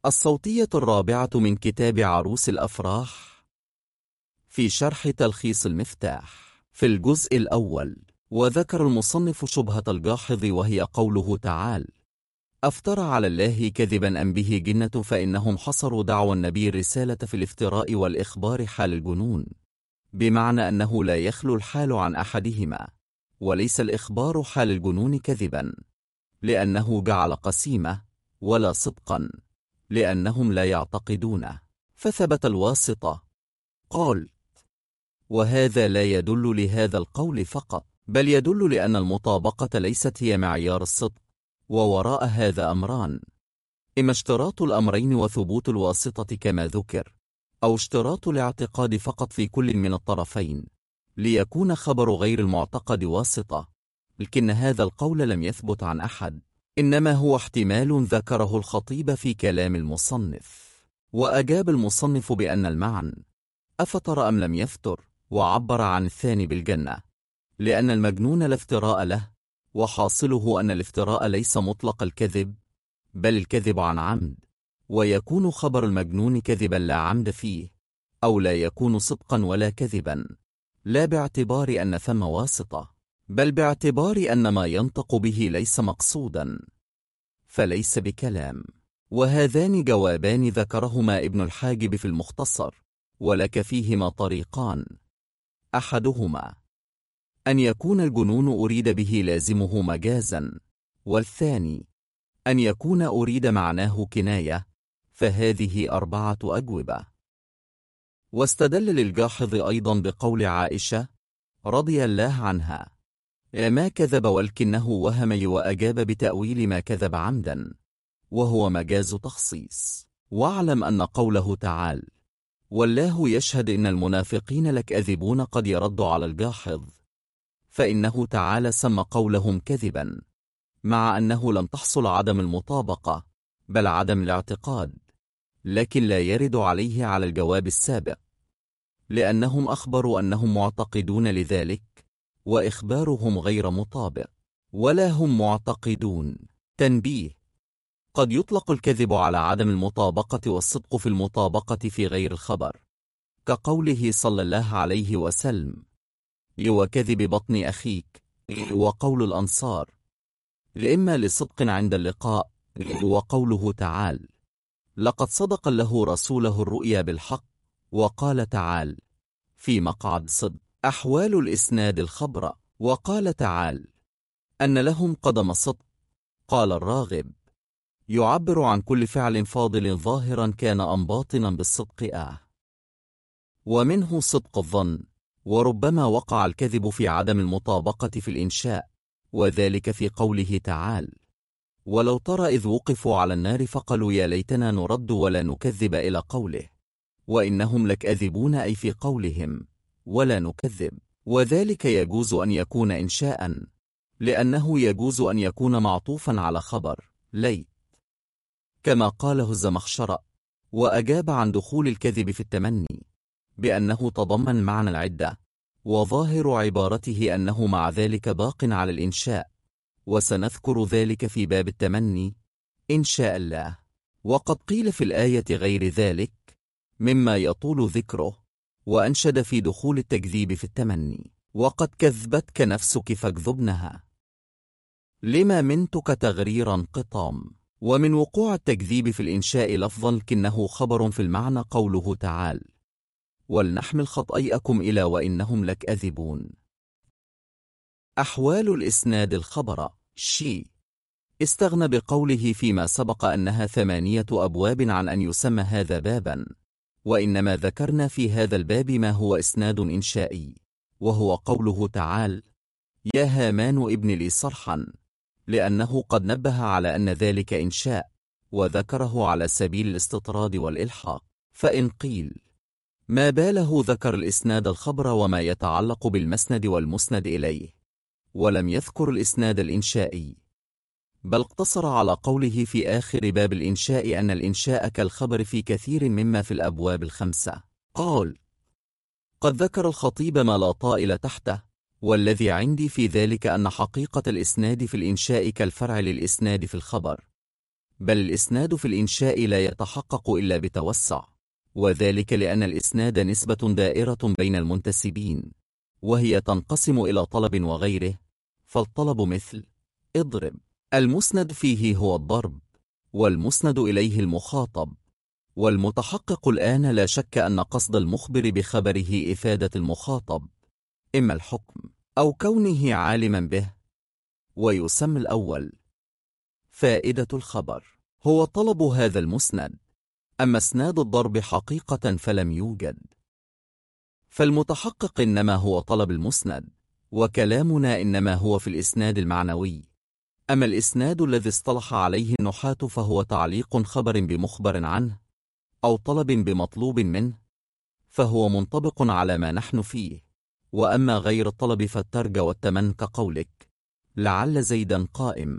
الصوتية الرابعة من كتاب عروس الأفراح في شرح تلخيص المفتاح في الجزء الأول. وذكر المصنف شبهة الجاحظ وهي قوله تعالى: أفترى على الله كذبا أم به جنة، فإنهم حصروا دعوى النبي الرسالة في الافتراء والإخبار حال الجنون، بمعنى أنه لا يخلو الحال عن أحدهما، وليس الإخبار حال الجنون كذبا لأنه جعل قسيمة، ولا صدقا لأنهم لا يعتقدونه، فثبت الواسطة. قال: وهذا لا يدل لهذا القول فقط، بل يدل لأن المطابقة ليست هي معيار الصدق، ووراء هذا أمران: إما اشتراط الأمرين وثبوت الواسطة كما ذكر، أو اشتراط الاعتقاد فقط في كل من الطرفين ليكون خبر غير المعتقد واسطة. لكن هذا القول لم يثبت عن أحد، إنما هو احتمال ذكره الخطيب في كلام المصنف. وأجاب المصنف بأن المعنى أفتر أم لم يفتر، وعبر عن الثاني بالجنة، لأن المجنون لا افتراء له، وحاصله أن الافتراء ليس مطلق الكذب، بل الكذب عن عمد، ويكون خبر المجنون كذبا لا عمد فيه، أو لا يكون صدقا ولا كذبا، لا باعتبار أن ثم واسطة، بل باعتبار أن ما ينطق به ليس مقصودا، فليس بكلام. وهذان جوابان ذكرهما ابن الحاجب في المختصر، ولك فيهما طريقان: أحدهما أن يكون الجنون أريد به لازمه مجازا، والثاني أن يكون أريد معناه كناية، فهذه 4 أجوبة. واستدل للجاحظ أيضا بقول عائشة رضي الله عنها: ما كذب ولكنه وهم، وأجاب بتأويل ما كذب عمدا، وهو مجاز تخصيص. واعلم أن قوله تعالى: والله يشهد إن المنافقين لكاذبون قد يرد على الجاحظ، فإنه تعالى سمى قولهم كذبا، مع أنه لم تحصل عدم المطابقة بل عدم الاعتقاد، لكن لا يرد عليه على الجواب السابق، لأنهم أخبروا أنهم معتقدون لذلك، وإخبارهم غير مطابق، ولا هم معتقدون. تنبيه: قد يطلق الكذب على عدم المطابقة والصدق في المطابقة في غير الخبر، كقوله صلى الله عليه وسلم: وكذب بطن أخيك، وقول الأنصار: إما لصدق عند اللقاء، وقوله تعالى: لقد صدق له رسوله الرؤيا بالحق، وقال تعالى: في مقعد صدق. أحوال الإسناد الخبر. وقال تعالى: أن لهم قدم صدق. قال الراغب: يعبر عن كل فعل فاضل ظاهرا كان أم باطنا بالصدق ومنه صدق الظن. وربما وقع الكذب في عدم المطابقة في الإنشاء، وذلك في قوله تعالى: ولو ترى إذ وقفوا على النار فقالوا يا ليتنا نرد ولا نكذب، إلى قوله: وإنهم لكاذبون، أي في قولهم ولا نكذب. وذلك يجوز أن يكون إنشاء، لأنه يجوز أن يكون معطوفا على خبر ليت، كما قاله الزمخشري. وأجاب عن دخول الكذب في التمني بأنه تضمن معنى العدة، وظاهر عبارته أنه مع ذلك باق على الإنشاء، وسنذكر ذلك في باب التمني إن شاء الله. وقد قيل في الآية غير ذلك مما يطول ذكره، وأنشد في دخول التكذيب في التمني: وقد كذبتك نفسك فاكذبنها، لما منتك تغريرا قطام. ومن وقوع التكذيب في الإنشاء لفظا لكنه خبر في المعنى قوله تعالى: ولنحمل خطأيكم إلى وإنهم لكاذبون. أحوال الإسناد الخبر. استغنى بقوله فيما سبق أنها 8 أبواب عن أن يسمى هذا بابا، وإنما ذكرنا في هذا الباب ما هو إسناد إنشائي، وهو قوله تعالى: يا هامان ابن لي صرحا، لأنه قد نبه على أن ذلك إنشاء، وذكره على سبيل الاستطراد والإلحاق. فإن قيل ما باله ذكر الإسناد الخبر وما يتعلق بالمسند والمسند إليه، ولم يذكر الإسناد الإنشائي، بل اقتصر على قوله في آخر باب الإنشاء أن الإنشاء كالخبر في كثير مما في الأبواب 5. قال: قد ذكر الخطيب ما لا طائل تحته، والذي عندي في ذلك أن حقيقة الإسناد في الإنشاء كالفرع للإسناد في الخبر، بل الإسناد في الإنشاء لا يتحقق إلا بتوسع، وذلك لأن الإسناد نسبة دائرة بين المنتسبين، وهي تنقسم إلى طلب وغيره. فالطلب مثل اضرب، المسند فيه هو الضرب، والمسند إليه المخاطب. والمتحقق الآن لا شك أن قصد المخبر بخبره إفادة المخاطب، إما الحكم أو كونه عالما به. ويسمى الأول فائدة الخبر هو طلب هذا المسند، أما اسناد الضرب حقيقة فلم يوجد. فالمتحقق إنما هو طلب المسند، وكلامنا إنما هو في الإسناد المعنوي. أما الإسناد الذي اصطلح عليه النحاة فهو تعليق خبر بمخبر عنه أو طلب بمطلوب منه، فهو منطبق على ما نحن فيه. وأما غير الطلب فالترج والتمن كقولك لعل زيدا قائم،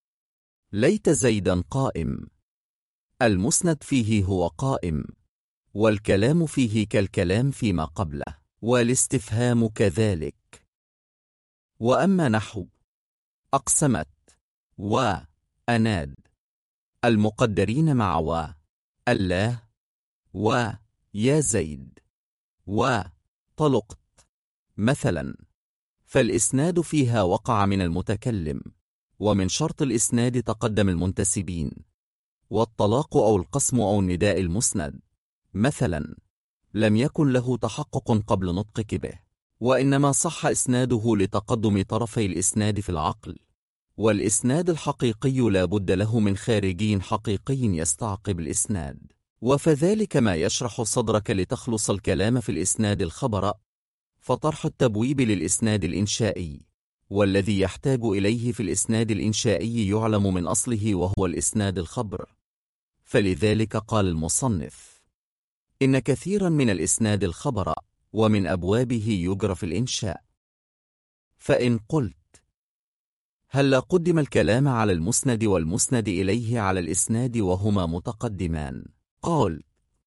ليت زيدا قائم. المسند فيه هو قائم، والكلام فيه كالكلام فيما قبله، والاستفهام كذلك. وأما نحو أقسمت وأناد المقدرين مع الله ويا زيد وطلقت مثلا، فالإسناد فيها وقع من المتكلم، ومن شرط الإسناد تقدم المنتسبين. والطلاق أو القسم أو النداء المسند مثلا لم يكن له تحقق قبل نطقك به، وإنما صح إسناده لتقدم طرفي الإسناد في العقل. والإسناد الحقيقي لا بد له من خارجي حقيقي يستعقب الإسناد، وفذلك ما يشرح صدرك لتخلص الكلام في الإسناد الخبر، فطرح التبويب للإسناد الإنشائي، والذي يحتاج إليه في الإسناد الإنشائي يعلم من أصله وهو الإسناد الخبر. فلذلك قال المصنف إن كثيرا من الإسناد الخبر، ومن أبوابه يجرى في الإنشاء. فإن قلت هل قدم الكلام على المسند والمسند إليه على الإسناد وهما متقدمان؟ قال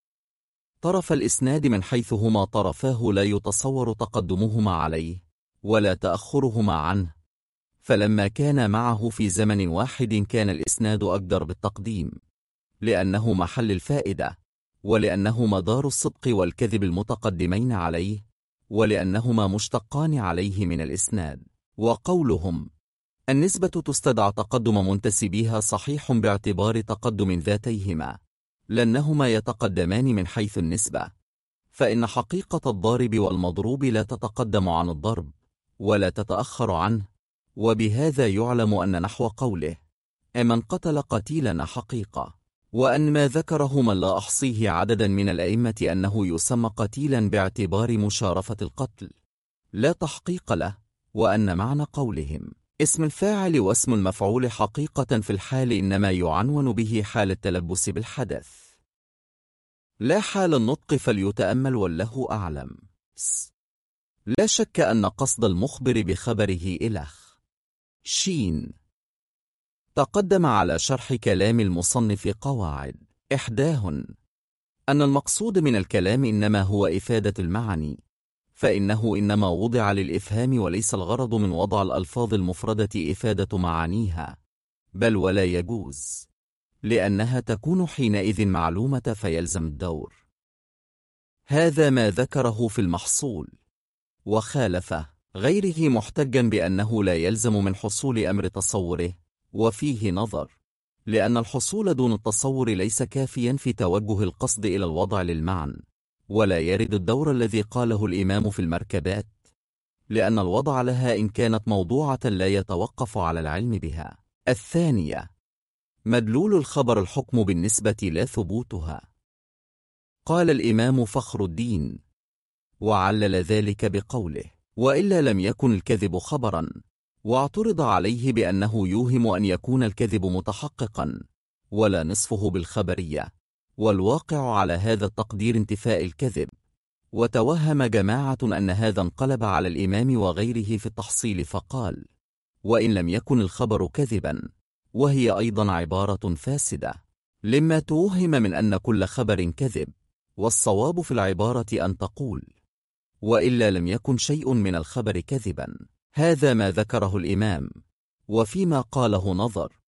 طرف الإسناد من حيث هما طرفاه لا يتصور تقدمهما عليه ولا تأخرهما عنه، فلما كان معه في زمن واحد كان الإسناد أقدر بالتقديم، لأنه محل الفائدة، ولأنه مدار الصدق والكذب المتقدمين عليه، ولأنهما مشتقان عليه من الإسناد. وقولهم النسبة تستدعى تقدم منتسبيها صحيح باعتبار تقدم ذاتيهما، لأنهما يتقدمان من حيث النسبة، فإن حقيقة الضارب والمضروب لا تتقدم عن الضرب ولا تتأخر عنه. وبهذا يعلم أن نحو قوله من قتل قتيلا حقيقة، وأن ما ذكره من لا أحصيه عددا من الأئمة أنه يسمى قتيلا باعتبار مشارفة القتل لا تحقيق له، وأن معنى قولهم اسم الفاعل واسم المفعول حقيقة في الحال إنما يعنون به حال التلبس بالحدث لا حال النطق، فليتأمل والله أعلم. لا شك أن قصد المخبر بخبره إلخ شين تقدم على شرح كلام المصنف قواعد، إحداهن أن المقصود من الكلام إنما هو إفادة المعاني، فإنه إنما وضع للإفهام وليس الغرض من وضع الألفاظ المفردة إفادة معانيها، بل ولا يجوز، لأنها تكون حينئذ معلومة فيلزم الدور. هذا ما ذكره في المحصول، وخالفه غيره محتجا بأنه لا يلزم من حصول أمر تصوره، وفيه نظر، لأن الحصول دون التصور ليس كافيا في توجه القصد إلى الوضع للمعنى، ولا يرد الدور الذي قاله الإمام في المركبات، لأن الوضع لها إن كانت موضوعة لا يتوقف على العلم بها. الثانية مدلول الخبر الحكم بالنسبة لا ثبوتها. قال الإمام فخر الدين وعلل ذلك بقوله وإلا لم يكن الكذب خبرا، واعترض عليه بأنه يوهم أن يكون الكذب متحققا ولا نصفه بالخبرية، والواقع على هذا التقدير انتفاء الكذب. وتوهم جماعة أن هذا انقلب على الإمام وغيره في التحصيل، فقال وإن لم يكن الخبر كذبا، وهي أيضا عبارة فاسدة لما توهم من أن كل خبر كذب، والصواب في العبارة أن تقول وإلا لم يكن شيء من الخبر كذبا. هذا ما ذكره الإمام، وفيما قاله نظر،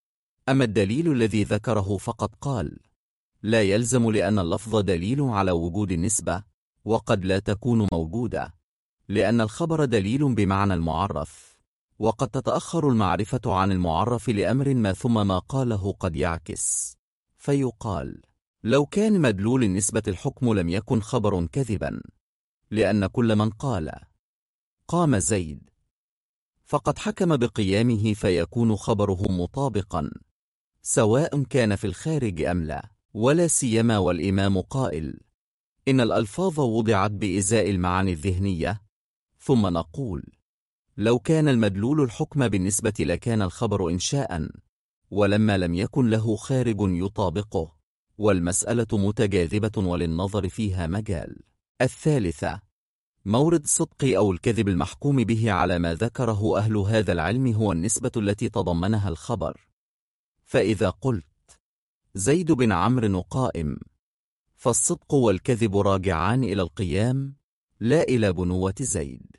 أما الدليل الذي ذكره فقد قال: لا يلزم لأن اللفظ دليل على وجود النسبة، وقد لا تكون موجودة، لأن الخبر دليل بمعنى المعرف، وقد تتأخر المعرفة عن المعرف لأمر ما، ثم ما قاله قد يعكس، فيقال: لو كان مدلول النسبة الحكم لم يكن خبر كذبا، لأن كل من قال قام زيد فقد حكم بقيامه، فيكون خبره مطابقا سواء كان في الخارج أم لا، ولا سيما والإمام قائل: إن الألفاظ وضعت بإزاء المعاني الذهنية. ثم نقول: لو كان المدلول الحكم بالنسبة لكان الخبر إنشاء، ولما لم يكن له خارج يطابقه، والمسألة متجاذبة وللنظر فيها مجال. الثالثة: مورد الصدق أو الكذب المحكوم به على ما ذكره أهل هذا العلم هو النسبة التي تضمنها الخبر. فإذا قلت زيد بن عمرو قائم، فالصدق والكذب راجعان إلى القيام لا إلى بنوة زيد.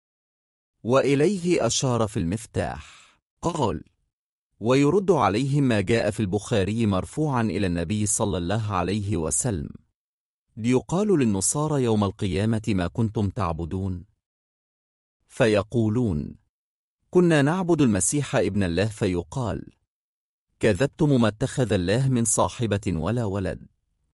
وإليه أشار في المفتاح، قال: ويرد عليهم ما جاء في البخاري مرفوعا إلى النبي صلى الله عليه وسلم: ليقال للنصارى يوم القيامة ما كنتم تعبدون؟ فيقولون: كنا نعبد المسيح ابن الله. فيقال: كذبتم، ما اتخذ الله من صاحبة ولا ولد.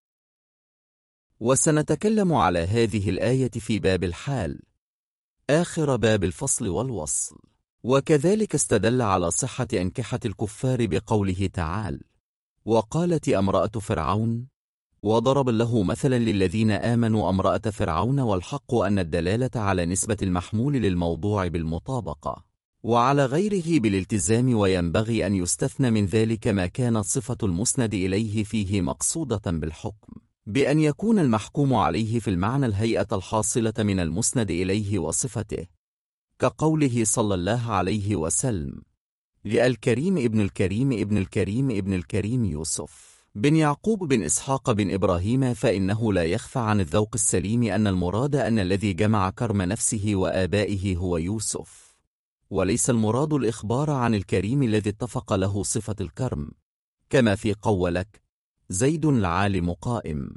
وسنتكلم على هذه الآية في باب الحال، آخر باب الفصل والوصل. وكذلك استدل على صحة أنكحة الكفار بقوله تعالى: وقالت امرأة فرعون، وضرب له مثلا للذين آمنوا امرأة فرعون. والحق أن الدلالة على نسبة المحمول للموضوع بالمطابقة، وعلى غيره بالالتزام، وينبغي أن يستثنى من ذلك ما كانت صفة المسند إليه فيه مقصودة بالحكم، بأن يكون المحكوم عليه في المعنى الهيئة الحاصلة من المسند إليه وصفته، كقوله صلى الله عليه وسلم: للكريم ابن الكريم ابن الكريم ابن الكريم يوسف بن يعقوب بن إسحاق بن إبراهيم. فإنه لا يخفى عن الذوق السليم أن المراد أن الذي جمع كرم نفسه وآبائه هو يوسف، وليس المراد الإخبار عن الكريم الذي اتفق له صفة الكرم، كما في قولك زيد العالم قائم.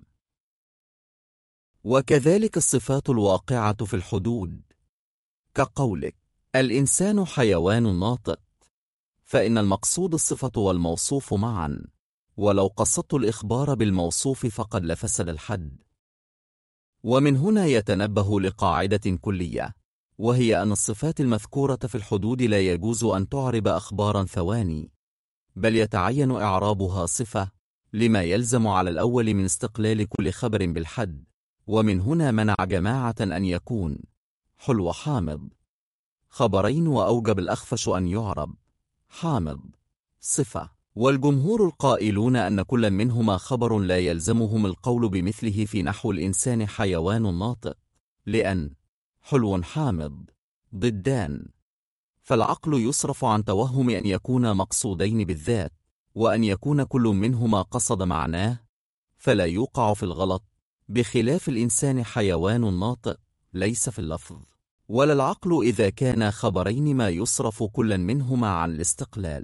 وكذلك الصفات الواقعة في الحدود، كقولك الإنسان حيوان ناطق، فإن المقصود الصفة والموصوف معا، ولو قصدت الإخبار بالموصوف فقد لفسد الحد. ومن هنا يتنبه لقاعدة كلية، وهي أن الصفات المذكورة في الحدود لا يجوز أن تعرب أخبارا ثواني، بل يتعين إعرابها صفة، لما يلزم على الأول من استقلال كل خبر بالحد. ومن هنا منع جماعة أن يكون حلو حامض خبرين، وأوجب الأخفش أن يعرب حامض صفة، والجمهور القائلون أن كل منهما خبر لا يلزمهم القول بمثله، في نحو الإنسان حيوان ناطق، لأن حلو حامض ضدان، فالعقل يصرف عن توهم أن يكون مقصودين بالذات، وأن يكون كل منهما قصد معناه، فلا يوقع في الغلط، بخلاف الإنسان حيوان ناطق ليس في اللفظ ولا العقل إذا كان خبرين ما يصرف كل منهما عن الاستقلال.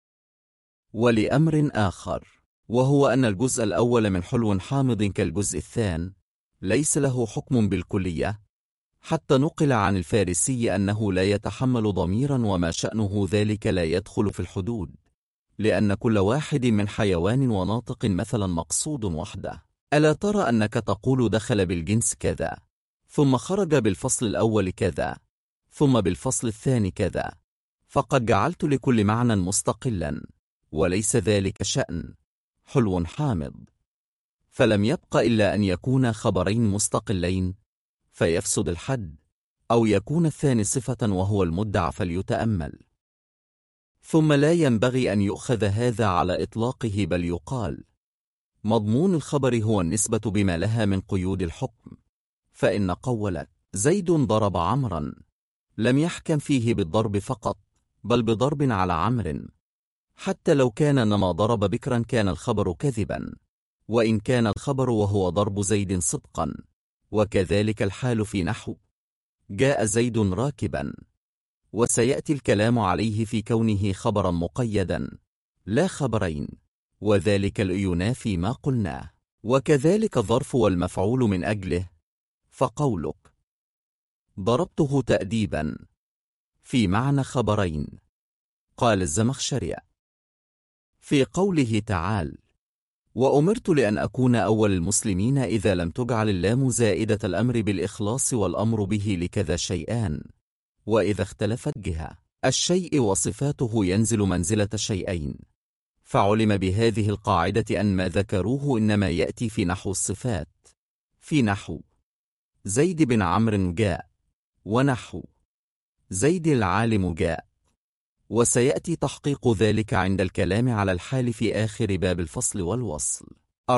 ولأمر آخر، وهو أن الجزء الأول من حلو حامض كالجزء الثاني ليس له حكم بالكلية، حتى نقل عن الفارسي أنه لا يتحمل ضميرا، وما شأنه ذلك لا يدخل في الحدود، لأن كل واحد من حيوان وناطق مثلا مقصود وحده. ألا ترى أنك تقول دخل بالجنس كذا، ثم خرج بالفصل الأول كذا، ثم بالفصل الثاني كذا، فقد جعلت لكل معنى مستقلا، وليس ذلك شأن حلو حامض، فلم يبق إلا أن يكون خبرين مستقلين فيفسد الحد، أو يكون الثاني صفة وهو المدعى فليتأمل. ثم لا ينبغي أن يؤخذ هذا على إطلاقه، بل يقال مضمون الخبر هو النسبة بما لها من قيود الحكم، فإن قولك زيد ضرب عمرا لم يحكم فيه بالضرب فقط، بل بضرب على عمرو، حتى لو كان ما ضرب بكرا كان الخبر كذبا، وإن كان الخبر وهو ضرب زيد صدقا. وكذلك الحال في نحو جاء زيد راكبا، وسيأتي الكلام عليه في كونه خبرا مقيدا، لا خبرين، وذلك ينافي ما قلناه. وكذلك الظرف والمفعول من أجله، فقولك ضربته تأديبا في معنى خبرين. قال الزمخشري في قوله تعالى: وأمرت لأن أكون أول المسلمين إذا لم تجعل اللام زائدة الأمر بالإخلاص والأمر به لكذا شيئان، وإذا اختلفت جهة الشيء وصفاته ينزل منزلة شيئين. فعلم بهذه القاعدة أن ما ذكروه إنما يأتي في نحو الصفات، في نحو زيد بن عمرو جاء، ونحو زيد العالم جاء. وسيأتي تحقيق ذلك عند الكلام على الحال في آخر باب الفصل والوصل.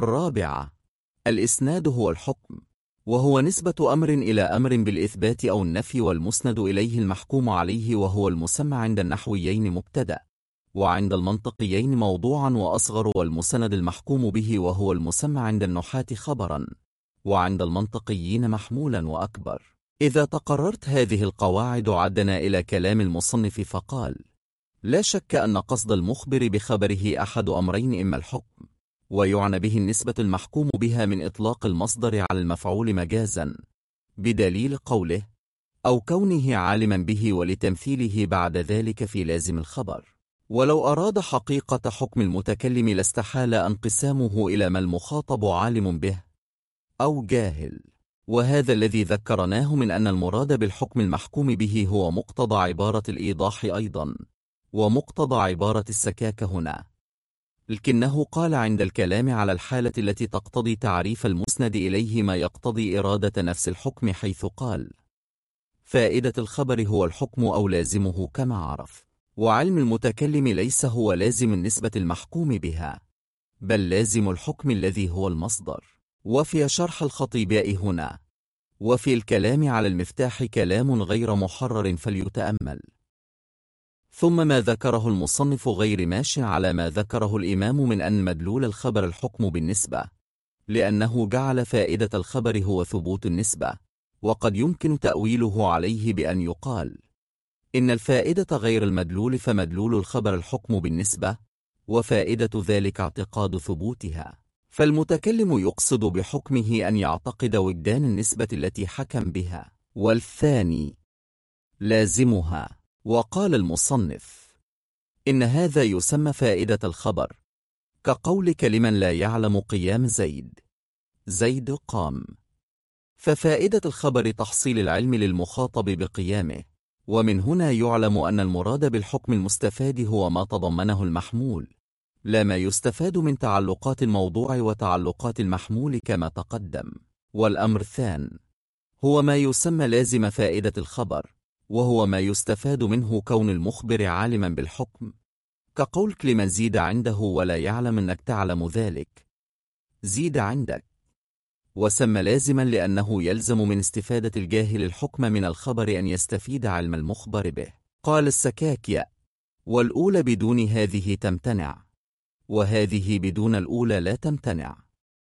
4. الإسناد هو الحكم، وهو نسبة أمر إلى أمر بالإثبات أو النفي، والمسند إليه المحكوم عليه، وهو المسمى عند النحويين مبتدأ، وعند المنطقيين موضوعا وأصغر، والمسند المحكوم به وهو المسمى عند النحاة خبرا، وعند المنطقيين محمولا وأكبر. إذا تقررت هذه القواعد عدنا إلى كلام المصنف فقال: لا شك أن قصد المخبر بخبره أحد أمرين: إما الحكم، ويعنى به النسبة المحكوم بها من إطلاق المصدر على المفعول مجازا بدليل قوله أو كونه عالما به، ولتمثيله بعد ذلك في لازم الخبر. ولو أراد حقيقة حكم المتكلم لاستحال انقسامه إلى ما المخاطب عالم به أو جاهل، وهذا الذي ذكرناه من أن المراد بالحكم المحكوم به هو مقتضى عبارة الإيضاح أيضا، ومقتضى عبارة السكاكة هنا، لكنه قال عند الكلام على الحالة التي تقتضي تعريف المسند إليه ما يقتضي إرادة نفس الحكم، حيث قال: فائدة الخبر هو الحكم أو لازمه كما عرف. وعلم المتكلم ليس هو لازم النسبة المحكوم بها، بل لازم الحكم الذي هو المصدر. وفي شرح الخطيباء هنا وفي الكلام على المفتاح كلام غير محرر فليتأمل. ثم ما ذكره المصنف غير ماش على ما ذكره الإمام من أن مدلول الخبر الحكم بالنسبة، لأنه جعل فائدة الخبر هو ثبوت النسبة. وقد يمكن تأويله عليه بأن يقال إن الفائدة غير المدلول، فمدلول الخبر الحكم بالنسبة، وفائدة ذلك اعتقاد ثبوتها. فالمتكلم يقصد بحكمه أن يعتقد وجدان النسبة التي حكم بها، والثاني لازمها. وقال المصنف إن هذا يسمى فائدة الخبر، كقولك لمن لا يعلم قيام زيد: زيد قام. ففائدة الخبر تحصيل العلم للمخاطب بقيامه، ومن هنا يعلم أن المراد بالحكم المستفاد هو ما تضمنه المحمول، لا ما يستفاد من تعلقات الموضوع وتعلقات المحمول كما تقدم. والأمر الثاني هو ما يسمى لازم فائدة الخبر، وهو ما يستفاد منه كون المخبر عالما بالحكم، كقولك لمن زيد عنده ولا يعلم أنك تعلم ذلك: زيد عندك. وسمى لازما لأنه يلزم من استفادة الجاهل الحكم من الخبر أن يستفيد علم المخبر به. قال السكاكي: والأولى بدون هذه تمتنع، وهذه بدون الأولى لا تمتنع.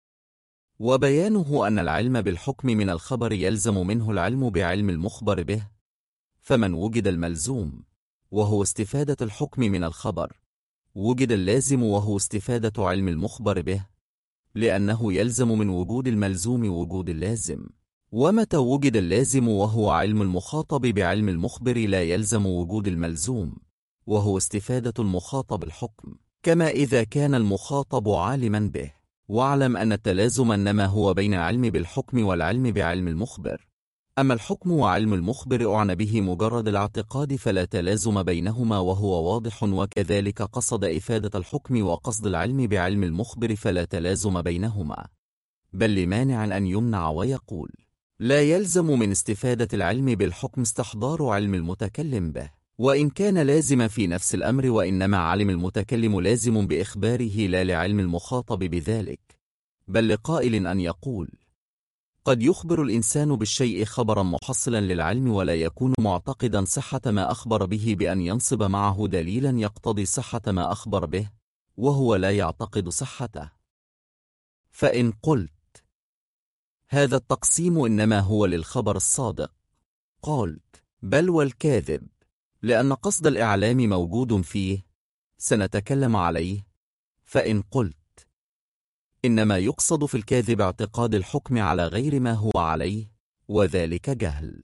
وبيانه أن العلم بالحكم من الخبر يلزم منه العلم بعلم المخبر به، فمن وجد الملزوم وهو استفادة الحكم من الخبر، وجد اللازم وهو استفادة علم المخبر به، لأنه يلزم من وجود الملزوم وجود اللازم. ومتى وجد اللازم وهو علم المخاطب بعلم المخبر لا يلزم وجود الملزوم وهو استفادة المخاطب الحكم، كما إذا كان المخاطب عالما به. واعلم أن التلازم إنما هو بين العلم بالحكم والعلم بعلم المخبر. أما الحكم وعلم المخبر أعنى به مجرد الاعتقاد، فلا تلازم بينهما وهو واضح، وكذلك قصد إفادة الحكم وقصد العلم بعلم المخبر فلا تلازم بينهما، بل لمانع أن يمنع. ويقول: لا يلزم من استفادة العلم بالحكم استحضار علم المتكلم به، وإن كان لازما في نفس الأمر، وإنما علم المتكلم لازم بإخباره لا لعلم المخاطب بذلك، بل لقائل أن يقول: قد يخبر الإنسان بالشيء خبرا محصلا للعلم ولا يكون معتقدا صحة ما أخبر به بأن ينصب معه دليلا يقتضي صحة ما أخبر به وهو لا يعتقد صحته. فإن قلت هذا التقسيم إنما هو للخبر الصادق، قلت: بل والكاذب، لأن قصد الإعلام موجود فيه، سنتكلم عليه. فإن قلت إنما يقصد في الكاذب اعتقاد الحكم على غير ما هو عليه، وذلك جهل.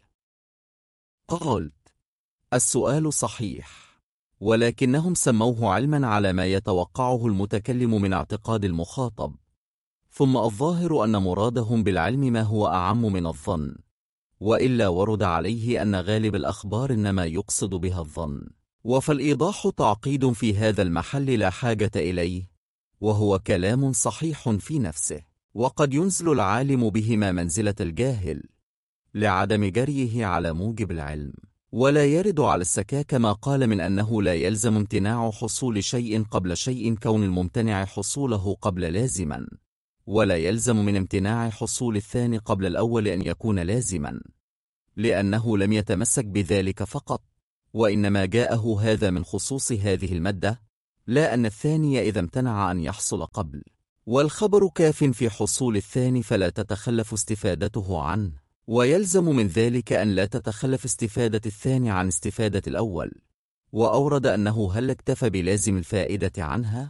قلت: السؤال صحيح، ولكنهم سموه علما على ما يتوقعه المتكلم من اعتقاد المخاطب، ثم الظاهر أن مرادهم بالعلم ما هو أعم من الظن، وإلا ورد عليه أن غالب الأخبار إنما يقصد بها الظن. وفالإيضاح تعقيد في هذا المحل لا حاجة إليه، وهو كلام صحيح في نفسه. وقد ينزل العالم بهما منزلة الجاهل لعدم جريه على موجب العلم، ولا يرد على السكاك ما قال من أنه لا يلزم امتناع حصول شيء قبل شيء كون الممتنع حصوله قبل لازما، ولا يلزم من امتناع حصول الثاني قبل الأول أن يكون لازما، لأنه لم يتمسك بذلك فقط، وإنما جاءه هذا من خصوص هذه المادة، لا أن الثاني إذا امتنع أن يحصل قبل. والخبر كاف في حصول الثاني فلا تتخلف استفادته عنه، ويلزم من ذلك أن لا تتخلف استفادة الثاني عن استفادة الأول. وأورد أنه هل اكتفى بلازم الفائدة عنها؟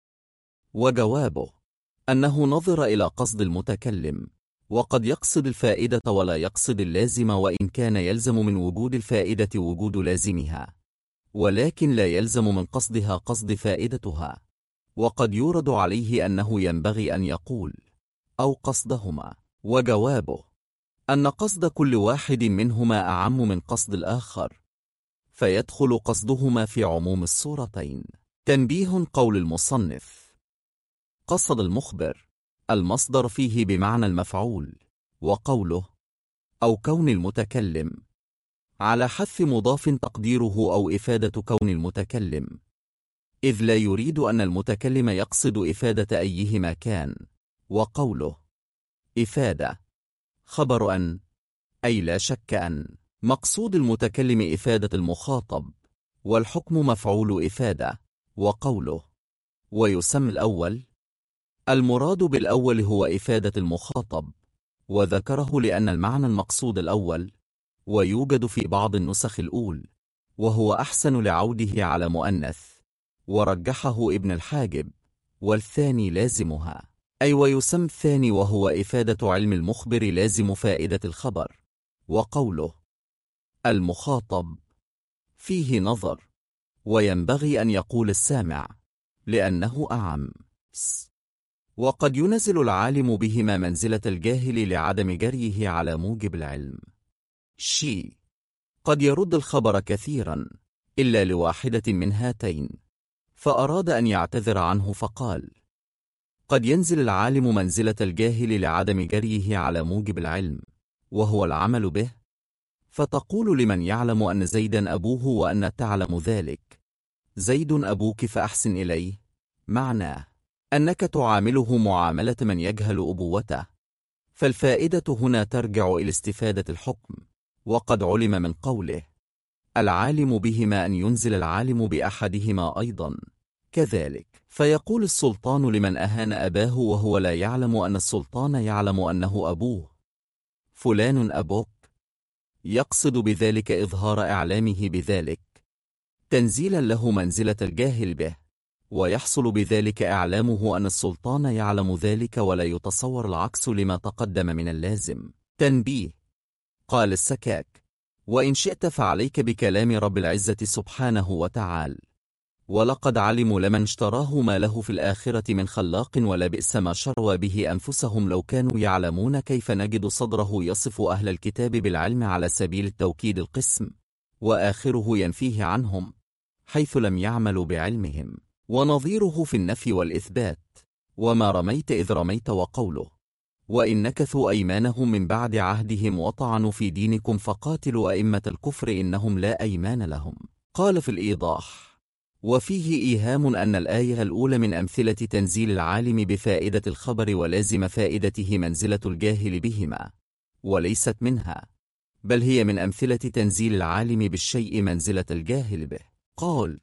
وجوابه أنه نظر إلى قصد المتكلم، وقد يقصد الفائدة ولا يقصد اللازم، وإن كان يلزم من وجود الفائدة وجود لازمها، ولكن لا يلزم من قصدها قصد فائدتها. وقد يورد عليه أنه ينبغي أن يقول أو قصدهما. وجوابه أن قصد كل واحد منهما أعم من قصد الآخر، فيدخل قصدهما في عموم الصورتين. تنبيه: قول المصنف: قصد المخبر المصدر فيه بمعنى المفعول، وقوله أو كون المتكلم على حذف مضاف تقديره أو إفادة كون المتكلم، إذ لا يريد أن المتكلم يقصد إفادة أيهما كان. وقوله إفادة خبر أن، أي لا شك أن مقصود المتكلم إفادة المخاطب، والحكم مفعول إفادة. وقوله ويسمى الأول، المراد بالأول هو إفادة المخاطب، وذكره لأن المعنى المقصود الأول، ويوجد في بعض النسخ الأول، وهو أحسن لعوده على مؤنث، ورجحه ابن الحاجب، والثاني لازمها، أي ويسمى الثاني وهو إفادة علم المخبر لازم فائدة الخبر. وقوله المخاطب فيه نظر، وينبغي أن يقول السامع لأنه أعم. وقد ينزل العالم بهما منزلة الجاهل لعدم جريه على موجب العلم. قد يرد الخبر كثيرا إلا لواحدة من هاتين، فأراد أن يعتذر عنه فقال: قد ينزل العالم منزلة الجاهل لعدم جريه على موجب العلم، وهو العمل به. فتقول لمن يعلم أن زيدا أبوه وأن تعلم ذلك: زيد أبوك فأحسن إليه، معناه أنك تعامله معاملة من يجهل أبوته، فالفائدة هنا ترجع إلى استفادة الحكم. وقد علم من قوله العالم بهما أن ينزل العالم بأحدهما أيضا كذلك، فيقول السلطان لمن أهان أباه وهو لا يعلم أن السلطان يعلم أنه أبوه: فلان أبوك، يقصد بذلك إظهار إعلامه بذلك تنزيلا له منزلة الجاهل به، ويحصل بذلك إعلامه أن السلطان يعلم ذلك، ولا يتصور العكس لما تقدم من اللازم. تنبيه: قال السكاك: وإن شئت فعليك بكلام رب العزة سبحانه وتعالى: ولقد علموا لمن اشتراه ما له في الآخرة من خلاق ولبئس ما شروا به أنفسهم لو كانوا يعلمون. كيف نجد صدره يصف أهل الكتاب بالعلم على سبيل التوكيد القسم، وآخره ينفيه عنهم حيث لم يعملوا بعلمهم، ونظيره في النفي والإثبات: وما رميت إذ رميت. وقوله وإن نكثوا أيمانهم من بعد عهدهم وطعنوا في دينكم فقاتلوا أئمة الكفر إنهم لا أيمان لهم. قال في الإيضاح: وفيه إيهام أن الآية الأولى من أمثلة تنزيل العالم بفائدة الخبر ولازم فائدته منزلة الجاهل بهما، وليست منها، بل هي من أمثلة تنزيل العالم بالشيء منزلة الجاهل به. قال: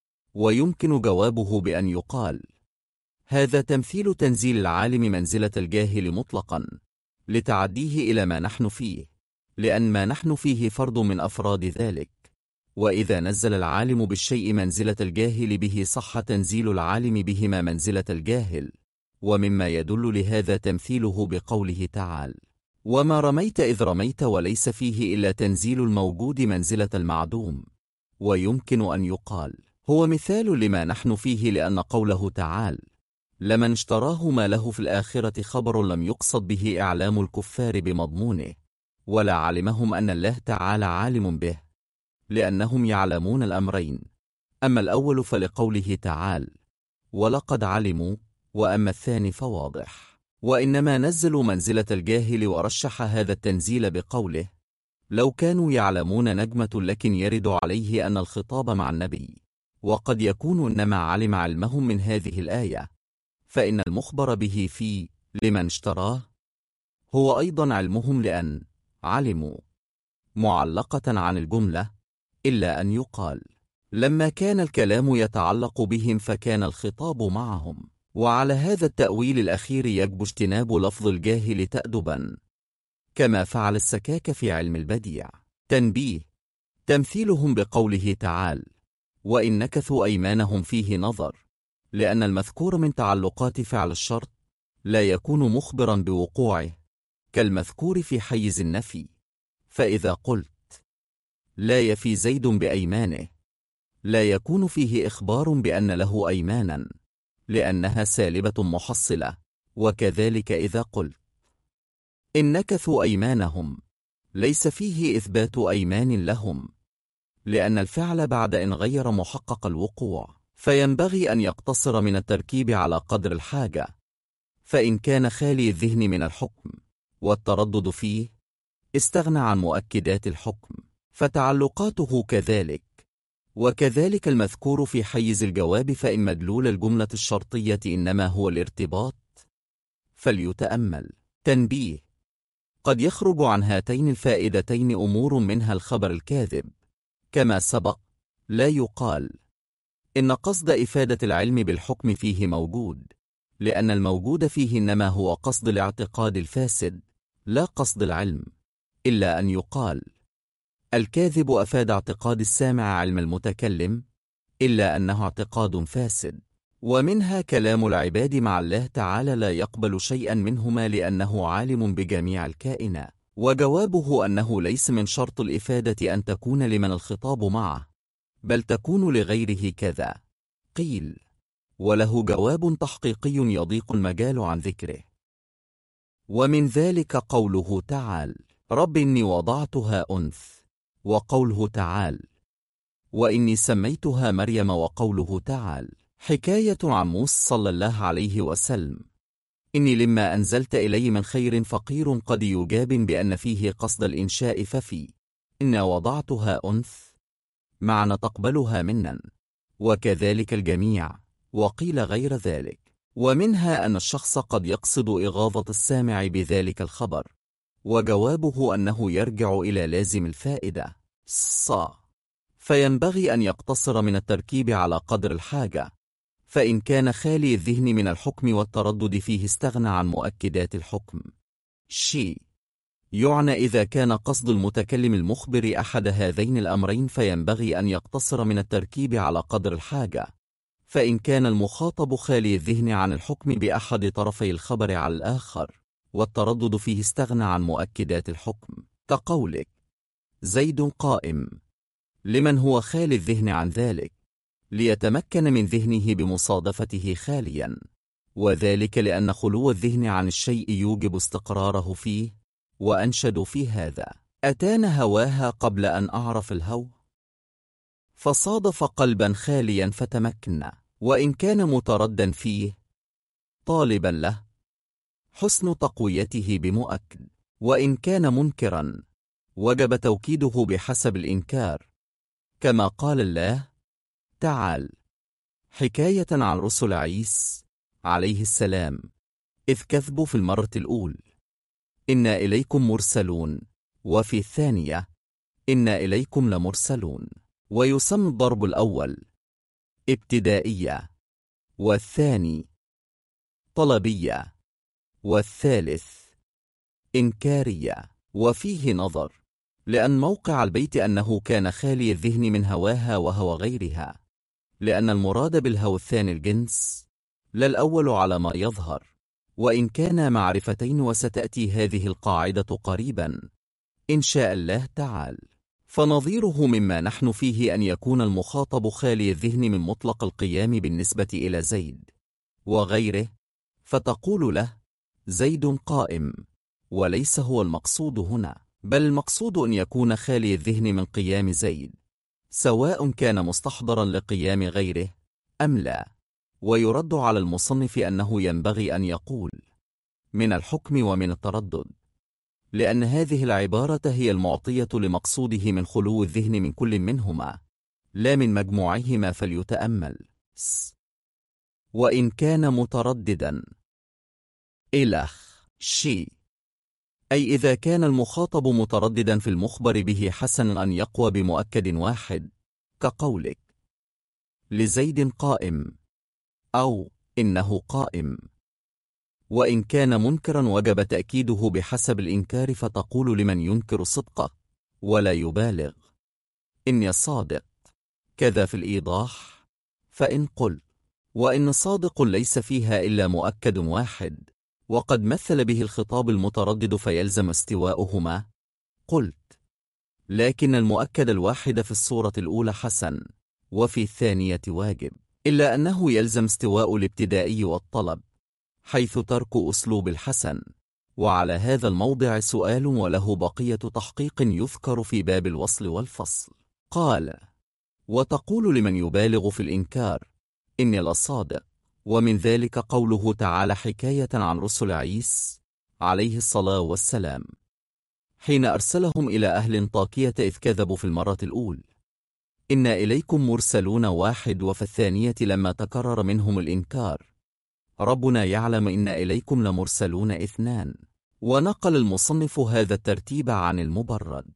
ويمكن جوابه بأن يقال هذا تمثيل تنزيل العالم منزلة الجاهل مطلقا لتعديه إلى ما نحن فيه، لأن ما نحن فيه فرد من أفراد ذلك، وإذا نزل العالم بالشيء منزلة الجاهل به صح تنزيل العالم بهما منزلة الجاهل. ومما يدل لهذا تمثيله بقوله تعالى: وما رميت إذ رميت وليس فيه إلا تنزيل الموجود منزلة المعدوم. ويمكن أن يقال هو مثال لما نحن فيه، لأن قوله تعالى: لمن اشتراه ما له في الآخرة خبر لم يقصد به إعلام الكفار بمضمونه، ولا علمهم أن الله تعالى عالم به، لأنهم يعلمون الأمرين. أما الأول فلقوله تعالى: ولقد علموا، وأما الثاني فواضح. وإنما نزلوا منزلة الجاهل، ورشح هذا التنزيل بقوله: لو كانوا يعلمون نجمة، لكن يرد عليه أن الخطاب مع النبي، وقد يكون إنما علم علمهم من هذه الآية، فإن المخبر به في لمن اشتراه هو أيضا علمهم، لأن علموا معلقة عن الجملة، إلا أن يقال لما كان الكلام يتعلق بهم فكان الخطاب معهم. وعلى هذا التأويل الأخير يجب اجتناب لفظ الجاهل تأدبا، كما فعل السكاك في علم البديع. تنبيه: تمثيلهم بقوله تعالى: وإن نكثوا أيمانهم فيه نظر، لأن المذكور من تعلقات فعل الشرط لا يكون مخبرا بوقوعه كالمذكور في حيز النفي. فإذا قلت لا يفي زيد بأيمانه، لا يكون فيه إخبار بأن له أيمانا، لأنها سالبة محصلة. وكذلك إذا قلت إن نكثوا أيمانهم، ليس فيه إثبات أيمان لهم، لأن الفعل بعد إن غير محقق الوقوع، فينبغي أن يقتصر من التركيب على قدر الحاجة. فإن كان خالي الذهن من الحكم والتردد فيه، استغنى عن مؤكدات الحكم، فتعلقاته كذلك. وكذلك المذكور في حيز الجواب، فإن مدلول الجملة الشرطية إنما هو الارتباط فليتأمل. تنبيه: قد يخرج عن هاتين الفائدتين أمور، منها الخبر الكاذب كما سبق. لا يقال إن قصد إفادة العلم بالحكم فيه موجود، لأن الموجود فيه إنما هو قصد الاعتقاد الفاسد لا قصد العلم. إلا أن يقال الكاذب أفاد اعتقاد السامع علم المتكلم، إلا أنه اعتقاد فاسد. ومنها كلام العباد مع الله تعالى لا يقبل شيئا منهما لأنه عالم بجميع الكائنات. وجوابه أنه ليس من شرط الإفادة أن تكون لمن الخطاب معه، بل تكون لغيره كذا. قيل وله جواب تحقيقي يضيق المجال عن ذكره. ومن ذلك قوله تعالى: رب إني وضعتها أنثى، وقوله تعالى: وإني سميتها مريم، وقوله تعالى حكاية عن موسى صلى الله عليه وسلم: إني لما أنزلت إلي من خير فقير، قد يجاب بأن فيه قصد الإنشاء، ففي إن وضعتها أنثى معنى تقبلها منا، وكذلك الجميع. وقيل غير ذلك. ومنها أن الشخص قد يقصد إغاظة السامع بذلك الخبر، وجوابه أنه يرجع إلى لازم الفائدة فينبغي أن يقتصر من التركيب على قدر الحاجة. فإن كان خالي الذهن من الحكم والتردد فيه، استغنى عن مؤكدات الحكم. يعنى إذا كان قصد المتكلم المخبر أحد هذين الأمرين، فينبغي أن يقتصر من التركيب على قدر الحاجة. فإن كان المخاطب خالي الذهن عن الحكم بأحد طرفي الخبر على الآخر، والتردد فيه، استغنى عن مؤكدات الحكم، كقولك زيد قائم، لمن هو خالي الذهن عن ذلك، ليتمكن من ذهنه بمصادفته خاليا، وذلك لأن خلو الذهن عن الشيء يوجب استقراره فيه. وأنشد في هذا: أتانا هواها قبل أن أعرف الهوى، فصادف قلبا خاليا فتمكن، وإن كان متردا فيه طالبا له حسن تقويته بمؤكد، وإن كان منكرا وجب توكيده بحسب الإنكار، كما قال الله تعالى حكاية عن رسل عيسى عليه السلام: إذ كذبوا في المرة الأولى إنا إليكم مرسلون، وفي الثانية إنا إليكم لمرسلون. ويسمى الضرب الأول ابتدائية، والثاني طلبية، والثالث إنكارية. وفيه نظر، لأن موقع البيت أنه كان خالي الذهن من هواها وهوى غيرها، لأن المراد بالهوى الثاني الجنس لا الأول على ما يظهر، وإن كان معرفتين، وستأتي هذه القاعدة قريبا إن شاء الله تعالى. فنظيره مما نحن فيه أن يكون المخاطب خالي الذهن من مطلق القيام بالنسبة إلى زيد وغيره، فتقول له زيد قائم، وليس هو المقصود هنا، بل المقصود أن يكون خالي الذهن من قيام زيد، سواء كان مستحضرا لقيام غيره أم لا. ويرد على المصنف أنه ينبغي أن يقول من الحكم ومن التردد، لأن هذه العبارة هي المعطية لمقصوده من خلو الذهن من كل منهما، لا من مجموعهما. فليتأمل وإن كان مترددا إلخ شيء، أي إذا كان المخاطب مترددا في المخبر به حسن أن يقوى بمؤكد واحد، كقولك لزيد قائم أو إنه قائم. وإن كان منكرا وجب تأكيده بحسب الإنكار، فتقول لمن ينكر صدقه ولا يبالغ إني صادق كذا في الإيضاح. فإن قل وإن صادق ليس فيها إلا مؤكد واحد وقد مثل به الخطاب المتردد فيلزم استواؤهما، قلت لكن المؤكد الواحد في الصورة الأولى حسن وفي الثانية واجب، إلا أنه يلزم استواء الابتدائي والطلب حيث ترك أسلوب الحسن. وعلى هذا الموضع سؤال وله بقية تحقيق يذكر في باب الوصل والفصل. قال وتقول لمن يبالغ في الإنكار إني لصادق، ومن ذلك قوله تعالى حكاية عن رسل عيسى عليه الصلاة والسلام حين أرسلهم إلى أهل أنطاكية إذ كذبوا في المرة الأولى إنا إليكم مرسلون واحد، وفي الثانية لما تكرر منهم الإنكار ربنا يعلم إنا إليكم لمرسلون اثنان. ونقل المصنف هذا الترتيب عن المبرد.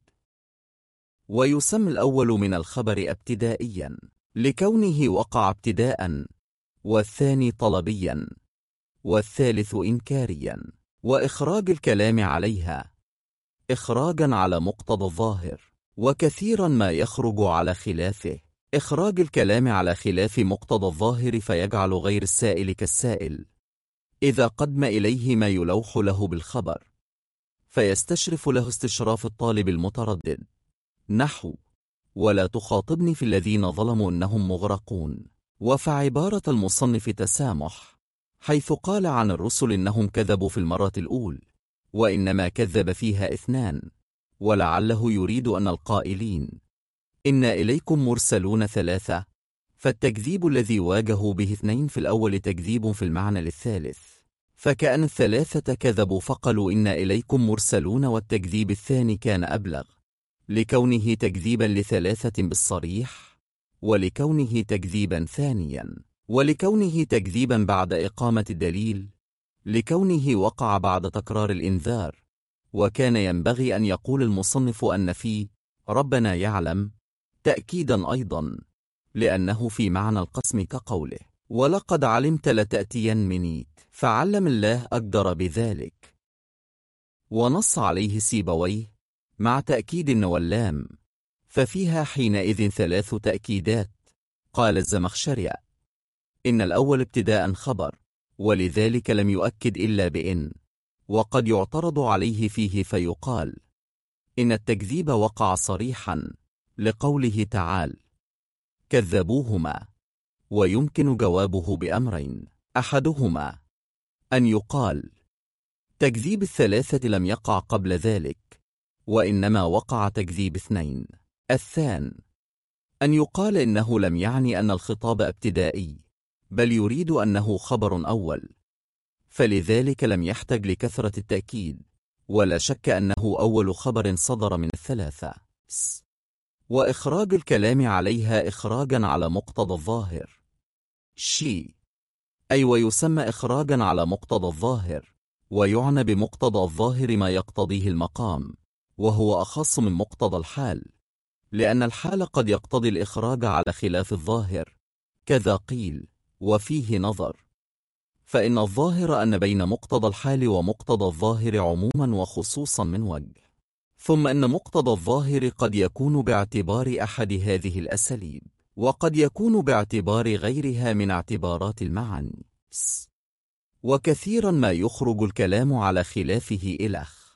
ويسمى الأول من الخبر ابتدائيا لكونه وقع ابتداء، والثاني طلبيا، والثالث إنكاريا. وإخراج الكلام عليها إخراجا على مقتضى الظاهر، وكثيرا ما يخرج على خلافه، إخراج الكلام على خلاف مقتضى الظاهر فيجعل غير السائل كالسائل إذا قدم إليه ما يلوح له بالخبر، فيستشرف له استشراف الطالب المتردد، نحو ولا تخاطبني في الذين ظلموا إنهم مغرقون. وفعبارة المصنف تسامح، حيث قال عن الرسل إنهم كذبوا في المرة الأولى وإنما كذب فيها اثنان، ولعله يريد أن القائلين إنا إليكم مرسلون ثلاثة، فالتكذيب الذي واجهوا به اثنين في الأول تكذيب في المعنى للثالث، فكأن الثلاثة كذبوا فقالوا إنا إليكم مرسلون، والتكذيب الثاني كان أبلغ لكونه تكذيبا لثلاثة بالصريح، ولكونه تكذيبا ثانيا، ولكونه تكذيبا بعد إقامة الدليل، لكونه وقع بعد تكرار الإنذار. وكان ينبغي أن يقول المصنف أن فيه ربنا يعلم تأكيدا أيضا، لأنه في معنى القسم كقوله ولقد علمت لتأتين منيت، فعلم الله أقدر بذلك. ونص عليه سيبويه مع تأكيد واللام، ففيها حينئذ ثلاث تأكيدات. قال الزمخشري إن الأول ابتداء خبر، ولذلك لم يؤكد إلا بإن، وقد يعترض عليه فيه فيقال إن التكذيب وقع صريحا لقوله تعالى كذبوهما، ويمكن جوابه بأمرين، أحدهما أن يقال تكذيب الثلاثة لم يقع قبل ذلك وإنما وقع تكذيب اثنين. الثاني أن يقال إنه لم يعني أن الخطاب ابتدائي، بل يريد أنه خبر أول، فلذلك لم يحتج لكثرة التأكيد، ولا شك أنه أول خبر صدر من الثلاثة. وإخراج الكلام عليها إخراجا على مقتضى الظاهر أي ويسمى إخراجا على مقتضى الظاهر، ويعنى بمقتضى الظاهر ما يقتضيه المقام، وهو أخص من مقتضى الحال، لأن الحال قد يقتضي الإخراج على خلاف الظاهر، كذا قيل وفيه نظر. فإن الظاهر أن بين مقتضى الحال ومقتضى الظاهر عموما وخصوصا من وجه، ثم أن مقتضى الظاهر قد يكون باعتبار أحد هذه الأساليب، وقد يكون باعتبار غيرها من اعتبارات المعاني. وكثيرا ما يخرج الكلام على خلافه إلخ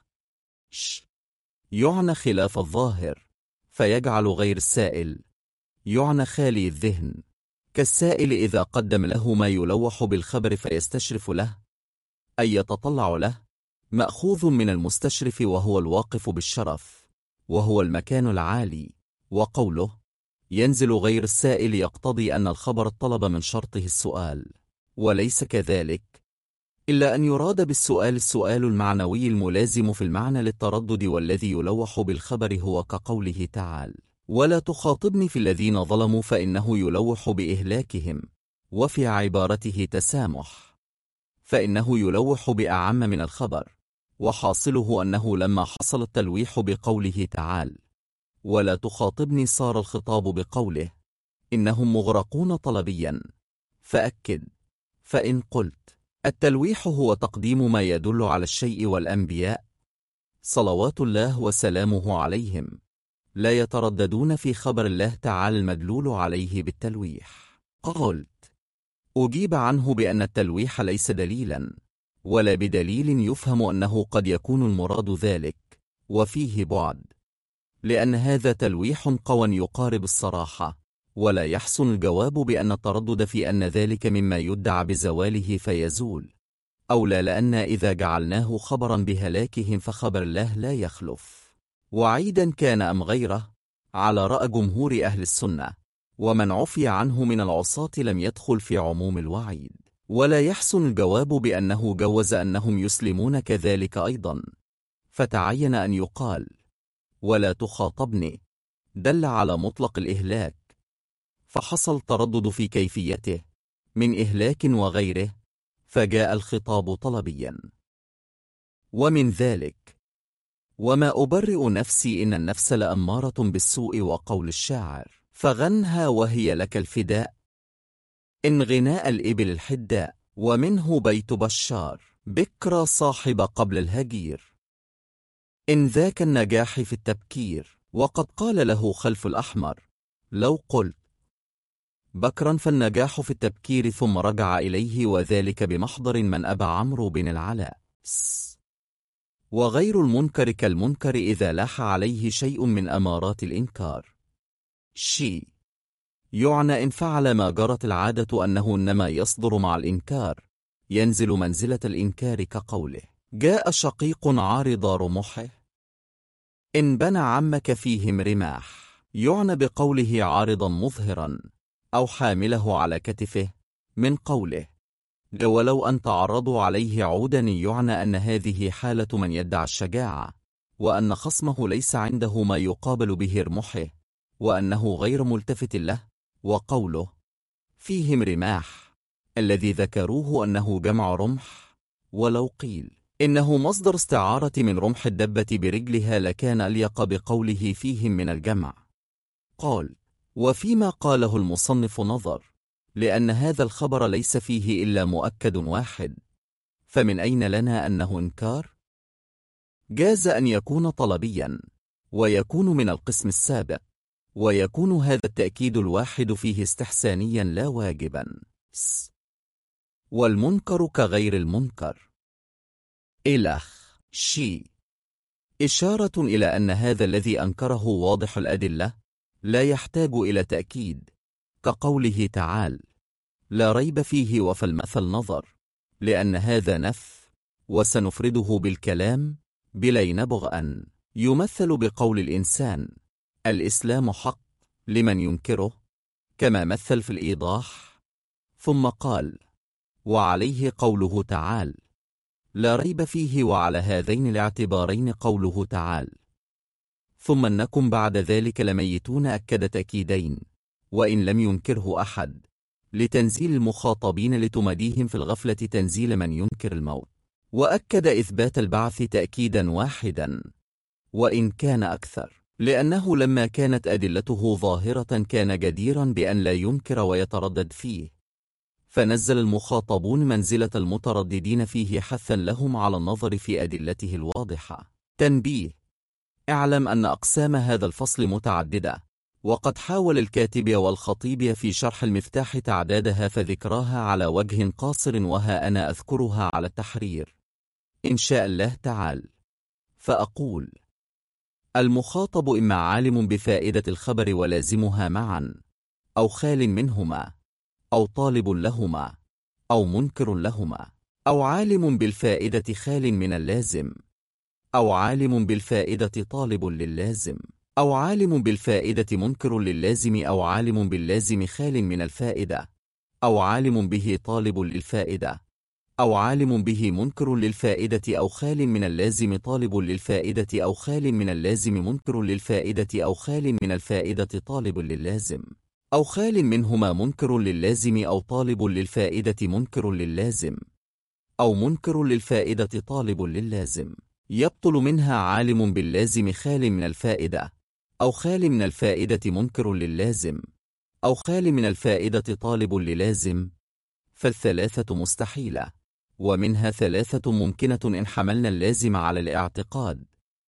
يعنى خلاف الظاهر، فيجعل غير السائل يعنى خالي الذهن، كالسائل إذا قدم له ما يلوح بالخبر فيستشرف له أي يتطلع له، مأخوذ من المستشرف وهو الواقف بالشرف، وهو المكان العالي. وقوله ينزل غير السائل يقتضي أن الخبر طلب من شرطه السؤال، وليس كذلك، إلا أن يراد بالسؤال السؤال المعنوي الملازم في المعنى للتردد، والذي يلوح بالخبر هو كقوله تعالى ولا تخاطبني في الذين ظلموا، فإنه يلوح بإهلاكهم، وفي عبارته تسامح فإنه يلوح بأعم من الخبر، وحاصله أنه لما حصل التلويح بقوله تعالى ولا تخاطبني صار الخطاب بقوله إنهم مغرقون طلبيا، فأكد فإن قلت التلويح هو تقديم ما يدل على الشيء، والأنبياء صلوات الله وسلامه عليهم لا يترددون في خبر الله تعالى المدلول عليه بالتلويح. قلت أجيب عنه بأن التلويح ليس دليلا، ولا بدليل يفهم أنه قد يكون المراد ذلك، وفيه بعد، لأن هذا تلويح قوى يقارب الصراحة، ولا يحسن الجواب بأن التردد في أن ذلك مما يدعى بزواله فيزول، أو لا، لأن إذا جعلناه خبرا بهلاكهم فخبر الله لا يخلف، وعيدا كان أم غيره، على رأي جمهور أهل السنة، ومن عفي عنه من العصاة لم يدخل في عموم الوعيد، ولا يحسن الجواب بأنه جوز أنهم يسلمون كذلك أيضا، فتعين أن يقال ولا تخاطبني دل على مطلق الإهلاك، فحصل تردد في كيفيته من إهلاك وغيره، فجاء الخطاب طلبيا. ومن ذلك وما أبرئ نفسي إن النفس لأمارة بالسوء، وقول الشاعر فغنها وهي لك الفداء، إن غناء الإبل الحداء، ومنه بيت بشار بكرى صاحب قبل الهجير، إن ذاك النجاح في التبكير، وقد قال له خلف الأحمر لو قلت بكرا فالنجاح في التبكير، ثم رجع إليه وذلك بمحضر من أبى عمرو بن العلاء. وغير المنكر كالمنكر إذا لاح عليه شيء من أمارات الإنكار يعنى إن فعل ما جرت العادة أنه إنما يصدر مع الإنكار، ينزل منزلة الإنكار، كقوله جاء شقيق عارض رمحه، إن بنى عمك فيهم رماح، يعنى بقوله عارضا مظهرا أو حامله على كتفه، من قوله ولو أن تعرضوا عليه عودا، يعنى أن هذه حالة من يدعى الشجاعة، وأن خصمه ليس عنده ما يقابل به رمحه، وأنه غير ملتفت له. وقوله فيهم رماح الذي ذكروه أنه جمع رمح، ولو قيل إنه مصدر استعارة من رمح الدبة برجلها لكان أليق بقوله فيهم من الجمع. قال وفيما قاله المصنف نظر، لأن هذا الخبر ليس فيه إلا مؤكد واحد، فمن أين لنا أنه إنكار؟ جاز أن يكون طلبيا، ويكون من القسم السابق، ويكون هذا التأكيد الواحد فيه استحسانيا لا واجبا. والمنكر كغير المنكر إلخ إشارة إلى أن هذا الذي أنكره واضح الأدلة لا يحتاج إلى تأكيد، كقوله تعالى لا ريب فيه وفي المثل نظر، لأن هذا نف، وسنفرده بالكلام بلا ينبغ أن يمثل بقول الإنسان الإسلام حق لمن ينكره، كما مثل في الإيضاح. ثم قال وعليه قوله تعالى لا ريب فيه، وعلى هذين الاعتبارين قوله تعالى ثم إنكم بعد ذلك لميتون، أكد تأكيدين، وإن لم ينكره أحد لتنزيل المخاطبين لتمديهم في الغفلة تنزيل من ينكر الموت، وأكد إثبات البعث تأكيدا واحدا وإن كان أكثر، لأنه لما كانت أدلته ظاهرة كان جديرا بأن لا ينكر ويتردد فيه، فنزل المخاطبون منزلة المترددين فيه حثا لهم على النظر في أدلته الواضحة. تنبيه: اعلم أن أقسام هذا الفصل متعددة، وقد حاول الكاتب والخطيب في شرح المفتاح تعدادها فذكراها على وجه قاصر، وها أنا أذكرها على التحرير إن شاء الله تعالى. فأقول: المخاطب إما عالم بفائدة الخبر ولازمها معا، أو خال منهما، أو طالب لهما، أو منكر لهما، أو عالم بالفائدة خال من اللازم، أو عالم بالفائدة طالب للازم، أو عالم بالفائدة منكر للازم، أو عالم باللازم خال من الفائدة، أو عالم به طالب للفائدة، أو عالم به منكر للفائدة، أو خال من اللازم طالب للفائدة، أو خال من اللازم منكر للفائدة، أو خال من الفائدة طالب للازم، أو خال منهما منكر للازم، أو طالب للفائدة منكر للازم، أو منكر للفائدة طالب للازم. يبطل منها عالم باللازم خال من الفائدة، أو خال من الفائدة منكر للازم، أو خال من الفائدة طالب للازم، فالثلاثة مستحيلة، ومنها ثلاثة ممكنة إن حملنا اللازم على الاعتقاد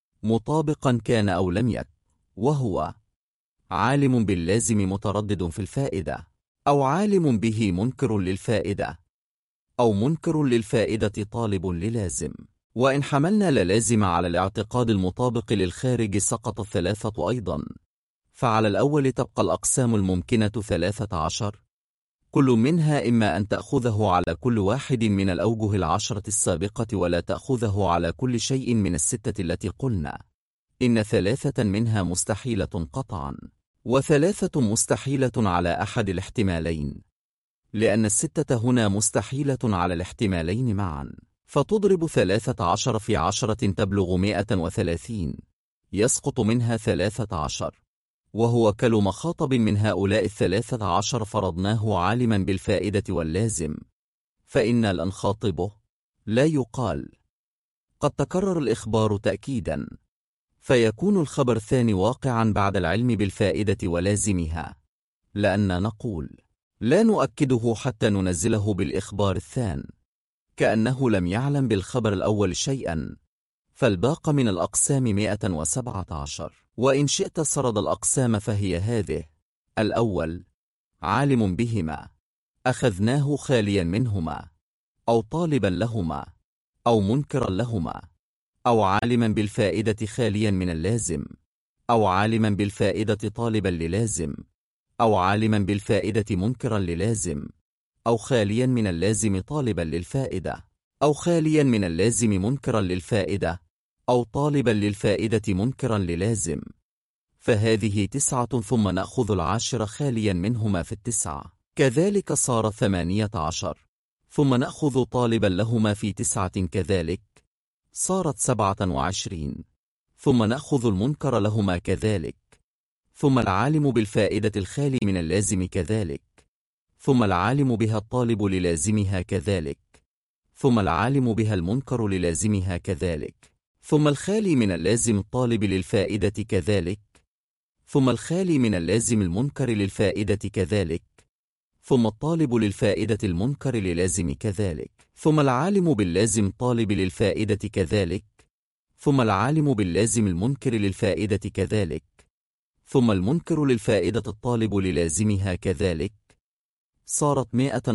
مطابقا كان أو لم يكن، وهو: عالم باللازم متردد في الفائدة، أو عالم به منكر للفائدة، أو منكر للفائدة طالب للازم. وإن حملنا للازم على الاعتقاد المطابق للخارج سقط الثلاثة أيضا، فعلى الأول تبقى الأقسام الممكنة 13، كل منها إما أن تأخذه على كل واحد من الأوجه 10 السابقة، ولا تأخذه على كل شيء من الستة التي قلنا. إن ثلاثة منها مستحيلة قطعا، وثلاثة مستحيلة على أحد الاحتمالين، لأن الستة هنا مستحيلة على الاحتمالين معا. فتضرب 13 في 10 تبلغ 130، يسقط منها 13، وهو كل مخاطب من هؤلاء 13 فرضناه عالما بالفائدة واللازم، فإن لا نخاطبه. لا يقال: قد تكرر الإخبار تأكيدا، فيكون الخبر الثاني واقعا بعد العلم بالفائدة ولازمها، لأن نقول: لا نؤكده حتى ننزله بالإخبار الثاني، كأنه لم يعلم بالخبر الأول شيئا. فالباقى من الأقسام 117، وإن شئت سرد الأقسام فهي هذه: الأول: عالم بهما، أخذناه خاليا منهما، أو طالبا لهما، أو منكرا لهما، أو عالما بالفائدة خاليا من اللازم، أو عالما بالفائدة طالبا للازم، أو عالما بالفائدة منكرا للازم، أو خاليا من اللازم طالبا للفائدة، أو خاليا من اللازم منكرا للفائدة، أو طالبا للفائدة منكرا للازم. فهذه 9، ثم نأخذ 10 خاليا منهما في 9، كذلك صار 18، ثم نأخذ طالبا لهما في 9 كذلك، صارت 27، ثم نأخذ المنكر لهما كذلك، ثم العالم بالفائدة الخالي من اللازم كذلك، ثم العالم بها الطالب للازمها كذلك، ثم العالم بها المنكر للازمها كذلك، ثم الخالي من اللازم الطالب للفائدة كذلك، ثم الخالي من اللازم المنكر للفائدة كذلك، ثم الطالب للفائدة المنكر للازم كذلك، ثم العالم باللازم طالب للفائدة كذلك، ثم العالم باللازم المنكر للفائدة كذلك، ثم المنكر للفائدة الطالب للازمها كذلك. صارت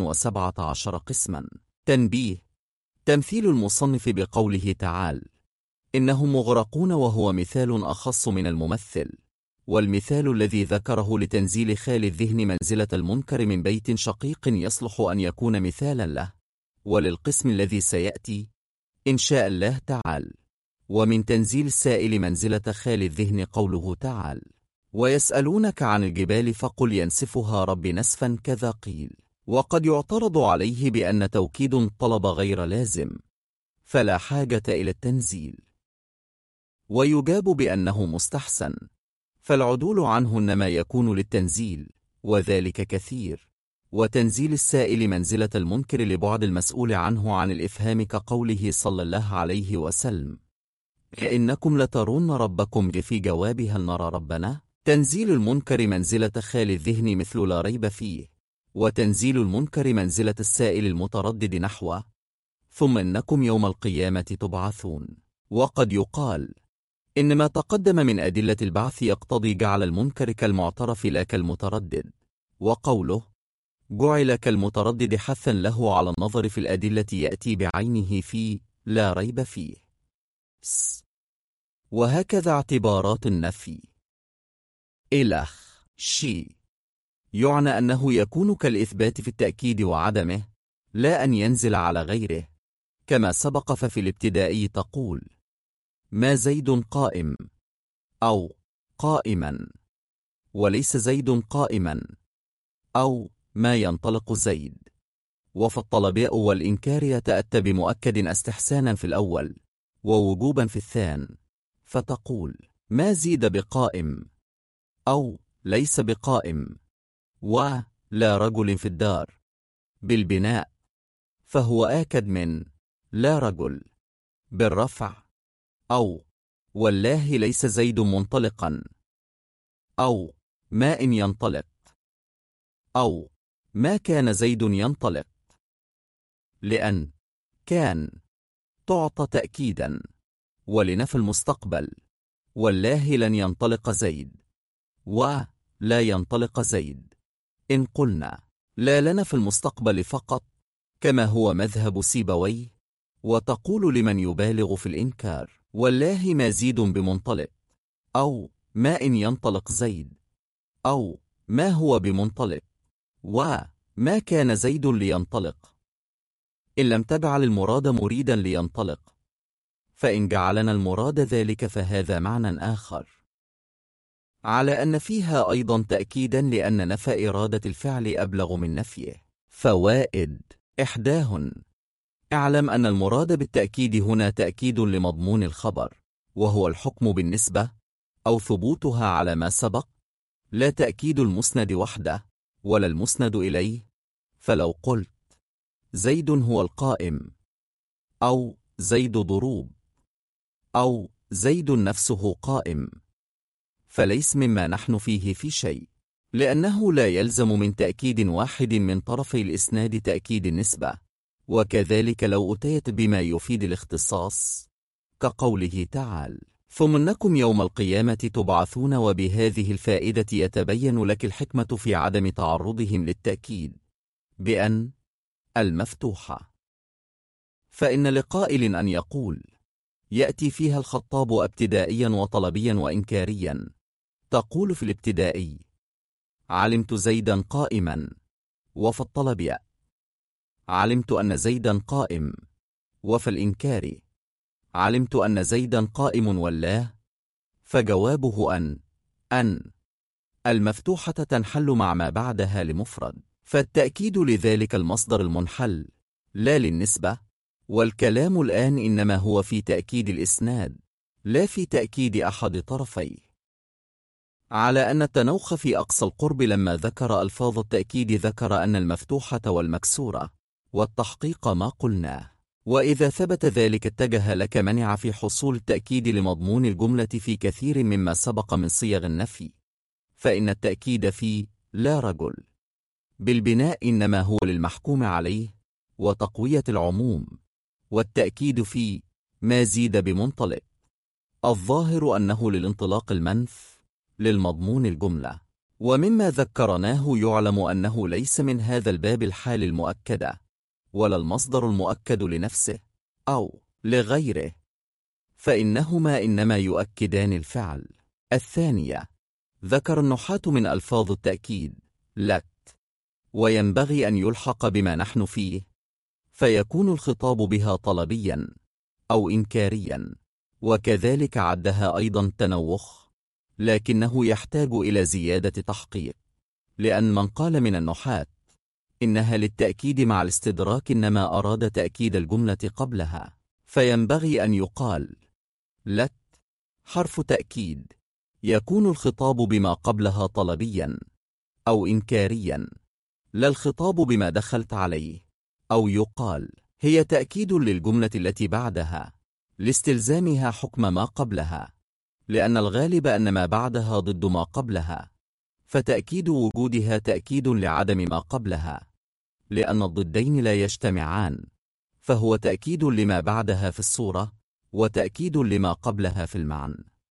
117 قسما. تنبيه: تمثيل المصنف بقوله تعالى: إنهم مغرقون، وهو مثال أخص من الممثل، والمثال الذي ذكره لتنزيل خال الذهن منزلة المنكر من بيت شقيق يصلح أن يكون مثالا له، وللقسم الذي سيأتي إن شاء الله تعالى. ومن تنزيل السائل منزلة خال الذهن قوله تعالى: ويسألونك عن الجبال فقل ينسفها رب نسفا كذا قيل. وقد يعترض عليه بأن توكيد طلب غير لازم، فلا حاجة إلى التنزيل، ويجاب بأنه مستحسن، فالعدول عنه إنما يكون للتنزيل، وذلك كثير. وتنزيل السائل منزلة المنكر لبعد المسؤول عنه عن الإفهام، كقوله صلى الله عليه وسلم: إنكم لترون ربكم، في جواب هل نرى ربنا؟ تنزيل المنكر منزلة خال الذهن مثل لا ريب فيه، وتنزيل المنكر منزلة السائل المتردد نحوه ثم إنكم يوم القيامة تبعثون. وقد يقال: إن ما تقدم من أدلة البعث يقتضي جعل المنكر كالمعترف لا كالمتردد، وقوله جعل كالمتردد حثا له على النظر في الأدلة يأتي بعينه في لا ريب فيه. وهكذا اعتبارات النفي. إلخ شي يعنى أنه يكون كالإثبات في التأكيد وعدمه، لا أن ينزل على غيره، كما سبق. ففي الابتدائي تقول ما زيد قائم أو قائما، وليس زيد قائما أو ما ينطلق زيد. وفي الطلباء والإنكار يتأتى بمؤكد استحسانا في الأول ووجوبا في الثاني، فتقول ما زيد بقائم أو ليس بقائم، ولا رجل في الدار بالبناء، فهو آكد من لا رجل بالرفع، أو والله ليس زيد منطلقا، أو ما إن ينطلق، أو ما كان زيد ينطلق، لأن كان تعطى تأكيدا، ولنفي المستقبل والله لن ينطلق زيد، ولا ينطلق زيد. إن قلنا لا لنا في المستقبل فقط كما هو مذهب سيبويه، وتقول لمن يبالغ في الإنكار والله ما زيد بمنطلق، أو ما إن ينطلق زيد، أو ما هو بمنطلق، وما كان زيد لينطلق، إن لم تجعل المراد مريدا لينطلق، فإن جعلنا المراد ذلك فهذا معنى آخر، على أن فيها أيضا تأكيدا، لأن نفى إرادة الفعل أبلغ من نفيه. فوائد: إحداهن: اعلم أن المراد بالتأكيد هنا تأكيد لمضمون الخبر، وهو الحكم بالنسبة أو ثبوتها على ما سبق، لا تأكيد المسند وحده ولا المسند إليه. فلو قلت زيد هو القائم، أو زيد ضروب، أو زيد نفسه قائم، فليس مما نحن فيه في شيء، لأنه لا يلزم من تأكيد واحد من طرفي الإسناد تأكيد النسبة. وكذلك لو أتيت بما يفيد الاختصاص كقوله تعالى ثم إنكم يوم القيامة تبعثون، وبهذه الفائدة يتبين لك الحكمة في عدم تعرضهم للتأكيد بأن المفتوحة. فإن لقائل أن يقول يأتي فيها الخطاب ابتدائيا وطلبيا وإنكاريا، تقول في الابتدائي علمت زيدا قائما، وفي الطلب علمت أن زيدا قائم، وفي الإنكار علمت أن زيدا قائم والله. فجوابه أن المفتوحة تنحل مع ما بعدها لمفرد، فالتأكيد لذلك المصدر المنحل لا للنسبة. والكلام الآن إنما هو في تأكيد الإسناد لا في تأكيد أحد طرفيه، على أن التنوخ في أقصى القرب لما ذكر ألفاظ التأكيد ذكر أن المفتوحة والمكسورة والتحقيق ما قلناه. وإذا ثبت ذلك اتجه لك منع في حصول التأكيد لمضمون الجملة في كثير مما سبق من صيغ النفي. فإن التأكيد في لا رجل بالبناء إنما هو للمحكوم عليه وتقوية العموم، والتأكيد في ما زيد بمنطلق الظاهر أنه للانطلاق المنف للمضمون الجملة. ومما ذكرناه يعلم أنه ليس من هذا الباب الحال المؤكدة ولا المصدر المؤكد لنفسه أو لغيره، فإنهما إنما يؤكدان الفعل. الثانية: ذكر النحاة من ألفاظ التأكيد لت، وينبغي أن يلحق بما نحن فيه، فيكون الخطاب بها طلبيا أو إنكاريا، وكذلك عدها أيضا تنوخ، لكنه يحتاج إلى زيادة تحقيق، لأن من قال من النحاة إنها للتأكيد مع الاستدراك إنما أراد تأكيد الجملة قبلها، فينبغي أن يقال لت حرف تأكيد، يكون الخطاب بما قبلها طلبيا أو إنكاريا، لا الخطاب بما دخلت عليه. أو يقال هي تأكيد للجملة التي بعدها لاستلزامها حكم ما قبلها، لأن الغالب أن ما بعدها ضد ما قبلها، فتأكيد وجودها تأكيد لعدم ما قبلها، لأن الضدين لا يجتمعان، فهو تأكيد لما بعدها في الصورة وتأكيد لما قبلها في المعنى.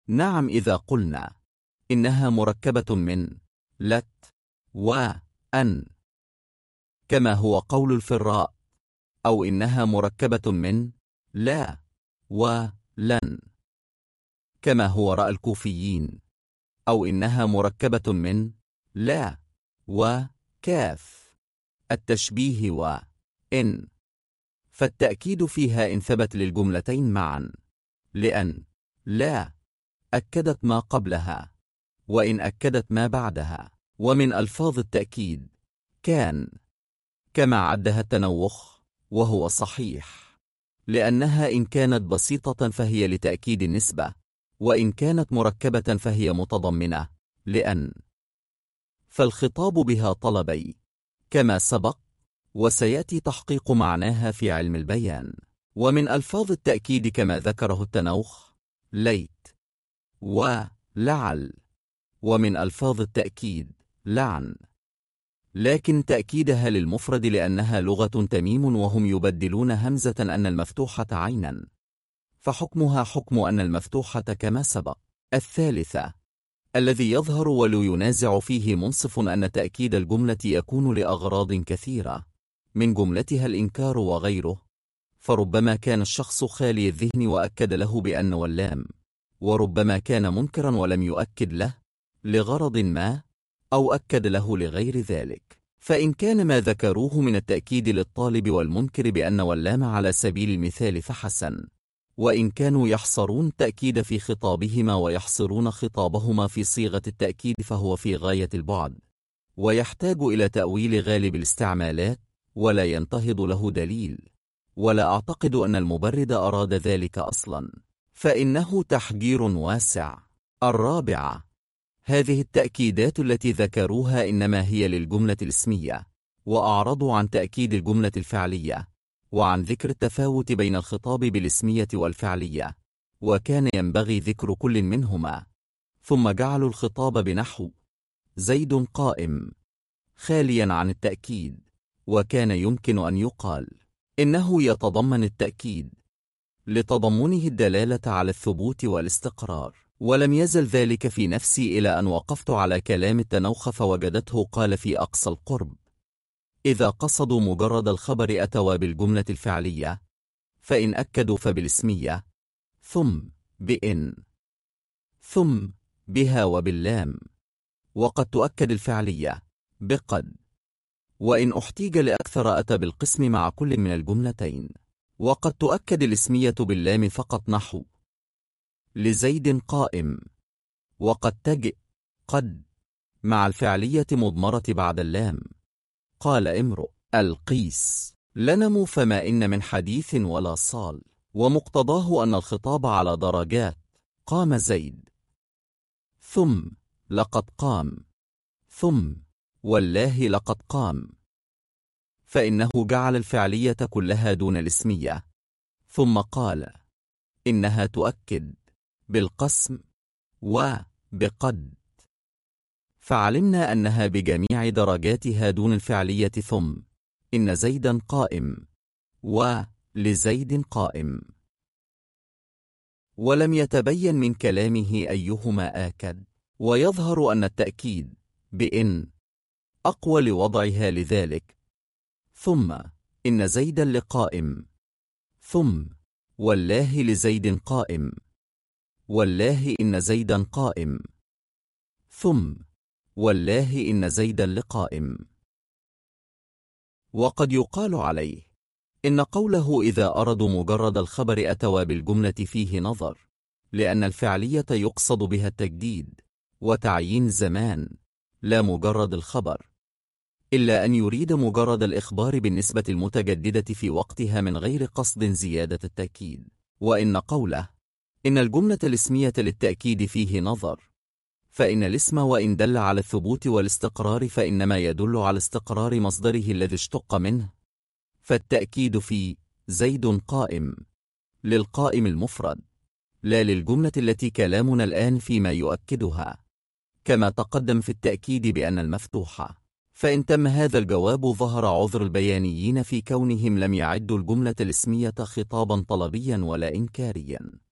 نعم إذا قلنا إنها مركبة من لت وأن، كما هو قول الفراء، أو إنها مركبة من لا ولن، كما هو رأى الكوفيين، أو إنها مركبة من لا وكاف التشبيه وإن، فالتأكيد فيها إن ثبت للجملتين معا، لأن لا أكدت ما قبلها وإن أكدت ما بعدها. ومن ألفاظ التأكيد كان، كما عدها التنوخ، وهو صحيح، لأنها إن كانت بسيطة فهي لتأكيد النسبة، وإن كانت مركبة فهي متضمنة لأن، فالخطاب بها طلبي كما سبق، وسيأتي تحقيق معناها في علم البيان. ومن ألفاظ التأكيد كما ذكره التنوخ ليت ولعل، ومن ألفاظ التأكيد لعن، لكن تأكيدها للمفرد لأنها لغة تميم وهم يبدلون همزة أن المفتوحة عينا، فحكمها حكم أن المفتوحة كما سبق. الثالثة الذي يظهر ولو ينازع فيه منصف أن تأكيد الجملة يكون لأغراض كثيرة، من جملتها الإنكار وغيره، فربما كان الشخص خالي الذهن وأكد له بأن واللام، وربما كان منكرا ولم يؤكد له لغرض ما، أو أكد له لغير ذلك. فإن كان ما ذكروه من التأكيد للطالب والمنكر بأن واللام على سبيل المثال فحسن، وإن كانوا يحصرون التأكيد في خطابهما ويحصرون خطابهما في صيغة التأكيد فهو في غاية البعد، ويحتاج إلى تأويل غالب الاستعمالات، ولا ينتهض له دليل، ولا أعتقد أن المبرد أراد ذلك أصلا، فإنه تحجير واسع. الرابعة، هذه التأكيدات التي ذكروها إنما هي للجملة الاسمية، وأعرضوا عن تأكيد الجملة الفعلية، وعن ذكر التفاوت بين الخطاب بالاسمية والفعلية، وكان ينبغي ذكر كل منهما، ثم جعلوا الخطاب بنحو زيد قائم خاليا عن التأكيد، وكان يمكن أن يقال إنه يتضمن التأكيد لتضمنه الدلالة على الثبوت والاستقرار. ولم يزل ذلك في نفسي إلى أن وقفت على كلام التنوخ فوجدته قال في أقصى القرب: إذا قصدوا مجرد الخبر أتوا بالجملة الفعلية، فإن أكدوا فبالاسمية، ثم بإن، ثم بها وباللام، وقد تؤكد الفعلية بقد، وإن احتيج لأكثر أتى بالقسم مع كل من الجملتين، وقد تؤكد الاسمية باللام فقط نحو لزيد قائم، وقد تجئ قد مع الفعلية مضمرة بعد اللام. قال امرؤ القيس: لنم فما إن من حديث ولا صال، ومقتضاه أن الخطاب على درجات، قام زيد، ثم لقد قام، ثم والله لقد قام، فإنه جعل الفعلية كلها دون الاسمية، ثم قال إنها تؤكد بالقسم وبقد، فعلمنا أنها بجميع درجاتها دون الفعلية. ثم إن زيدا قائم ولزيد قائم، ولم يتبين من كلامه أيهما آكد، ويظهر أن التأكيد بإن أقوى لوضعها لذلك. ثم إن زيدا لقائم، ثم والله لزيد قائم، والله إن زيدا قائم، ثم والله إن زيدا لقائم. وقد يقال عليه إن قوله إذا أردوا مجرد الخبر أتوا بالجملة فيه نظر، لأن الفعلية يقصد بها التجديد وتعيين زمان، لا مجرد الخبر، إلا أن يريد مجرد الإخبار بالنسبة المتجددة في وقتها من غير قصد زيادة التأكيد. وإن قوله إن الجملة الاسمية للتأكيد فيه نظر، فإن الاسم وإن دل على الثبوت والاستقرار فإنما يدل على استقرار مصدره الذي اشتق منه، فالتأكيد في زيد قائم للقائم المفرد، لا للجملة التي كلامنا الآن فيما يؤكدها، كما تقدم في التأكيد بأن المفتوحة. فإن تم هذا الجواب ظهر عذر البيانيين في كونهم لم يعدوا الجملة الاسمية خطابا طلبيا ولا إنكاريا.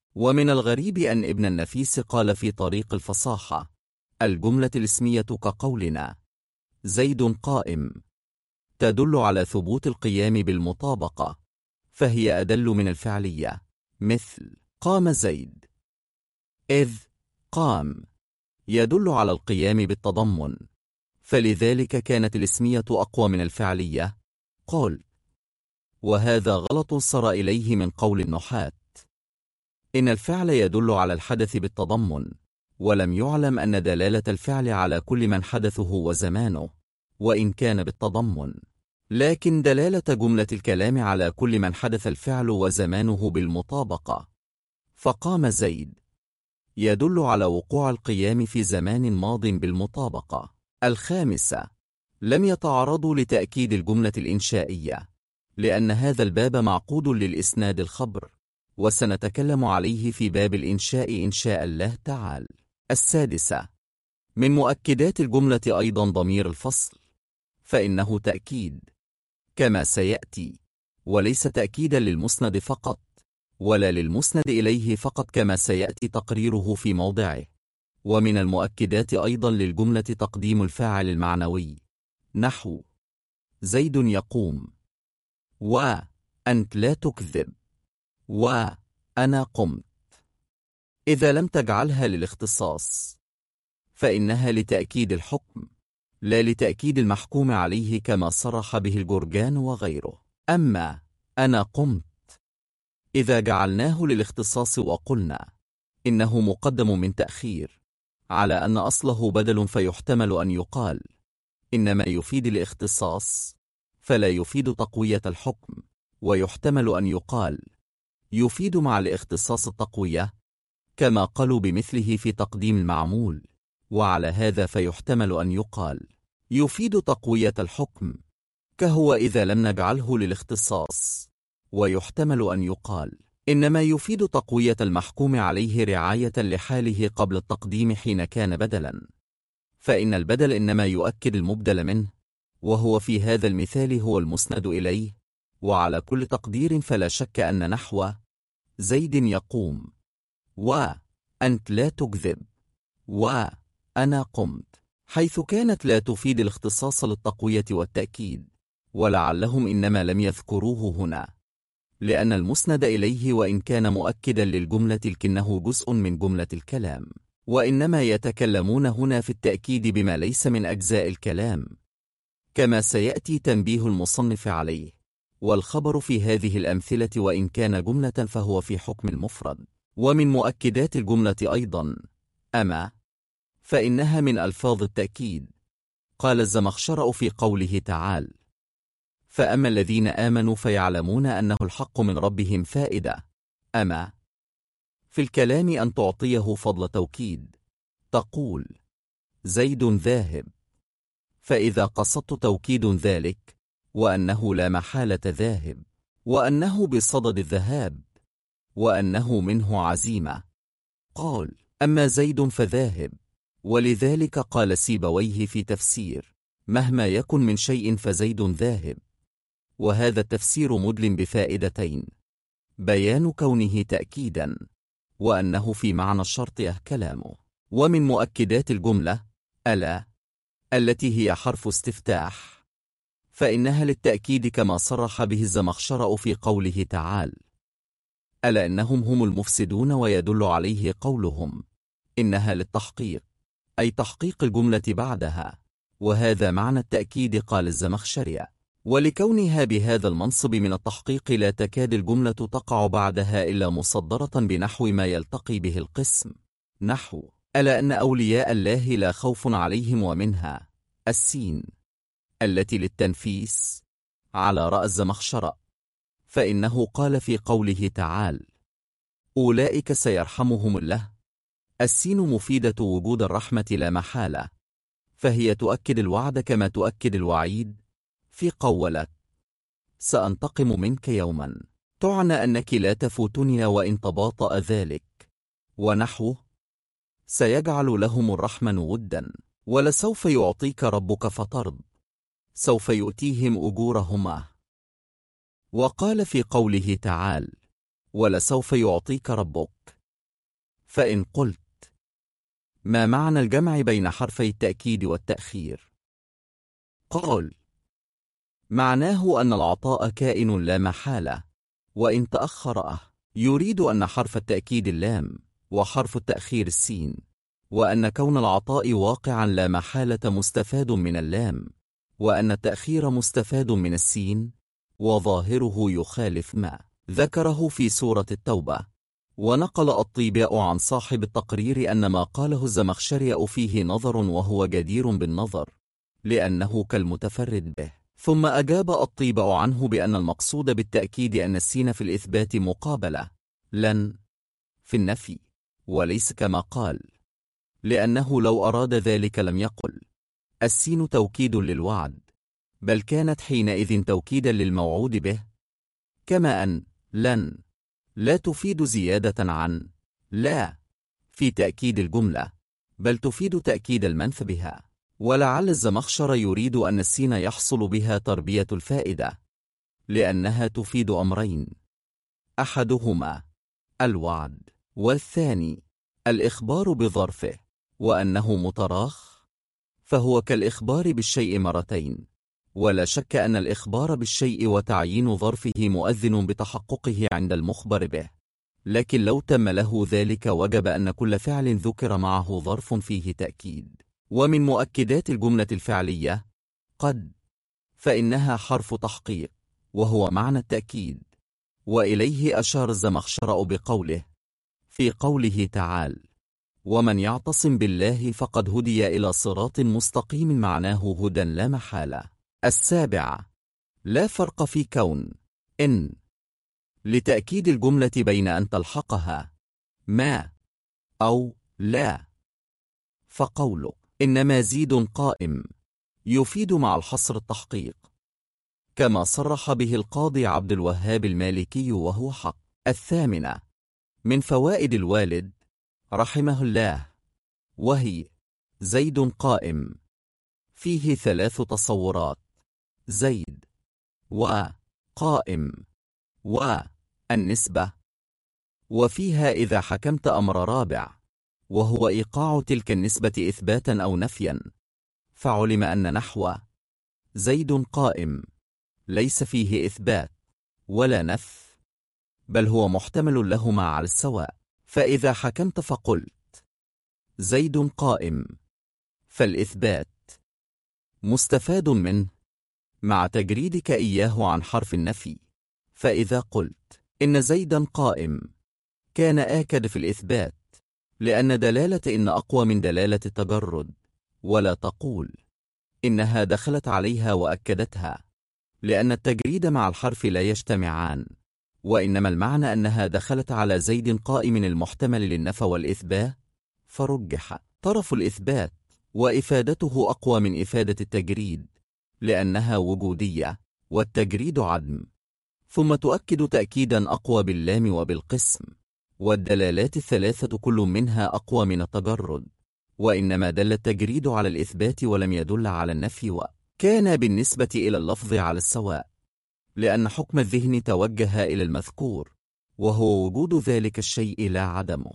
ومن الغريب أن ابن النفيس قال في طريق الفصاحة: الجملة الاسمية كقولنا زيد قائم تدل على ثبوت القيام بالمطابقة، فهي أدل من الفعلية، مثل قام زيد، إذ قام يدل على القيام بالتضمن، فلذلك كانت الاسمية أقوى من الفعلية. قل. وهذا غلط صار إليه من قول النحاة، إن الفعل يدل على الحدث بالتضمن، ولم يعلم أن دلالة الفعل على كل من حدثه وزمانه وإن كان بالتضمن، لكن دلالة جملة الكلام على كل من حدث الفعل وزمانه بالمطابقة. فقام زيد يدل على وقوع القيام في زمان ماض بالمطابقة. الخامسة، لم يتعرضوا لتأكيد الجملة الإنشائية، لأن هذا الباب معقود للإسناد الخبر، وسنتكلم عليه في باب الإنشاء إن شاء الله تعالى. السادسة، من مؤكدات الجملة أيضا ضمير الفصل، فإنه تأكيد كما سيأتي، وليس تأكيدا للمسند فقط ولا للمسند إليه فقط كما سيأتي تقريره في موضعه. ومن المؤكدات أيضا للجملة تقديم الفاعل المعنوي، نحو زيد يقوم، وأنت لا تكذب، وأنا قمت. إذا لم تجعلها للاختصاص فإنها لتأكيد الحكم لا لتأكيد المحكوم عليه كما صرح به الجرجان وغيره. أما أنا قمت إذا جعلناه للاختصاص وقلنا إنه مقدم من تأخير على أن أصله بدل فيحتمل أن يقال إنما يفيد الاختصاص فلا يفيد تقوية الحكم، ويحتمل أن يقال يفيد مع الاختصاص التقوية كما قالوا بمثله في تقديم المعمول، وعلى هذا فيحتمل أن يقال يفيد تقوية الحكم كهو إذا لم نجعله للاختصاص، ويحتمل أن يقال إنما يفيد تقوية المحكوم عليه رعاية لحاله قبل التقديم حين كان بدلا، فإن البدل إنما يؤكد المبدل منه، وهو في هذا المثال هو المسند إليه. وعلى كل تقدير فلا شك أن نحو زيد يقوم، وأنت لا تكذب، وأنا قمت، حيث كانت لا تفيد الاختصاص للتقوية والتأكيد، ولعلهم إنما لم يذكروه هنا لأن المسند إليه وإن كان مؤكدا للجملة لكنه جزء من جملة الكلام، وإنما يتكلمون هنا في التأكيد بما ليس من أجزاء الكلام كما سيأتي تنبيه المصنف عليه. والخبر في هذه الأمثلة وإن كان جملة فهو في حكم المفرد. ومن مؤكدات الجملة أيضا أما، فإنها من ألفاظ التأكيد. قال الزمخشري في قوله تعالى: فأما الذين آمنوا فيعلمون أنه الحق من ربهم فائدة. أما في الكلام أن تعطيه فضل توكيد، تقول زيد ذاهب، فإذا قصدت توكيد ذلك وأنه لا محالة ذاهب، وأنه بصدد الذهاب، وأنه منه عزيمة، قال أما زيد فذاهب. ولذلك قال سيبويه في تفسير: مهما يكن من شيء فزيد ذاهب. وهذا التفسير مدل بفائدتين: بيان كونه تأكيدا، وأنه في معنى الشرط كلامه. ومن مؤكدات الجملة ألا، التي هي حرف استفتاح، فإنها للتأكيد كما صرح به الزمخشري في قوله تعالى: ألا إنهم هم المفسدون، ويدل عليه قولهم إنها للتحقيق، أي تحقيق الجملة بعدها، وهذا معنى التأكيد. قال الزمخشري: ولكونها بهذا المنصب من التحقيق لا تكاد الجملة تقع بعدها إلا مصدرة بنحو ما يلتقي به القسم، نحو ألا أن أولياء الله لا خوف عليهم، ومنها السين التي للتنفيس على رأى الزمخشري، فإنه قال في قوله تعالى: أولئك سيرحمهم الله. السين مفيدة وجود الرحمة لا محالة، فهي تؤكد الوعد كما تؤكد الوعيد في قولك سأنتقم منك يوما، تعنى أنك لا تفوتني وإن تباطأ ذلك، ونحوه سيجعل لهم الرحمن ودا، ولسوف يعطيك ربك فترض، سوف يؤتيهم أجورهم. وقال في قوله تعالى: ولسوف يعطيك ربك، فإن قلت: ما معنى الجمع بين حرفي التأكيد والتأخير؟ قال: معناه أن العطاء كائن لا محالة، وإن تأخر يريد أن حرف التأكيد اللام وحرف التأخير السين، وأن كون العطاء واقعا لا محالة مستفاد من اللام، وأن التأخير مستفاد من السين، وظاهره يخالف ما ذكره في سورة التوبة. ونقل الطيباء عن صاحب التقرير أن ما قاله الزمخشري فيه نظر وهو جدير بالنظر، لأنه كالمتفرد به. ثم أجاب الطيباء عنه بأن المقصود بالتأكيد أن السين في الإثبات مقابلة لن في النفي، وليس كما قال، لأنه لو أراد ذلك لم يقل السين توكيد للوعد، بل كانت حينئذ توكيدا للموعود به، كما أن لن لا تفيد زيادة عن لا في تأكيد الجملة، بل تفيد تأكيد المنث بها. ولعل الزمخشر يريد أن السين يحصل بها تربية الفائدة، لأنها تفيد أمرين: أحدهما الوعد، والثاني الإخبار بظرفه، وأنه متراخ فهو كالإخبار بالشيء مرتين. ولا شك أن الإخبار بالشيء وتعيين ظرفه مؤذن بتحققه عند المخبر به، لكن لو تم له ذلك وجب أن كل فعل ذكر معه ظرف فيه تأكيد. ومن مؤكدات الجملة الفعلية قد، فإنها حرف تحقيق، وهو معنى التأكيد، وإليه أشار الزمخشري بقوله في قوله تعالى: ومن يعتصم بالله فقد هدي إلى صراط مستقيم، معناه هدى لا محالة. 7. لا فرق في كون إن لتأكيد الجملة بين أن تلحقها ما أو لا، فقوله إنما زيد قائم يفيد مع الحصر التحقيق، كما صرح به القاضي عبد الوهاب المالكي وهو حق. 8. من فوائد الوالد رحمه الله، وهي زيد قائم، فيه 3 تصورات: زيد، وقائم، والنسبة. وفيها إذا حكمت أمر رابع، وهو إيقاع تلك النسبة إثباتا أو نفيا، فعلم أن نحو زيد قائم ليس فيه إثبات ولا نفي، بل هو محتمل لهما على السواء. فإذا حكمت فقلت زيد قائم، فالإثبات مستفاد منه مع تجريدك إياه عن حرف النفي. فإذا قلت إن زيدا قائم كان آكد في الإثبات، لأن دلالة إن أقوى من دلالة التجرد، ولا تقول إنها دخلت عليها وأكدتها، لأن التجريد مع الحرف لا يجتمعان، وإنما المعنى أنها دخلت على زيد قائم المحتمل للنفي والإثبات، فرجح طرف الإثبات وإفادته أقوى من إفادة التجريد، لأنها وجودية والتجريد عدم. ثم تؤكد تأكيدا أقوى باللام وبالقسم، والدلالات الثلاثة كل منها أقوى من التجرد، وإنما دل التجريد على الإثبات ولم يدل على النفي، وكان بالنسبة إلى اللفظ على السواء، لأن حكم الذهن توجه إلى المذكور، وهو وجود ذلك الشيء لا عدمه.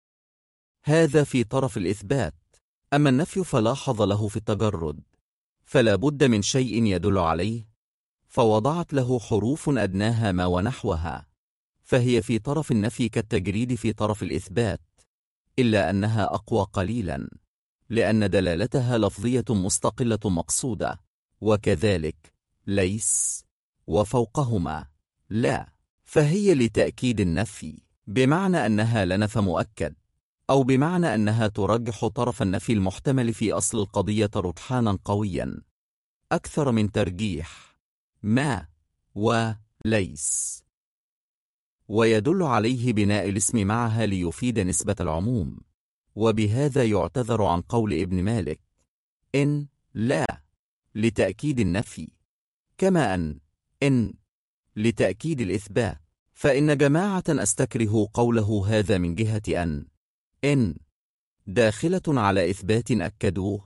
هذا في طرف الإثبات. أما النفي فلاحظ له في التجرد، فلا بد من شيء يدل عليه، فوضعت له حروف أدناها ما ونحوها، فهي في طرف النفي كالتجريد في طرف الإثبات، إلا أنها أقوى قليلا، لأن دلالتها لفظية مستقلة مقصودة. وكذلك ليس وفوقهما لا، فهي لتأكيد النفي، بمعنى أنها لنفى مؤكد، أو بمعنى أنها ترجح طرف النفي المحتمل في أصل القضية رجحانا قويا أكثر من ترجيح ما وليس. ويدل عليه بناء الاسم معها ليفيد نسبة العموم، وبهذا يعتذر عن قول ابن مالك إن لا لتأكيد النفي، كما إن لتأكيد الإثبات. فإن جماعة أستكره قوله هذا من جهة إن داخلة على إثبات أكدوه،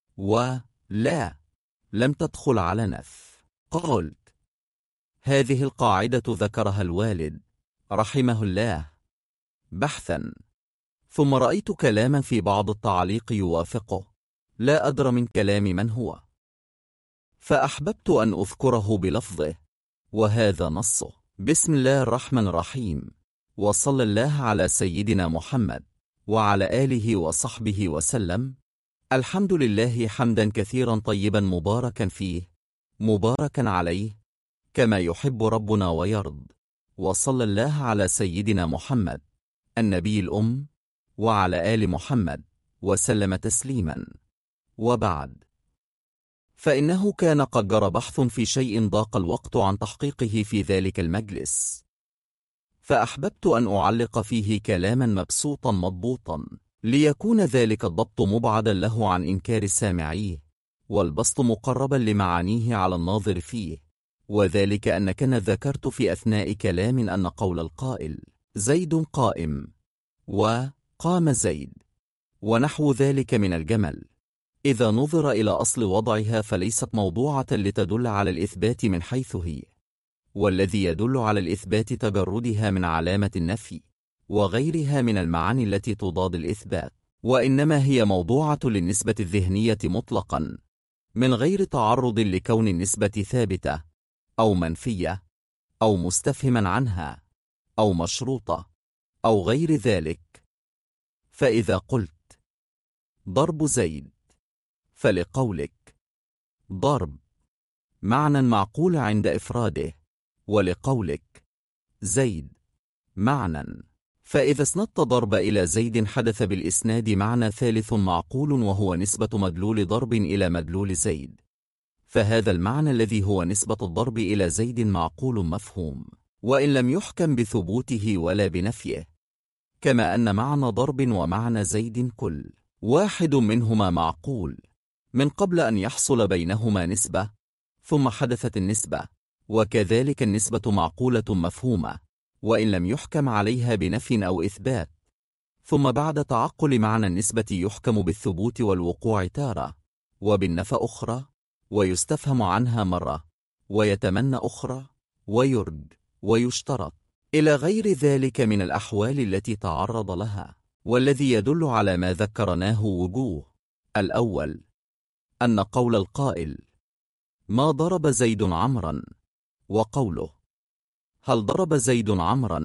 ولا لم تدخل على نفي. قلت هذه القاعدة ذكرها الوالد رحمه الله بحثا ثم رأيت كلاما في بعض التعليق يوافقه، لا أدرى من كلام من هو، فأحببت أن أذكره بلفظه، وهذا نصه: بسم الله الرحمن الرحيم، وصلى الله على سيدنا محمد وعلى آله وصحبه وسلم. الحمد لله حمدا كثيرا طيبا مباركا فيه، مباركا عليه، كما يحب ربنا ويرض. وصلى الله على سيدنا محمد النبي الأم وعلى آل محمد وسلم تسليما. وبعد، فإنه كان قد جرى بحث في شيء ضاق الوقت عن تحقيقه في ذلك المجلس، فأحببت أن أعلق فيه كلاما مبسوطا مضبوطا، ليكون ذلك الضبط مبعدا له عن إنكار سامعيه، والبسط مقربا لمعانيه على الناظر فيه. وذلك أنك ذكرت في أثناء كلام أن قول القائل زيد قائم وقام زيد ونحو ذلك من الجمل، إذا نظر إلى أصل وضعها فليست موضوعة لتدل على الإثبات من حيث هي، والذي يدل على الإثبات تجردها من علامة النفي وغيرها من المعاني التي تضاد الإثبات، وإنما هي موضوعة للنسبة الذهنية مطلقا، من غير تعرض لكون النسبة ثابتة أو منفية أو مستفهما عنها أو مشروطة أو غير ذلك. فإذا قلت ضرب زيد، فلقولك ضرب معنى معقول عند إفراده، ولقولك زيد معنى. فإذا اسندت ضرب إلى زيد حدث بالإسناد معنى ثالث معقول، وهو نسبة مدلول ضرب إلى مدلول زيد، فهذا المعنى الذي هو نسبة الضرب إلى زيد معقول مفهوم، وإن لم يحكم بثبوته ولا بنفيه، كما أن معنى ضرب ومعنى زيد كل واحد منهما معقول من قبل أن يحصل بينهما نسبة، ثم حدثت النسبة، وكذلك النسبة معقولة مفهومة وإن لم يحكم عليها بنفي أو إثبات، ثم بعد تعقل معنى النسبة يحكم بالثبوت والوقوع تارة، وبالنفي أخرى، ويستفهم عنها مرة، ويتمنى أخرى، ويرد، ويشترط، إلى غير ذلك من الأحوال التي تعرض لها. والذي يدل على ما ذكرناه وجوه: الأول أن قول القائل ما ضرب زيد عمرا، وقوله هل ضرب زيد عمرا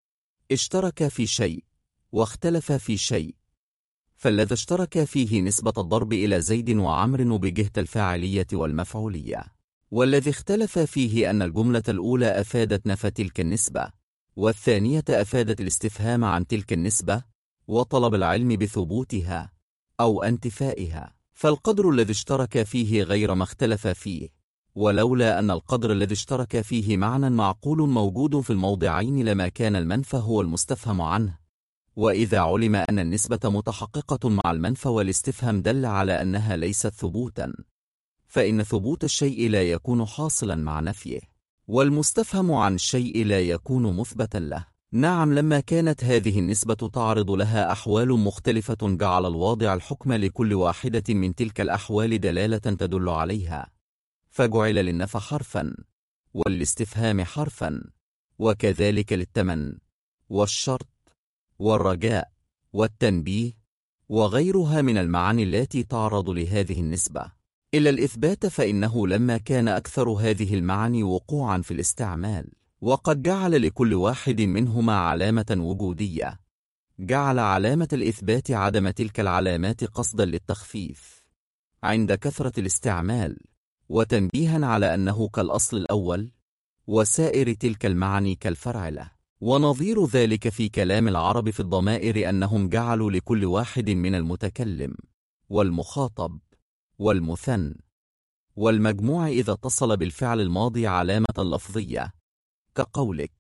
اشترك في شيء واختلف في شيء، فالذي اشترك فيه نسبة الضرب إلى زيد وعمر بجهة الفاعلية والمفعولية، والذي اختلف فيه أن الجملة الأولى أفادت نفى تلك النسبة، والثانية أفادت الاستفهام عن تلك النسبة وطلب العلم بثبوتها أو انتفائها، فالقدر الذي اشترك فيه غير ما اختلف فيه، ولولا أن القدر الذي اشترك فيه معنى معقول موجود في الموضعين لما كان المنفى هو المستفهم عنه. وإذا علم أن النسبة متحققة مع المنفى والاستفهام دل على أنها ليست ثبوتا، فإن ثبوت الشيء لا يكون حاصلا مع نفيه، والمستفهم عن الشيء لا يكون مثبتا له. نعم، لما كانت هذه النسبة تعرض لها أحوال مختلفة جعل الواضع الحكم لكل واحدة من تلك الأحوال دلالة تدل عليها، فجعل للنفي حرفا والاستفهام حرفا، وكذلك للتمن والشرط والرجاء والتنبيه وغيرها من المعاني التي تعرض لهذه النسبة. إلا الإثبات، فإنه لما كان أكثر هذه المعاني وقوعا في الاستعمال، وقد جعل لكل واحد منهما علامة وجودية، جعل علامة الإثبات عدم تلك العلامات قصدا للتخفيف عند كثرة الاستعمال، وتنبيها على أنه كالأصل الأول، وسائر تلك المعاني كالفرع له. ونظير ذلك في كلام العرب في الضمائر أنهم جعلوا لكل واحد من المتكلم والمخاطب والمثنى والمجموع إذا اتصل بالفعل الماضي علامة لفظية، كقولك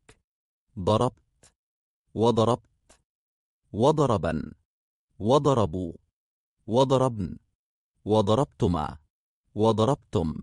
ضربت وضربت وضربا وضربوا وضربن وضربتما وضربتم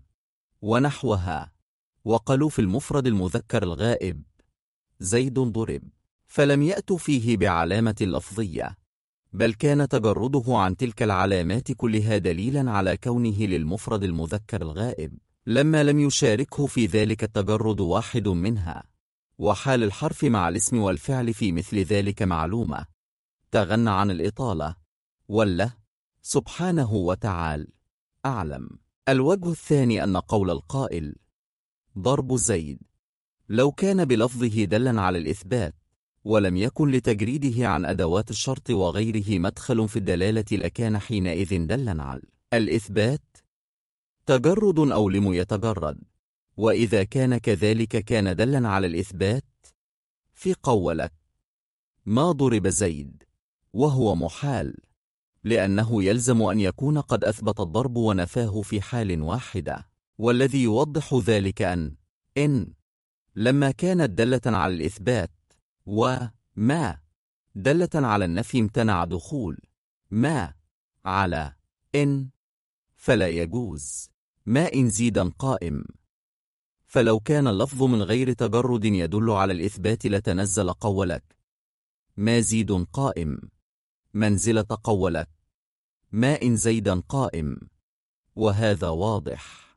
ونحوها. وقالوا في المفرد المذكر الغائب زيد ضرب، فلم يأتوا فيه بعلامة لفظية، بل كان تجرده عن تلك العلامات كلها دليلا على كونه للمفرد المذكر الغائب، لما لم يشاركه في ذلك التجرد واحد منها. وحال الحرف مع الاسم والفعل في مثل ذلك معلومة، تغنى عن الإطالة. ولا سبحانه وتعالى أعلم. الوجه الثاني أن قول القائل ضرب زيد لو كان بلفظه دلا على الإثبات ولم يكن لتجريده عن أدوات الشرط وغيره مدخل في الدلالة لكان حينئذ دلا على الإثبات تجرد أو لم يتجرد، وإذا كان كذلك كان دلا على الإثبات في قولك ما ضرب زيد، وهو محال، لأنه يلزم أن يكون قد أثبت الضرب ونفاه في حال واحدة. والذي يوضح ذلك إن لما كانت دالة على الإثبات وما دالة على النفي امتنع دخول ما على إن، فلا يجوز ما إن زيدا قائم. فلو كان اللفظ من غير تجرد يدل على الإثبات لتنزل قولك ما زيد قائم منزلة قولك ما إن زيدا قائم، وهذا واضح.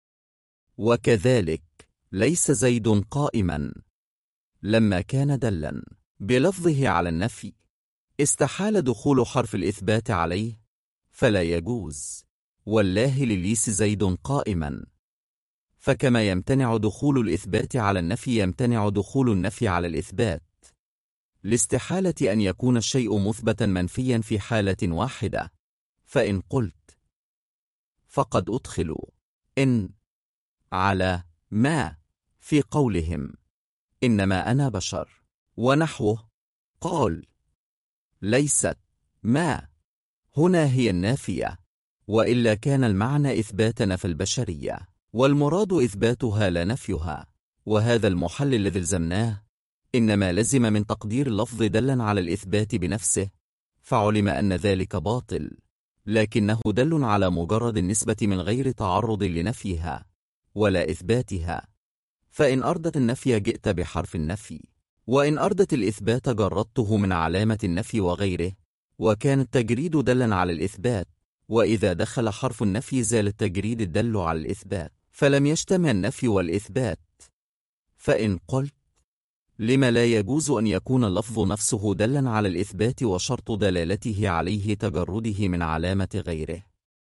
وكذلك ليس زيد قائما لما كان دلا بلفظه على النفي استحال دخول حرف الإثبات عليه، فلا يجوز والله لليس زيد قائما. فكما يمتنع دخول الإثبات على النفي يمتنع دخول النفي على الإثبات، لاستحالة أن يكون الشيء مثبتا منفيا في حالة واحدة. فإن قلت فقد أدخلوا إن على ما في قولهم إنما أنا بشر ونحوه قال ليست ما هنا هي النافية، وإلا كان المعنى إثباتنا في البشرية والمراد إثباتها لا نفيها. وهذا المحل الذي لزمناه إنما لزم من تقدير اللفظ دلا على الإثبات بنفسه، فعلم أن ذلك باطل، لكنه دل على مجرد النسبة من غير تعرض لنفيها ولا إثباتها. فإن أردت النفي جئت بحرف النفي، وإن أردت الإثبات جردته من علامة النفي وغيره، وكان التجريد دلا على الإثبات، وإذا دخل حرف النفي زال التجريد الدل على الإثبات، فلم يجتمع النفي والإثبات. فإن قلت لما لا يجوز أن يكون اللفظ نفسه دلا على الإثبات وشرط دلالته عليه تجرده من علامة غيره؟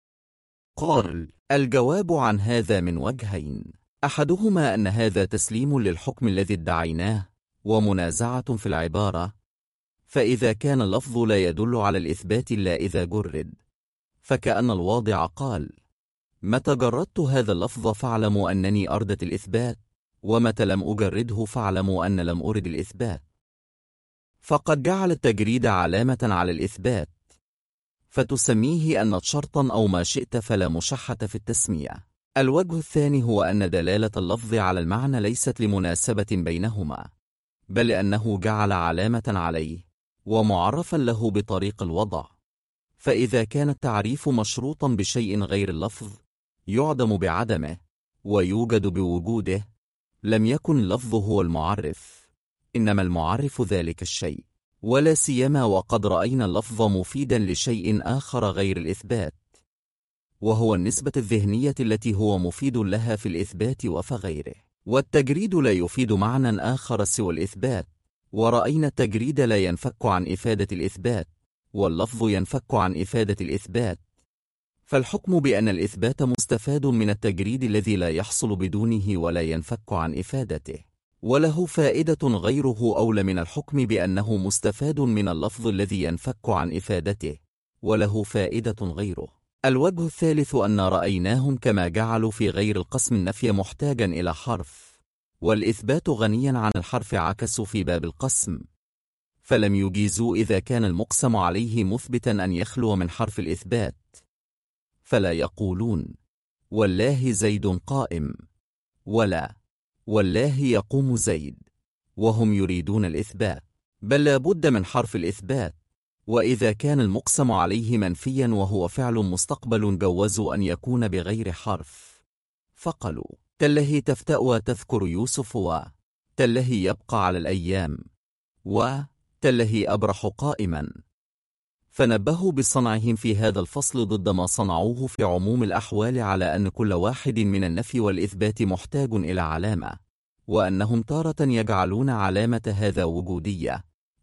قال الجواب عن هذا من وجهين، أحدهما أن هذا تسليم للحكم الذي ادعيناه ومنازعة في العبارة، فإذا كان اللفظ لا يدل على الإثبات إلا إذا جرد، فكأن الواضع قال متى جردت هذا اللفظ فاعلموا أنني أردت الإثبات، ومتى لم أجرده فاعلموا أن لم أرد الإثبات. فقد جعل التجريد علامة على الإثبات، فتسميه أن شرطا أو ما شئت فلا مشحة في التسمية. الوجه الثاني هو أن دلالة اللفظ على المعنى ليست لمناسبة بينهما، بل أنه جعل علامة عليه ومعرفا له بطريق الوضع. فإذا كان التعريف مشروطا بشيء غير اللفظ يعدم بعدمه ويوجد بوجوده، لم يكن اللفظ هو المعرف، إنما المعرف ذلك الشيء، ولا سيما وقد رأينا اللفظ مفيدا لشيء آخر غير الإثبات، وهو النسبة الذهنية التي هو مفيد لها في الإثبات وفغيره. والتجريد لا يفيد معنى آخر سوى الإثبات، ورأينا التجريد لا ينفك عن إفادة الإثبات، واللفظ ينفك عن إفادة الإثبات. فالحكم بأن الإثبات مستفاد من التجريد الذي لا يحصل بدونه ولا ينفك عن إفادته، وله فائدة غيره أولى من الحكم بأنه مستفاد من اللفظ الذي ينفك عن إفادته وله فائدة غيره. الوجه الثالث أن رأيناهم كما جعلوا في غير القسم النفي محتاجا إلى حرف، والإثبات غنيا عن الحرف، عكسوا في باب القسم، فلم يجيزوا إذا كان المقسم عليه مثبتا أن يخلو من حرف الإثبات، فلا يقولون والله زيد قائم، ولا والله يقوم زيد، وهم يريدون الإثبات، بل لا بد من حرف الإثبات. وإذا كان المقسم عليه منفيا وهو فعل مستقبل جوزوا أن يكون بغير حرف، فقالوا تله تفتأ وتذكر يوسف، وتله يبقى على الأيام، وتله أبرح قائما. فنبهوا بصنعهم في هذا الفصل ضد ما صنعوه في عموم الأحوال على أن كل واحد من النفي والإثبات محتاج إلى علامة، وأنهم تارة يجعلون علامة هذا وجودية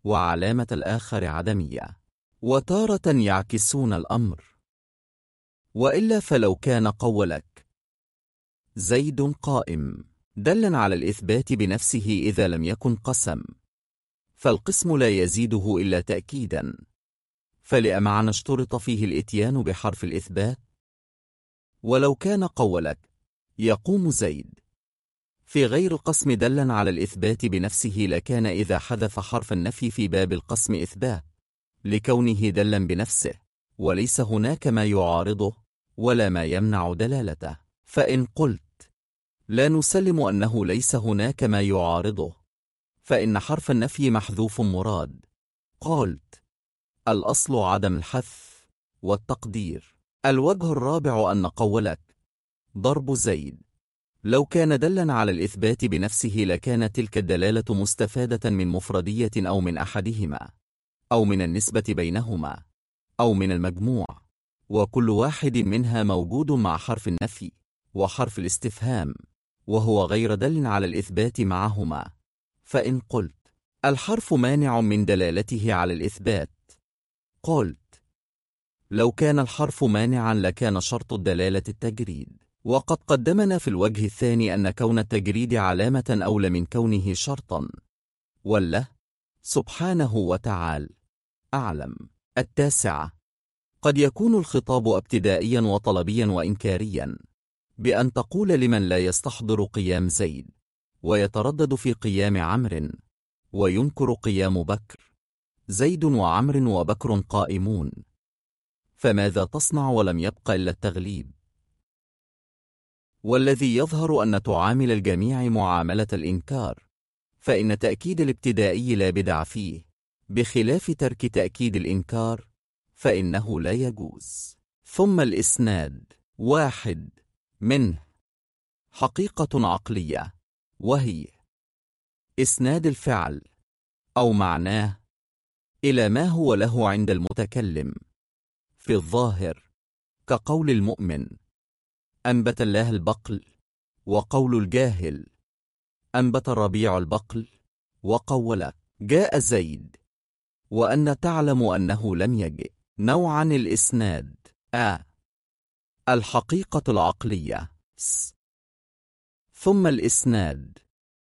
وعلامة الآخر عدمية، وتارة يعكسون الأمر. وإلا فلو كان قولك زيد قائم دلا على الإثبات بنفسه إذا لم يكن قسم، فالقسم لا يزيده إلا تأكيدا، فلأمعنى اشترط فيه الإتيان بحرف الإثبات. ولو كان قولك يقوم زيد في غير القسم دلا على الإثبات بنفسه لكان إذا حذف حرف النفي في باب القسم إثبات، لكونه دلا بنفسه وليس هناك ما يعارضه ولا ما يمنع دلالته. فإن قلت لا نسلم أنه ليس هناك ما يعارضه، فإن حرف النفي محذوف مراد، قلت الأصل عدم الحذف والتقدير. الوجه الرابع أن قولك ضرب زيد لو كان دلا على الإثبات بنفسه لكان تلك الدلالة مستفادة من مفردية أو من أحدهما، أو من النسبة بينهما، أو من المجموع، وكل واحد منها موجود مع حرف النفي وحرف الاستفهام، وهو غير دل على الإثبات معهما. فإن قلت الحرف مانع من دلالته على الإثبات، قلت لو كان الحرف مانعا لكان شرط الدلالة التجريد، وقد قدمنا في الوجه الثاني أن كون التجريد علامة أولى من كونه شرطا، والله سبحانه وتعالى أعلم. 9. قد يكون الخطاب ابتدائيا وطلبيا وإنكاريا، بأن تقول لمن لا يستحضر قيام زيد ويتردد في قيام عمرو، وينكر قيام بكر، زيد وعمر وبكر قائمون، فماذا تصنع ولم يبق إلا التغليب؟ والذي يظهر أن تعامل الجميع معاملة الإنكار، فإن تأكيد الابتدائي لا بدع فيه، بخلاف ترك تأكيد الإنكار فإنه لا يجوز. ثم الإسناد. 1 منه حقيقة عقلية، وهي إسناد الفعل أو معناه إلى ما هو له عند المتكلم في الظاهر، كقول المؤمن أنبت الله البقل، وقول الجاهل أنبت الربيع البقل، وقولك جاء زيد، وأن تعلم أنه لم يجئ. نوعا الإسناد: الحقيقة العقلية، ثم الإسناد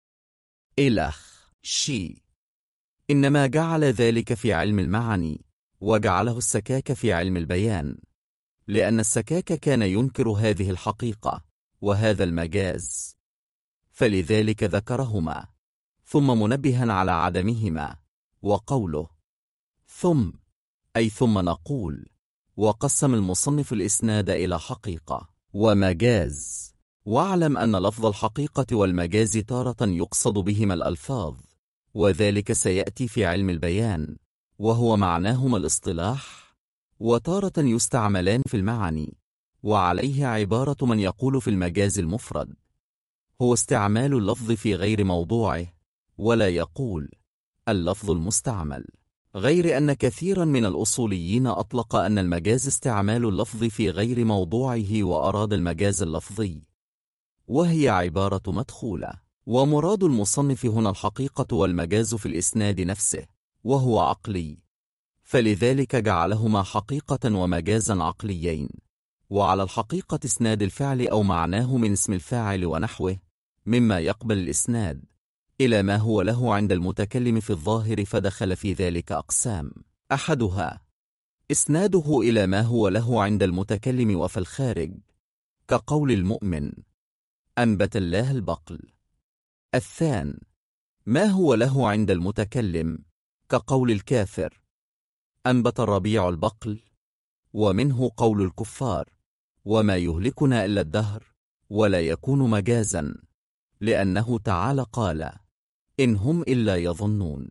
إلخ شي، إنما جعل ذلك في علم المعاني وجعله السكاك في علم البيان، لأن السكاك كان ينكر هذه الحقيقة وهذا المجاز، فلذلك ذكرهما ثم منبها على عدمهما. وقوله ثم أي ثم نقول، وقسم المصنف الإسناد إلى حقيقة ومجاز. واعلم أن لفظ الحقيقة والمجاز تارة يقصد بهما الألفاظ، وذلك سيأتي في علم البيان وهو معناهما الاصطلاح، وتارة يستعملان في المعاني، وعليه عبارة من يقول في المجاز المفرد هو استعمال اللفظ في غير موضوعه، ولا يقول اللفظ المستعمل، غير أن كثيرا من الأصوليين أطلق أن المجاز استعمال اللفظ في غير موضوعه وأراد المجاز اللفظي، وهي عبارة مدخولة. ومراد المصنف هنا الحقيقة والمجاز في الإسناد نفسه، وهو عقلي، فلذلك جعلهما حقيقة ومجازا عقليين. وعلى الحقيقة إسناد الفعل أو معناه من اسم الفاعل ونحوه مما يقبل الإسناد إلى ما هو له عند المتكلم في الظاهر، فدخل في ذلك أقسام: أحدها إسناده إلى ما هو له عند المتكلم وفي الخارج، كقول المؤمن أنبت الله البقل. الثان ما هو له عند المتكلم، كقول الكافر أنبت الربيع البقل، ومنه قول الكفار وما يهلكنا إلا الدهر، ولا يكون مجازا لأنه تعالى قال إن هم إلا يظنون.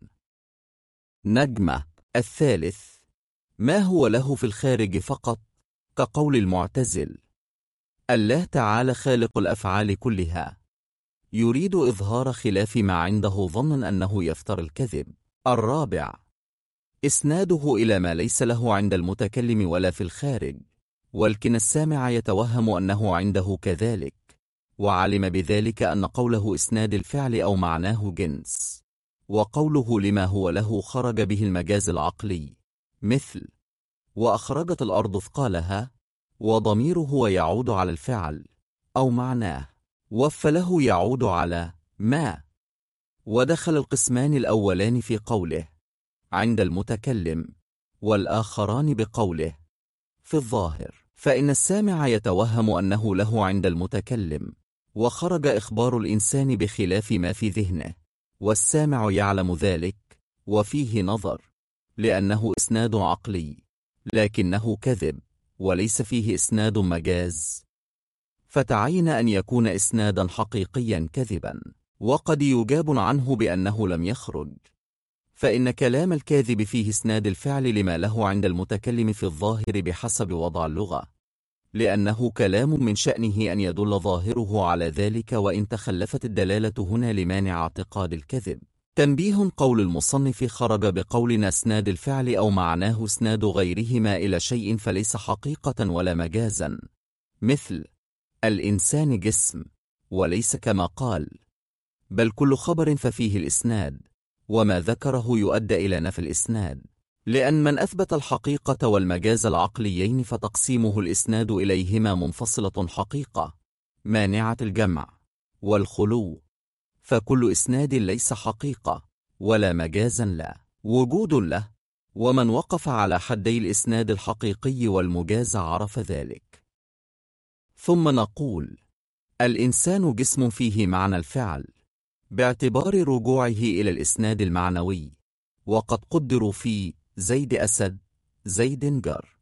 نجمة. الثالث ما هو له في الخارج فقط، كقول المعتزل الله تعالى خالق الأفعال كلها، يريد إظهار خلاف ما عنده ظنا أنه يفتر الكذب. الرابع إسناده إلى ما ليس له عند المتكلم ولا في الخارج، ولكن السامع يتوهم أنه عنده كذلك، وعلم بذلك أن قوله إسناد الفعل أو معناه جنس، وقوله لما هو له خرج به المجاز العقلي، مثل وأخرجت الأرض ثقالها، وضميره ويعود على الفعل أو معناه، وفله يعود على ما. ودخل القسمان الأولان في قوله عند المتكلم، والآخران بقوله في الظاهر، فإن السامع يتوهم أنه له عند المتكلم، وخرج إخبار الإنسان بخلاف ما في ذهنه، والسامع يعلم ذلك، وفيه نظر، لأنه إسناد عقلي، لكنه كذب، وليس فيه إسناد مجاز، فتعين أن يكون إسنادا حقيقيا كذبا. وقد يجاب عنه بأنه لم يخرج، فإن كلام الكاذب فيه إسناد الفعل لما له عند المتكلم في الظاهر بحسب وضع اللغة، لأنه كلام من شأنه أن يدل ظاهره على ذلك، وإن تخلفت الدلالة هنا لمانع اعتقاد الكذب. تنبيه: قول المصنف خرج بقولنا إسناد الفعل أو معناه إسناد غيرهما إلى شيء فليس حقيقة ولا مجازا، مثل الإنسان جسم، وليس كما قال، بل كل خبر ففيه الإسناد، وما ذكره يؤدى إلى نفي الإسناد، لأن من أثبت الحقيقة والمجاز العقليين فتقسيمه الإسناد إليهما منفصلة حقيقة مانعة الجمع والخلو، فكل إسناد ليس حقيقة ولا مجازا لا وجود له، ومن وقف على حدي الإسناد الحقيقي والمجاز عرف ذلك. ثم نقول الإنسان جسم فيه معنى الفعل باعتبار رجوعه إلى الإسناد المعنوي، وقد قدروا في زيد أسد، زيد جار،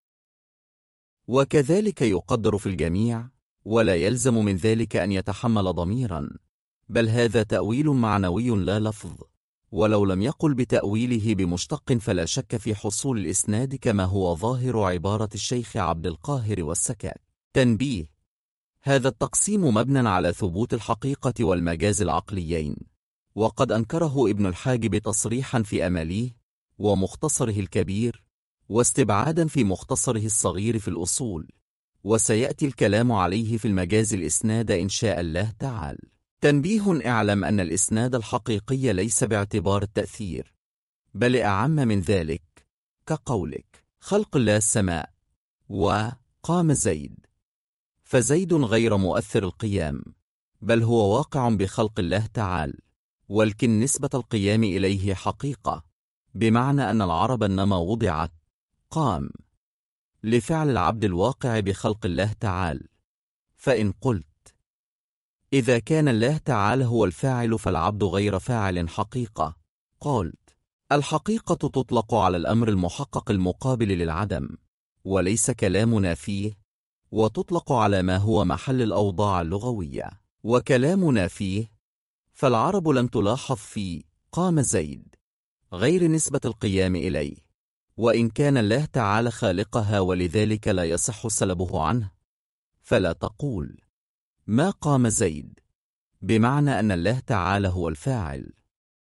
وكذلك يقدر في الجميع، ولا يلزم من ذلك أن يتحمل ضميرا، بل هذا تأويل معنوي لا لفظ، ولو لم يقل بتأويله بمشتق فلا شك في حصول الإسناد، كما هو ظاهر عبارة الشيخ عبد القاهر والسكات. تنبيه: هذا التقسيم مبنى على ثبوت الحقيقة والمجاز العقليين، وقد أنكره ابن الحاجب تصريحا في أماليه ومختصره الكبير، واستبعادا في مختصره الصغير في الأصول، وسيأتي الكلام عليه في المجاز الإسناد إن شاء الله تعالى. تنبيه: اعلم أن الإسناد الحقيقي ليس باعتبار التأثير، بل أعم من ذلك، كقولك خلق الله السماء وقام زيد، فزيد غير مؤثر القيام، بل هو واقع بخلق الله تعالى، ولكن نسبة القيام إليه حقيقة، بمعنى أن العرب إنما وضعت قام لفعل العبد الواقع بخلق الله تعالى. فإن قلت إذا كان الله تعالى هو الفاعل فالعبد غير فاعل حقيقة، قلت الحقيقة تطلق على الأمر المحقق المقابل للعدم، وليس كلامنا فيه، وتطلق على ما هو محل الأوضاع اللغوية، وكلامنا فيه، فالعرب لم تلاحظ في قام زيد غير نسبة القيام إليه، وإن كان الله تعالى خالقها، ولذلك لا يصح سلبه عنه، فلا تقول ما قام زيد، بمعنى أن الله تعالى هو الفاعل.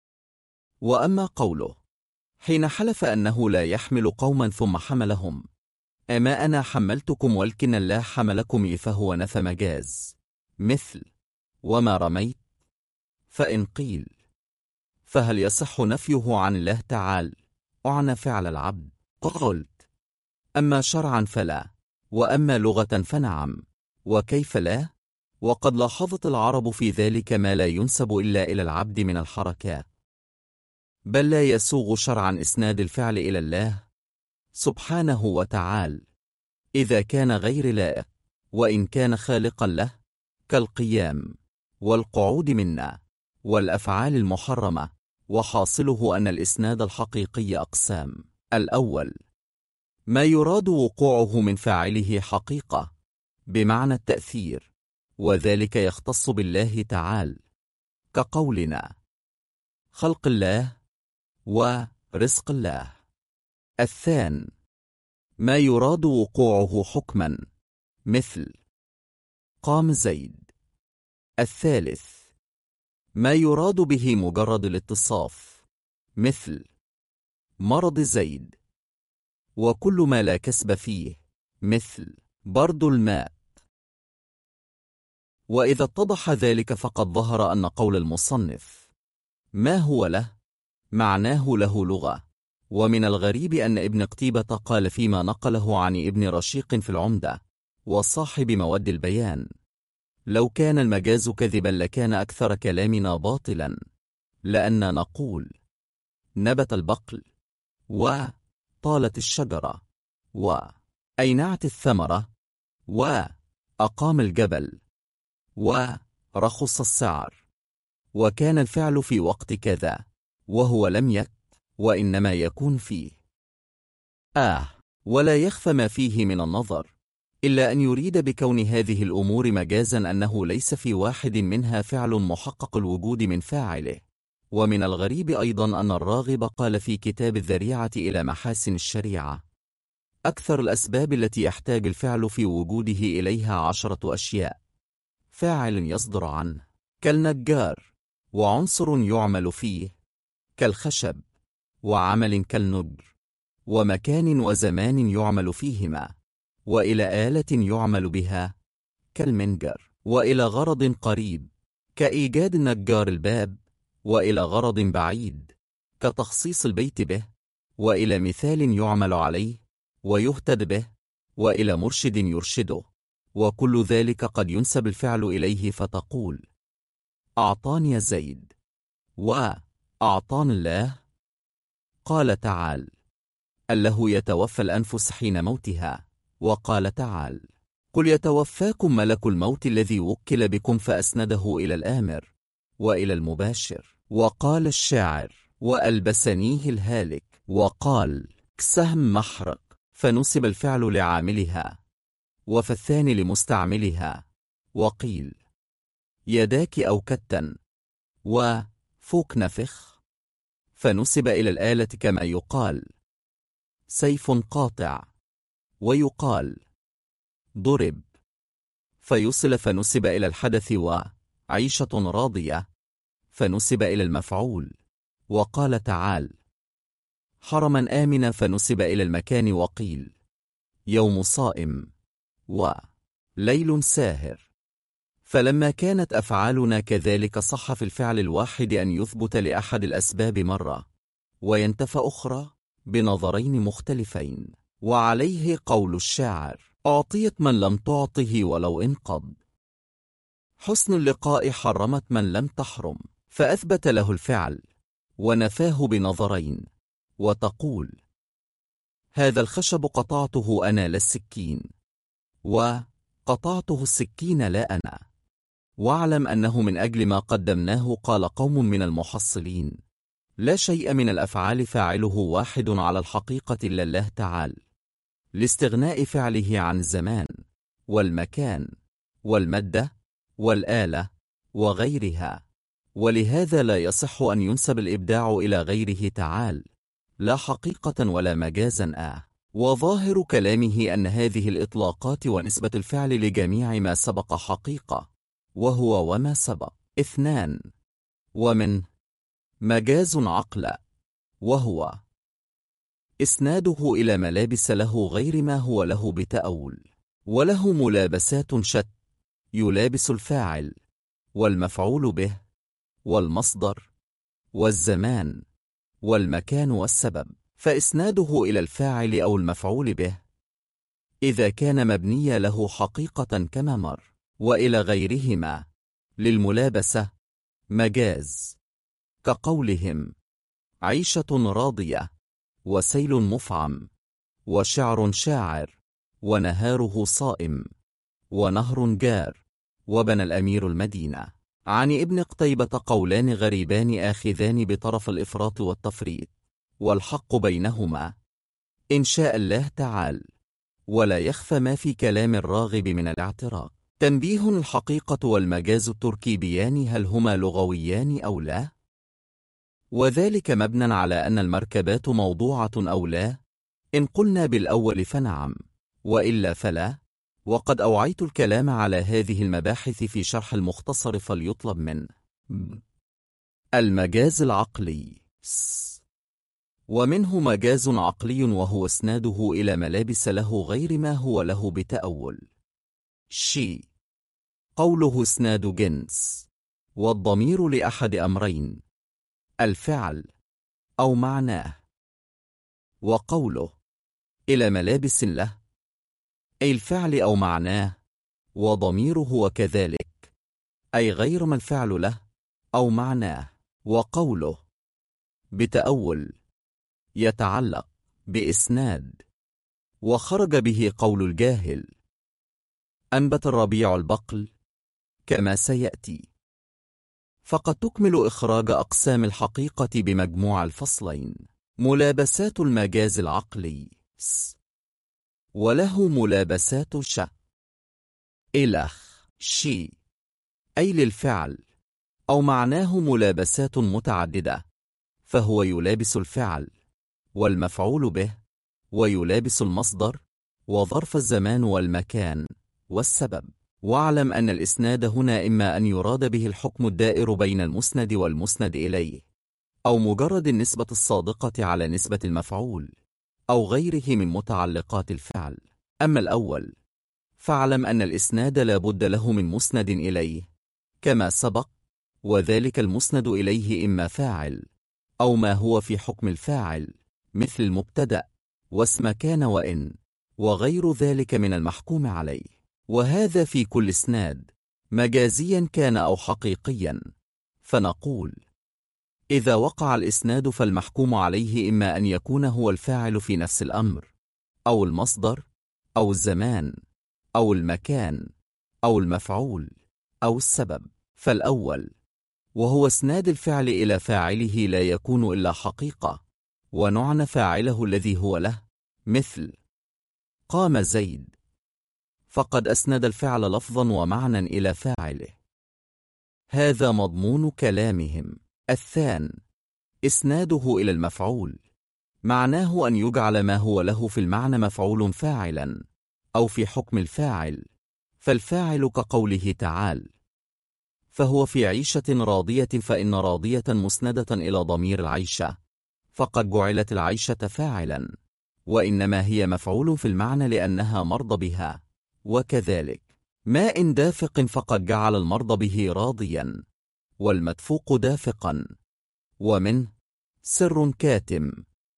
وأما قوله حين حلف أنه لا يحمل قوما ثم حملهم، أما أنا حملتكم ولكن الله حملكم، فهو نفى مجاز، مثل وما رميت. فإن قيل فهل يصح نفيه عن الله تعالى أعنى فعل العبد؟ قلت أما شرعا فلا، وأما لغة فنعم، وكيف لا؟ وقد لاحظت العرب في ذلك ما لا ينسب إلا إلى العبد من الحركات، بل لا يسوغ شرعا إسناد الفعل إلى الله سبحانه وتعالى إذا كان غير لائق، وإن كان خالقا له، كالقيام والقعود منا والأفعال المحرمة. وحاصله أن الإسناد الحقيقي أقسام: الأول ما يراد وقوعه من فاعله حقيقة بمعنى التأثير، وذلك يختص بالله تعالى، كقولنا خلق الله ورزق الله. الثاني ما يراد وقوعه حكما، مثل قام زيد. الثالث ما يراد به مجرد الاتصاف، مثل مرض زيد. وكل ما لا كسب فيه، مثل برد الماء. وإذا اتضح ذلك فقد ظهر أن قول المصنف ما هو له؟ معناه له لغة. ومن الغريب أن ابن قتيبة قال فيما نقله عن ابن رشيق في العمدة وصاحب مواد البيان: لو كان المجاز كذبا لكان أكثر كلامنا باطلا، لأن نقول نبت البقل، وطالت الشجرة، وأينعت الثمرة، وأقام الجبل، ورخص السعر، وكان الفعل في وقت كذا، وهو لم يكن، وإنما يكون فيه. ولا يخفى ما فيه من النظر، إلا أن يريد بكون هذه الأمور مجازا أنه ليس في واحد منها فعل محقق الوجود من فاعله. ومن الغريب أيضا أن الراغب قال في كتاب الذريعة إلى محاسن الشريعة: أكثر الأسباب التي يحتاج الفعل في وجوده إليها 10 أشياء: فاعل يصدر عنه كالنجار، وعنصر يعمل فيه كالخشب، وعمل كالنجر، ومكان وزمان يعمل فيهما، وإلى آلة يعمل بها كالمنجر، وإلى غرض قريب كإيجاد نجار الباب، وإلى غرض بعيد كتخصيص البيت به، وإلى مثال يعمل عليه ويهتد به، وإلى مرشد يرشده. وكل ذلك قد ينسب الفعل إليه، فتقول: أعطاني زيد، وأعطاني الله. قال تعالى: الله يتوفى الأنفس حين موتها. وقال تعالى: قل يتوفاكم ملك الموت الذي وكل بكم، فأسنده إلى الآمر وإلى المباشر. وقال الشاعر: وألبسنيه الهالك. وقال: كسهم محرق، فنسب الفعل لعاملها، وفالثان لمستعملها. وقيل: يداك أو كتا، وفوك نفخ، فنسب إلى الآلة، كما يقال سيف قاطع، ويقال ضرب، فيصل فنسب إلى الحدث. وعيشة راضية، فنسب إلى المفعول. وقال تعالى: حرما آمنا، فنسب إلى المكان. وقيل: يوم صائم، وليل ساهر. فلما كانت أفعالنا كذلك، صح في الفعل الواحد أن يثبت لأحد الأسباب مرة، وينتفى أخرى بنظرين مختلفين. وعليه قول الشاعر: أعطيت من لم تعطه ولو انقض، حسن اللقاء حرمت من لم تحرم، فأثبت له الفعل ونفاه بنظرين. وتقول: هذا الخشب قطعته أنا لا السكين، وقطعته السكين لا أنا. واعلم أنه من أجل ما قدمناه قال قوم من المحصلين: لا شيء من الأفعال فاعله واحد على الحقيقة إلا الله تعالى، لاستغناء فعله عن الزمان والمكان والمادة والآلة وغيرها. ولهذا لا يصح أن ينسب الإبداع إلى غيره تعالى، لا حقيقة ولا مجازا. وظاهر كلامه أن هذه الإطلاقات ونسبة الفعل لجميع ما سبق حقيقة، وهو وما سبق 2. ومن مجاز عقل، وهو إسناده إلى ملابس له غير ما هو له بتأول. وله ملابسات شتى: يلابس الفاعل والمفعول به والمصدر والزمان والمكان والسبب. فإسناده إلى الفاعل أو المفعول به إذا كان مبني له حقيقة كما مر، وإلى غيرهما للملابسة مجاز، كقولهم: عيشة راضية، وسيل مفعم، وشعر شاعر، ونهاره صائم، ونهر جار، وبنى الأمير المدينة. عن ابن قتيبة قولان غريبان آخذان بطرف الإفراط والتفريط، والحق بينهما إن شاء الله تعالى، ولا يخفى ما في كلام الراغب من الاعتراض. تنبيه: الحقيقة والمجاز التركيبيان هل هما لغويان أو لا؟ وذلك مبنى على أن المركبات موضوعة أو لا. إن قلنا بالأول فنعم، وإلا فلا. وقد أوعيت الكلام على هذه المباحث في شرح المختصر، فليطلب منه المجاز العقلي. ومنه مجاز عقلي، وهو اسناده إلى ملابس له غير ما هو له بتأول. قوله اسناد جنس، والضمير لأحد أمرين: الفعل أو معناه. وقوله إلى ملابس له أي الفعل أو معناه، وضميره وكذلك أي غير ما الفعل له أو معناه. وقوله بتأول يتعلق بإسناد، وخرج به قول الجاهل أنبت الربيع البقل كما سيأتي. فقد تكمل إخراج أقسام الحقيقة بمجموع الفصلين. ملابسات المجاز العقلي وله ملابسات إلخ شي أي للفعل أو معناه ملابسات متعددة، فهو يلابس الفعل والمفعول به، ويلابس المصدر وظرف الزمان والمكان والسبب. واعلم أن الإسناد هنا إما أن يراد به الحكم الدائر بين المسند والمسند إليه، أو مجرد النسبة الصادقة على نسبة المفعول، أو غيره من متعلقات الفعل. أما الأول فاعلم أن الإسناد لا بد له من مسند إليه كما سبق، وذلك المسند إليه إما فاعل أو ما هو في حكم الفاعل مثل المبتدأ واسم كان وإن وغير ذلك من المحكوم عليه، وهذا في كل إسناد مجازيا كان أو حقيقيا. فنقول إذا وقع الإسناد فالمحكوم عليه إما أن يكون هو الفاعل في نفس الأمر، أو المصدر، أو الزمان، أو المكان، أو المفعول، أو السبب. فالأول وهو اسناد الفعل إلى فاعله لا يكون إلا حقيقة، ونعنى فاعله الذي هو له، مثل قام زيد، فقد أسند الفعل لفظا ومعنى إلى فاعله. هذا مضمون كلامهم. الثان إسناده إلى المفعول، معناه أن يجعل ما هو له في المعنى مفعول فاعلا أو في حكم الفاعل، فالفاعل كقوله تعالى فهو في عيشة راضية، فإن راضية مسندة إلى ضمير العيشة، فقد جعلت العيشة فاعلا، وإنما هي مفعول في المعنى لأنها مرضى بها. وكذلك ماء دافق، فقد جعل المرضى به راضيا والمدفوق دافقا. ومنه سر كاتم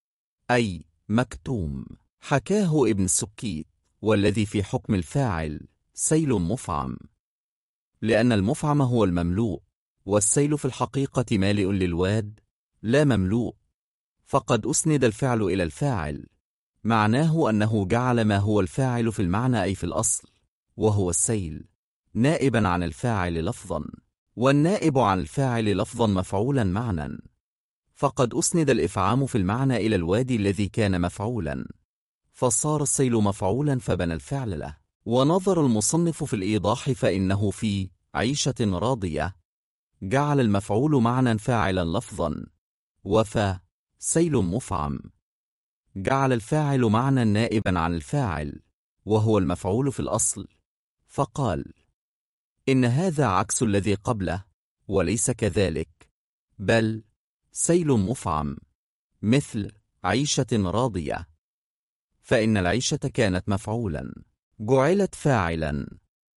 أي مكتوم، حكاه ابن سكيت، والذي في حكم الفاعل سيل مفعم، لأن المفعم هو المملوء، والسيل في الحقيقة مالئ للواد لا مملوء، فقد أسند الفعل إلى الفاعل، معناه أنه جعل ما هو الفاعل في المعنى أي في الأصل وهو السيل نائبا عن الفاعل لفظا، والنائب عن الفاعل لفظا مفعولا معنى، فقد أسند الإفعام في المعنى إلى الوادي الذي كان مفعولا، فصار السيل مفعولا فبنى الفعل له. ونظر المصنف في الإيضاح فإنه في عيشة راضية جعل المفعول معنى فاعلا لفظا، وفا سيل مفعم جعل الفاعل معنى نائبا عن الفاعل وهو المفعول في الأصل، فقال إن هذا عكس الذي قبله، وليس كذلك، بل سيل مفعم مثل عيشة راضية، فإن العيشة كانت مفعولا جعلت فاعلا،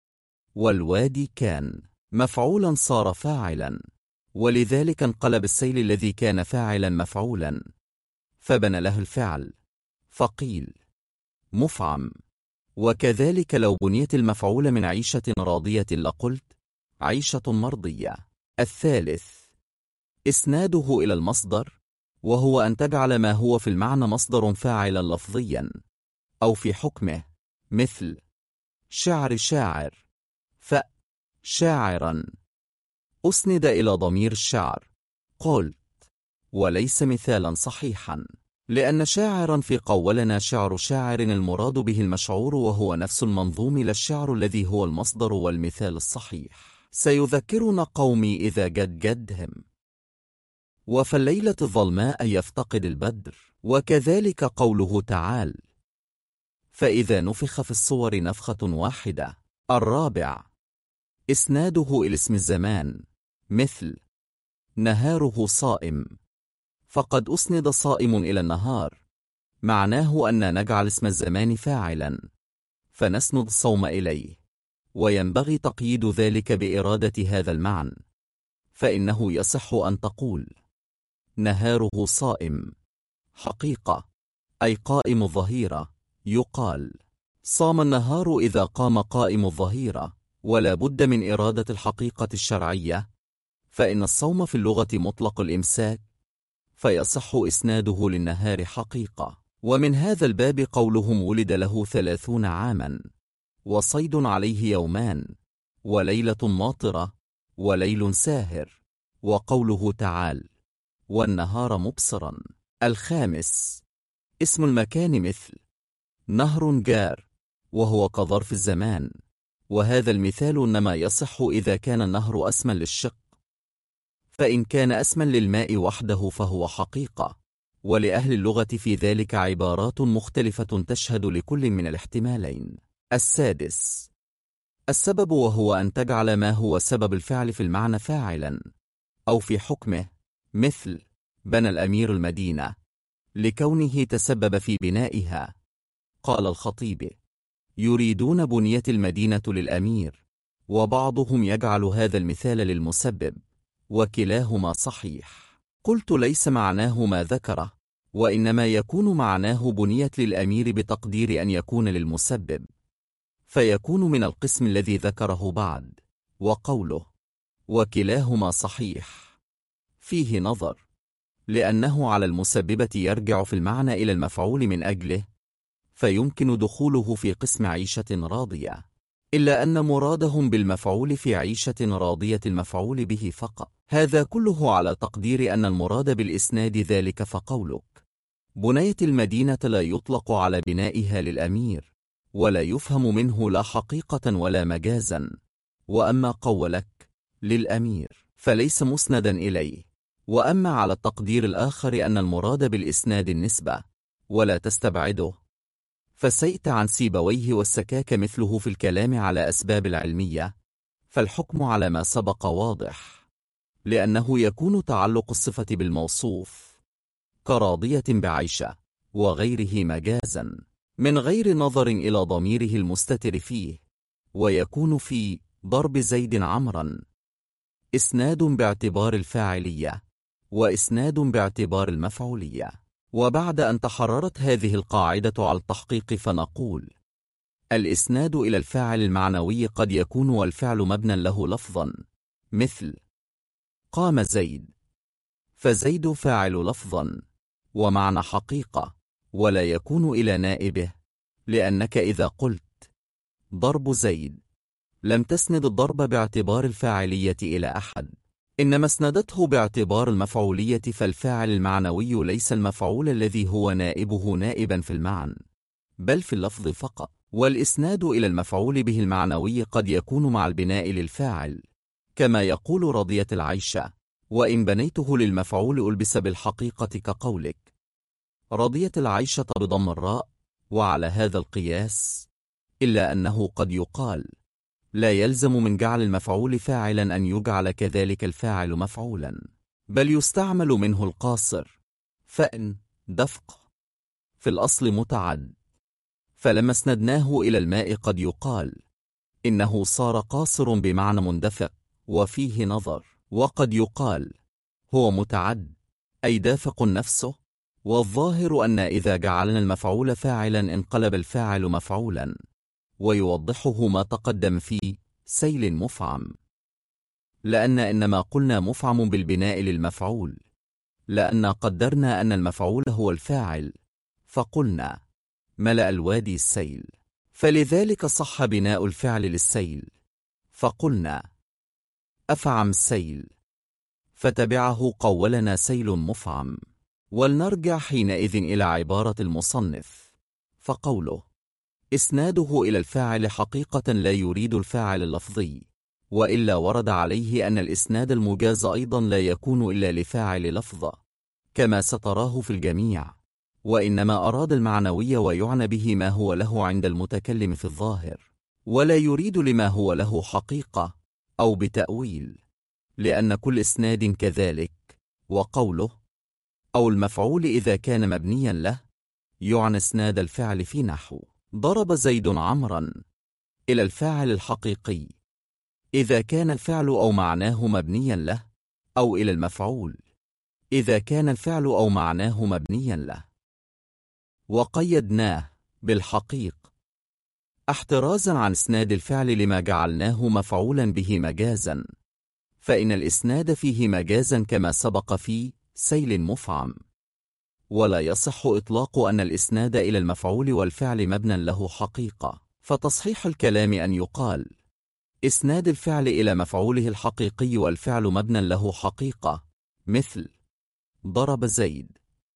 والوادي كان مفعولا صار فاعلا، ولذلك انقلب السيل الذي كان فاعلا مفعولا فبنى له الفعل فقيل مفعم. وكذلك لو بنيت المفعول من عيشة راضية لقلت عيشة مرضية. الثالث إسناده إلى المصدر، وهو أن تجعل ما هو في المعنى مصدر فاعلا لفظيا أو في حكمه، مثل شعر شاعر، شاعرا أسند إلى ضمير الشعر قلت، وليس مثالا صحيحا، لأن شاعرا في قولنا شعر شاعر المراد به المشعور، وهو نفس المنظوم للشعر الذي هو المصدر والمثال الصحيح. سيذكرنا قومي إذا جدهم، وفي الليلة الظلماء يفتقد البدر. وكذلك قوله تعالى فإذا نفخ في الصور نفخة واحدة. الرابع إسناده إلى اسم الزمان، مثل نهاره صائم، فقد أسند صائم إلى النهار، معناه أن نجعل اسم الزمان فاعلا فنسند الصوم إليه، وينبغي تقييد ذلك بإرادة هذا المعنى، فإنه يصح أن تقول نهاره صائم. حقيقة أي قائم الظهيرة. يقال صام النهار إذا قام قائم الظهيرة، ولا بد من إرادة الحقيقة الشرعية، فإن الصوم في اللغة مطلق الإمساك، فيصح إسناده للنهار حقيقة. ومن هذا الباب قولهم ولد له 30 عاما، وصيد عليه يومان، وليلة ماطرة، وليل ساهر، وقوله تعالى والنهار مبصرا. الخامس اسم المكان مثل نهر جار، وهو كظرف الزمان، وهذا المثال إنما يصح إذا كان النهر اسما للشق، فإن كان اسما للماء وحده فهو حقيقة. ولأهل اللغة في ذلك عبارات مختلفة تشهد لكل من الاحتمالين. السادس السبب، وهو أن تجعل ما هو سبب الفعل في المعنى فاعلا أو في حكمه، مثل بنى الأمير المدينة لكونه تسبب في بنائها. قال الخطيب يريدون بنية المدينة للأمير، وبعضهم يجعل هذا المثال للمسبب، وكلاهما صحيح. قلت ليس معناه ما ذكره، وإنما يكون معناه بنيت للأمير بتقدير أن يكون للمسبب، فيكون من القسم الذي ذكره بعد. وقوله وكلاهما صحيح فيه نظر، لأنه على المسببة يرجع في المعنى إلى المفعول من أجله، فيمكن دخوله في قسم عيشة راضية، إلا أن مرادهم بالمفعول في عيشة راضية المفعول به فقط. هذا كله على تقدير أن المراد بالإسناد ذلك، فقولك بنيت المدينة لا يطلق على بنائها للأمير، ولا يفهم منه لا حقيقة ولا مجازا. وأما قولك للأمير فليس مسندا إليه. وأما على التقدير الآخر أن المراد بالإسناد النسبة، ولا تستبعده، فسيت عن سيبويه والسكاك مثله في الكلام على أسباب العلمية، فالحكم على ما سبق واضح، لأنه يكون تعلق الصفة بالموصوف كراضية بعيشة وغيره مجازا من غير نظر إلى ضميره المستتر فيه، ويكون في ضرب زيد عمرا إسناد باعتبار الفاعلية، وإسناد باعتبار المفعولية. وبعد أن تحررت هذه القاعدة على التحقيق، فنقول الإسناد إلى الفاعل المعنوي قد يكون والفعل مبنى له لفظا، مثل قام زيد، فزيد فاعل لفظا ومعنى حقيقة، ولا يكون إلى نائبه، لأنك إذا قلت ضرب زيد لم تسند الضرب باعتبار الفاعلية إلى أحد، إنما اسندته باعتبار المفعولية، فالفاعل المعنوي ليس المفعول الذي هو نائبه نائبا في المعنى، بل في اللفظ فقط. والإسناد إلى المفعول به المعنوي قد يكون مع البناء للفاعل، كما يقول رضيت العيشة، وإن بنيته للمفعول ألبس بالحقيقة، كقولك رضيت العيشة بضم الراء، وعلى هذا القياس، إلا أنه قد يقال لا يلزم من جعل المفعول فاعلا أن يجعل كذلك الفاعل مفعولا، بل يستعمل منه القاصر، فإن دفق في الأصل متعد، فلما اسندناه إلى الماء قد يقال إنه صار قاصر بمعنى مندفق، وفيه نظر. وقد يقال هو متعد أي دافق نفسه، والظاهر أن إذا جعلنا المفعول فاعلا انقلب الفاعل مفعولا، ويوضحه ما تقدم في سيل مفعم، لأن إنما قلنا مفعم بالبناء للمفعول، لأن قدرنا أن المفعول هو الفاعل، فقلنا ملأ الوادي السيل، فلذلك صح بناء الفعل للسيل، فقلنا أفعم السيل، فتبعه قولنا سيل مفعم. ولنرجع حينئذ إلى عبارة المصنف، فقوله إسناده إلى الفاعل حقيقة لا يريد الفاعل اللفظي، وإلا ورد عليه أن الإسناد المجاز أيضا لا يكون إلا لفاعل لفظة، كما ستراه في الجميع، وإنما أراد المعنوي، ويعنى به ما هو له عند المتكلم في الظاهر، ولا يريد لما هو له حقيقة أو بتأويل، لأن كل إسناد كذلك. وقوله أو المفعول إذا كان مبنيا له يعني إسناد الفعل في نحو ضرب زيد عمرا إلى الفاعل الحقيقي، إذا كان الفعل أو معناه مبنيا له، أو إلى المفعول إذا كان الفعل أو معناه مبنيا له. وقيدناه بالحقيق احترازا عن إسناد الفعل لما جعلناه مفعولا به مجازا، فإن الإسناد فيه مجازا كما سبق في سيل مفعم، ولا يصح إطلاق أن الإسناد إلى المفعول والفعل مبنى له حقيقة. فتصحيح الكلام أن يقال إسناد الفعل إلى مفعوله الحقيقي والفعل مبنى له حقيقة، مثل ضرب زيد،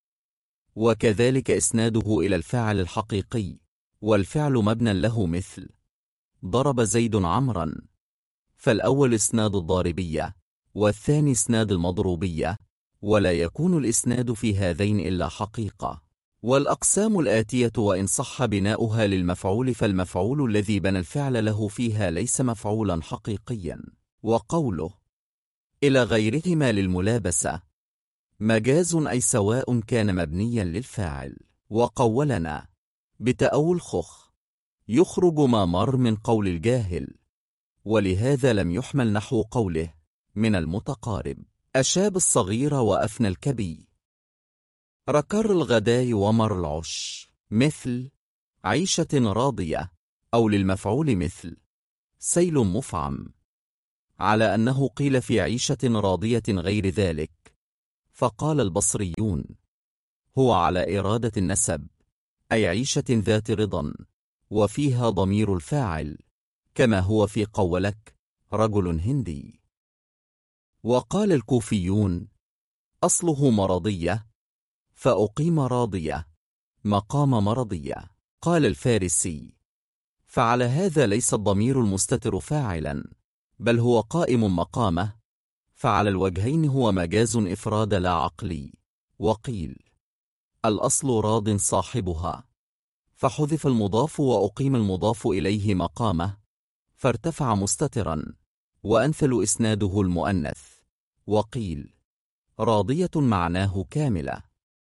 وكذلك إسناده إلى الفاعل الحقيقي والفعل مبنى له، مثل ضرب زيد عمرا. فالأول إسناد الضاربية والثاني إسناد المضروبية، ولا يكون الإسناد في هذين إلا حقيقة. والأقسام الآتية وإن صح بناؤها للمفعول فالمفعول الذي بنى الفعل له فيها ليس مفعولا حقيقيا. وقوله إلى غيرهما للملابسة مجاز، أي سواء كان مبنيا للفاعل. وقولنا بتأول خخ يخرج ما مر من قول الجاهل، ولهذا لم يحمل نحو قوله من المتقارب أشاب الصغير وأفنى الكبي، ركر الغداء ومر العش، مثل عيشة راضية، أو للمفعول مثل سيل مفعم، على أنه قيل في عيشة راضية غير ذلك، فقال البصريون هو على إرادة النسب، أي عيشة ذات رضا، وفيها ضمير الفاعل، كما هو في قولك رجل هندي. وقال الكوفيون أصله مرضية، فأقيم راضية مقام مرضية. قال الفارسي فعلى هذا ليس الضمير المستتر فاعلا، بل هو قائم مقامه، فعلى الوجهين هو مجاز إفراد لا عقلي. وقيل الأصل راض صاحبها، فحذف المضاف وأقيم المضاف إليه مقامه، فارتفع مستترا، وأنثل إسناده المؤنث. وقيل راضية معناه كاملة.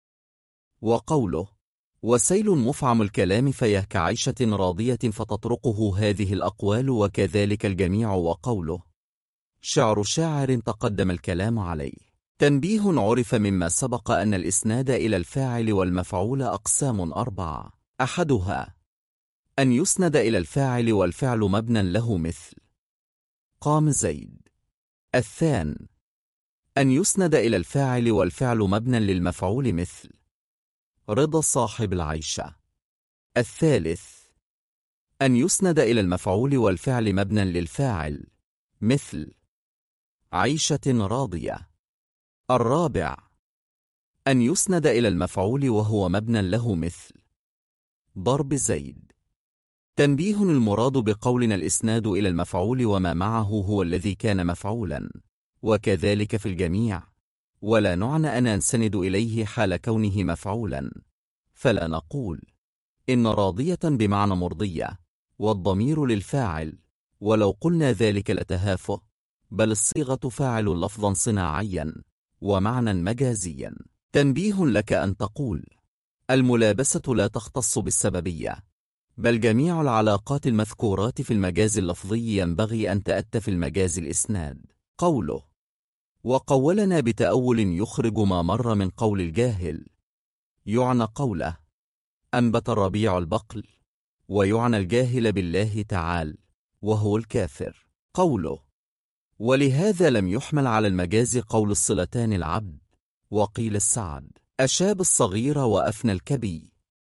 وقوله وسيل مفعم الكلام فيه كعيشة راضية فتطرقه هذه الأقوال وكذلك الجميع. وقوله شعر شاعر تقدم الكلام عليه. تنبيه عرف مما سبق أن الإسناد إلى الفاعل والمفعول أقسام 4: أحدها أن يسند إلى الفاعل والفعل مبنى له، مثل قام زيد. الثان أن يسند إلى الفاعل والفعل مبنى للمفعول، مثل رضا صاحب العيشة. الثالث أن يسند إلى المفعول والفعل مبنى للفاعل، مثل عيشة راضية. الرابع أن يسند إلى المفعول وهو مبنى له، مثل ضرب زيد. تنبيه المراد بقولنا الإسناد إلى المفعول وما معه هو الذي كان مفعولا، وكذلك في الجميع، ولا نعنى أن نسند إليه حال كونه مفعولا، فلا نقول إن راضية بمعنى مرضية والضمير للفاعل، ولو قلنا ذلك لتهافه، بل الصيغة فاعل لفظا صناعيا ومعنى مجازيا. تنبيه لك أن تقول الملابسة لا تختص بالسببية، بل جميع العلاقات المذكورات في المجاز اللفظي ينبغي أن تأتى في المجاز الإسناد. قوله وقولنا بتأول يخرج ما مر من قول الجاهل، يعنى قوله أنبت الربيع البقل، ويعنى الجاهل بالله تعالى وهو الكافر. قوله ولهذا لم يحمل على المجاز قول الصلتان العبد. وقيل السعد أشاب الصغير وأفنى الكبي،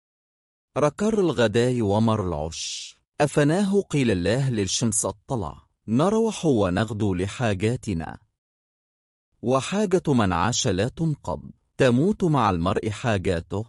ركر الغداء ومر العش. أفناه قيل الله للشمس الطلع، نروح ونغدو لحاجاتنا، وحاجة من عاش لا تنقض، تموت مع المرء حاجاته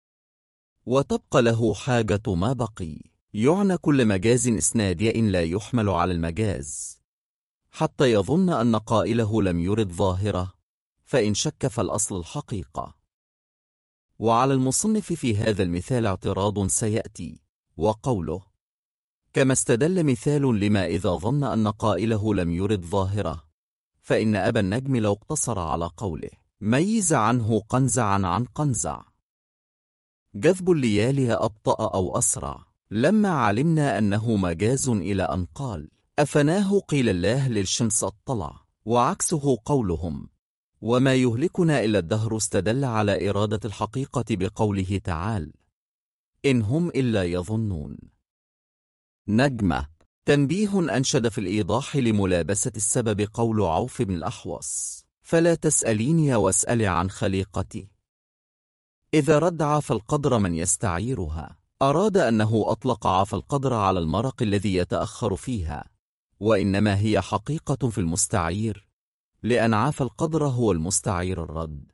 وتبقى له حاجة ما بقي. يعنى كل مجاز إسنادي لا يحمل على المجاز حتى يظن أن قائله لم يرد ظاهرة، فإن شك فالأصل الحقيقة. وعلى المصنف في هذا المثال اعتراض سيأتي، وقوله كما استدل مثال لما إذا ظن أن قائله لم يرد ظاهرة، فإن أبا النجم لو اقتصر على قوله ميز عنه قنزعا عن قنزع، جذب الليالي أبطأ أو أسرع، لما علمنا أنه مجاز إلى أن قال أفناه قيل الله للشمس الطلع، وعكسه قولهم وما يهلكنا إلا الدهر استدل على إرادة الحقيقة بقوله تعالى: إن هم إلا يظنون. نجمة. تنبيه أنشد في الإيضاح لملابسة السبب قول عوف بن الأحوص: فلا تسأليني واسألي عن خليقتي. إذا رد عاف القدر من يستعيرها، أراد أنه أطلق عاف القدر على المرق الذي يتأخر فيها، وإنما هي حقيقة في المستعير، لأن عاف القدر هو المستعير الرد.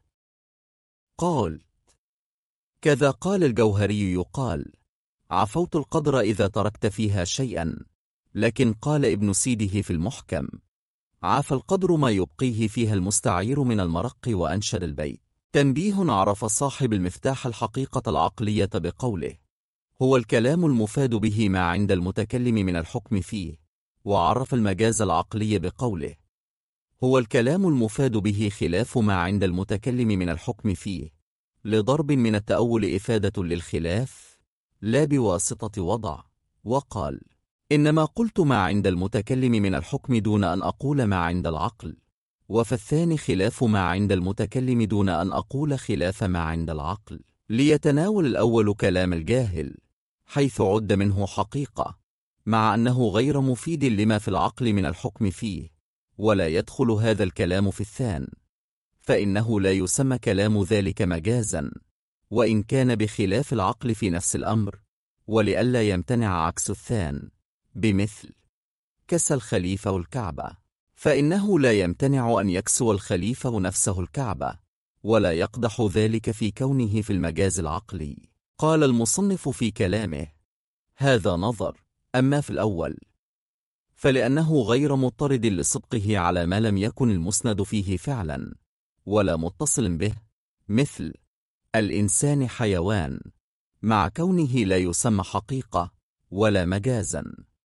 قال: كذا قال الجوهري يقال: عفوت القدر إذا تركت فيها شيئا، لكن قال ابن سيده في المحكم: عاف القدر ما يبقيه فيها المستعير من المرق. وأنشد البيت: تنبيه. عرف صاحب المفتاح الحقيقة العقلية بقوله: هو الكلام المفاد به ما عند المتكلم من الحكم فيه. وعرف المجاز العقلي بقوله: هو الكلام المفاد به خلاف ما عند المتكلم من الحكم فيه، لضرب من التأول إفادة للخلاف لا بواسطة وضع. وقال: إنما قلت ما عند المتكلم من الحكم دون أن أقول ما عند العقل، وفي الثاني خلاف ما عند المتكلم دون أن أقول خلاف ما عند العقل، ليتناول الأول كلام الجاهل حيث عد منه حقيقة، مع أنه غير مفيد لما في العقل من الحكم فيه، ولا يدخل هذا الكلام في الثان، فإنه لا يسمى كلام ذلك مجازا، وإن كان بخلاف العقل في نفس الأمر، ولئلا يمتنع عكس الثان، بمثل كسى الخليفة الكعبة، فإنه لا يمتنع أن يكسو الخليفة نفسه الكعبة، ولا يقدح ذلك في كونه في المجاز العقلي. قال المصنف في كلامه: هذا نظر. أما في الأول فلأنه غير مضطرد لصدقه على ما لم يكن المسند فيه فعلا ولا متصل به، مثل الإنسان حيوان، مع كونه لا يسمى حقيقة ولا مجازا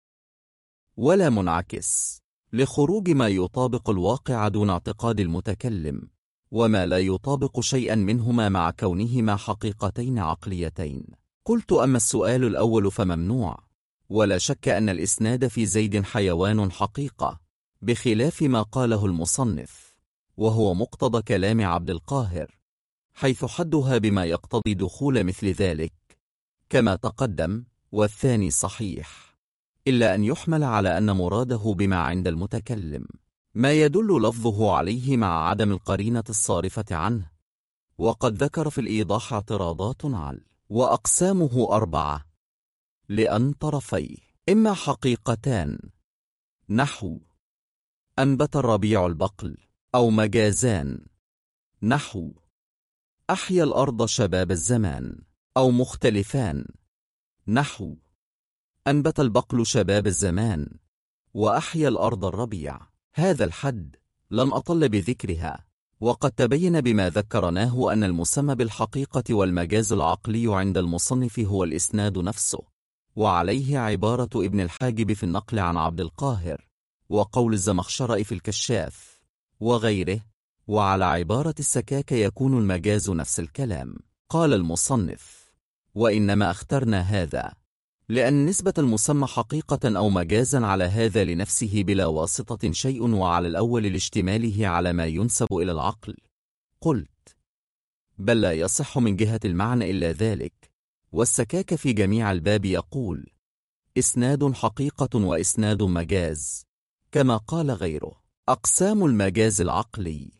ولا منعكس، لخروج ما يطابق الواقع دون اعتقاد المتكلم، وما لا يطابق شيئا منهما مع كونهما حقيقتين عقليتين. قلت: أما السؤال الأول فممنوع، ولا شك أن الإسناد في زيد حيوان حقيقة، بخلاف ما قاله المصنف، وهو مقتضى كلام عبد القاهر، حيث حدها بما يقتضي دخول مثل ذلك كما تقدم. والثاني صحيح، إلا أن يحمل على أن مراده بما عند المتكلم ما يدل لفظه عليه مع عدم القرينة الصارفة عنه. وقد ذكر في الإيضاح اعتراضات على وأقسامه 4، لأن طرفيه إما حقيقتان، نحو أنبت الربيع البقل، أو مجازان، نحو أحيا الأرض شباب الزمان، أو مختلفان، نحو أنبت البقل شباب الزمان وأحيا الأرض الربيع. هذا الحد لن أطل بذكرها، وقد تبين بما ذكرناه أن المسمى بالحقيقة والمجاز العقلي عند المصنف هو الإسناد نفسه، وعليه عبارة ابن الحاجب في النقل عن عبد القاهر، وقول الزمخشري في الكشاف وغيره، وعلى عبارة السكاك يكون المجاز نفس الكلام. قال المصنف: وإنما اخترنا هذا لأن نسبة المسمى حقيقة أو مجازا على هذا لنفسه بلا واسطة شيء، وعلى الأول لاشتماله على ما ينسب إلى العقل. قلت: بل لا يصح من جهة المعنى إلا ذلك. والسكاك في جميع الباب يقول: إسناد حقيقة وإسناد مجاز، كما قال غيره. أقسام المجاز العقلي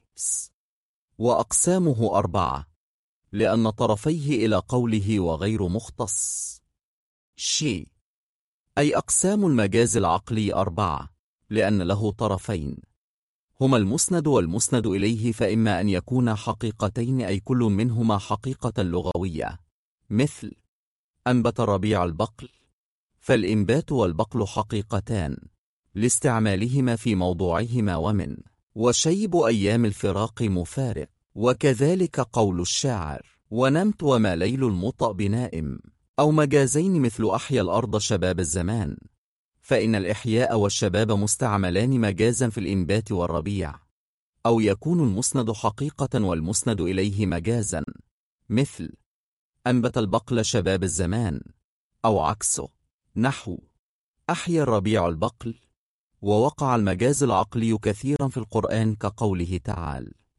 وأقسامه 4، لأن طرفيه إلى قوله وغير مختص شيء، أي أقسام المجاز العقلي 4، لأن له طرفين هما المسند والمسند إليه، فإما أن يكون حقيقتين أي كل منهما حقيقة لغوية، مثل أنبت الربيع البقل، فالإنبات والبقل حقيقتان لاستعمالهما في موضوعهما، ومن وشيب أيام الفراق مفارق. وكذلك قول الشاعر: ونمت وما ليل المطأ بنائم، أو مجازين مثل أحيا الأرض شباب الزمان، فإن الإحياء والشباب مستعملان مجازا في الإنبات والربيع. أو يكون المسند حقيقة والمسند إليه مجازا، مثل أنبت البقل شباب الزمان، أو عكسه، نحو أحيا الربيع البقل. ووقع المجاز العقلي كثيرا في القرآن كقوله تعالى: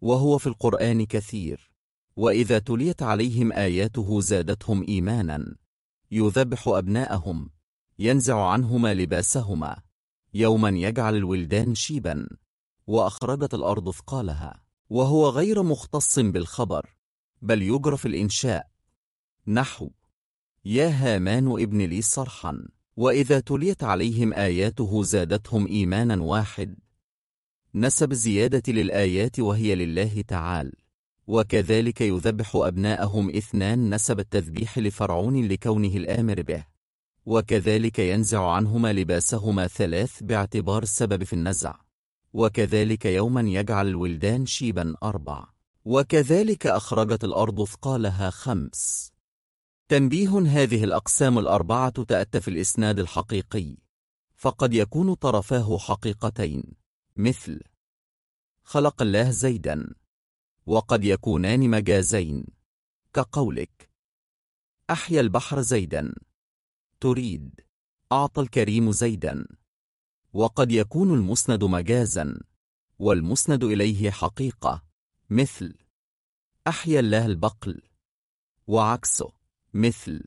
وهو في القرآن كثير. وإذا تليت عليهم آياته زادتهم إيمانا، يذبح أبناءهم، ينزع عنهما لباسهما، يوما يجعل الولدان شيبا، وأخرجت الأرض ثقالها. وهو غير مختص بالخبر، بل يجرى الإنشاء، نحو يا هامان ابن لي صرحا. وإذا تليت عليهم آياته زادتهم إيمانا واحد، نسب الزيادة للآيات وهي لله تعالى. وكذلك يذبح أبناءهم اثنان، نسب التذبيح لفرعون لكونه الآمر به. وكذلك ينزع عنهما لباسهما ثلاث باعتبار السبب في النزع. وكذلك يوما يجعل الولدان شيبا أربع. وكذلك أخرجت الأرض ثقالها خمس. تنبيه: هذه الأقسام الأربعة تأتى في الإسناد الحقيقي، فقد يكون طرفاه حقيقتين، مثل خلق الله زيدا، وقد يكونان مجازين، كقولك أحيا البحر زيدا، تريد أعطى الكريم زيدا. وقد يكون المسند مجازا، والمسند إليه حقيقة، مثل أحيا الله البقل، وعكسه، مثل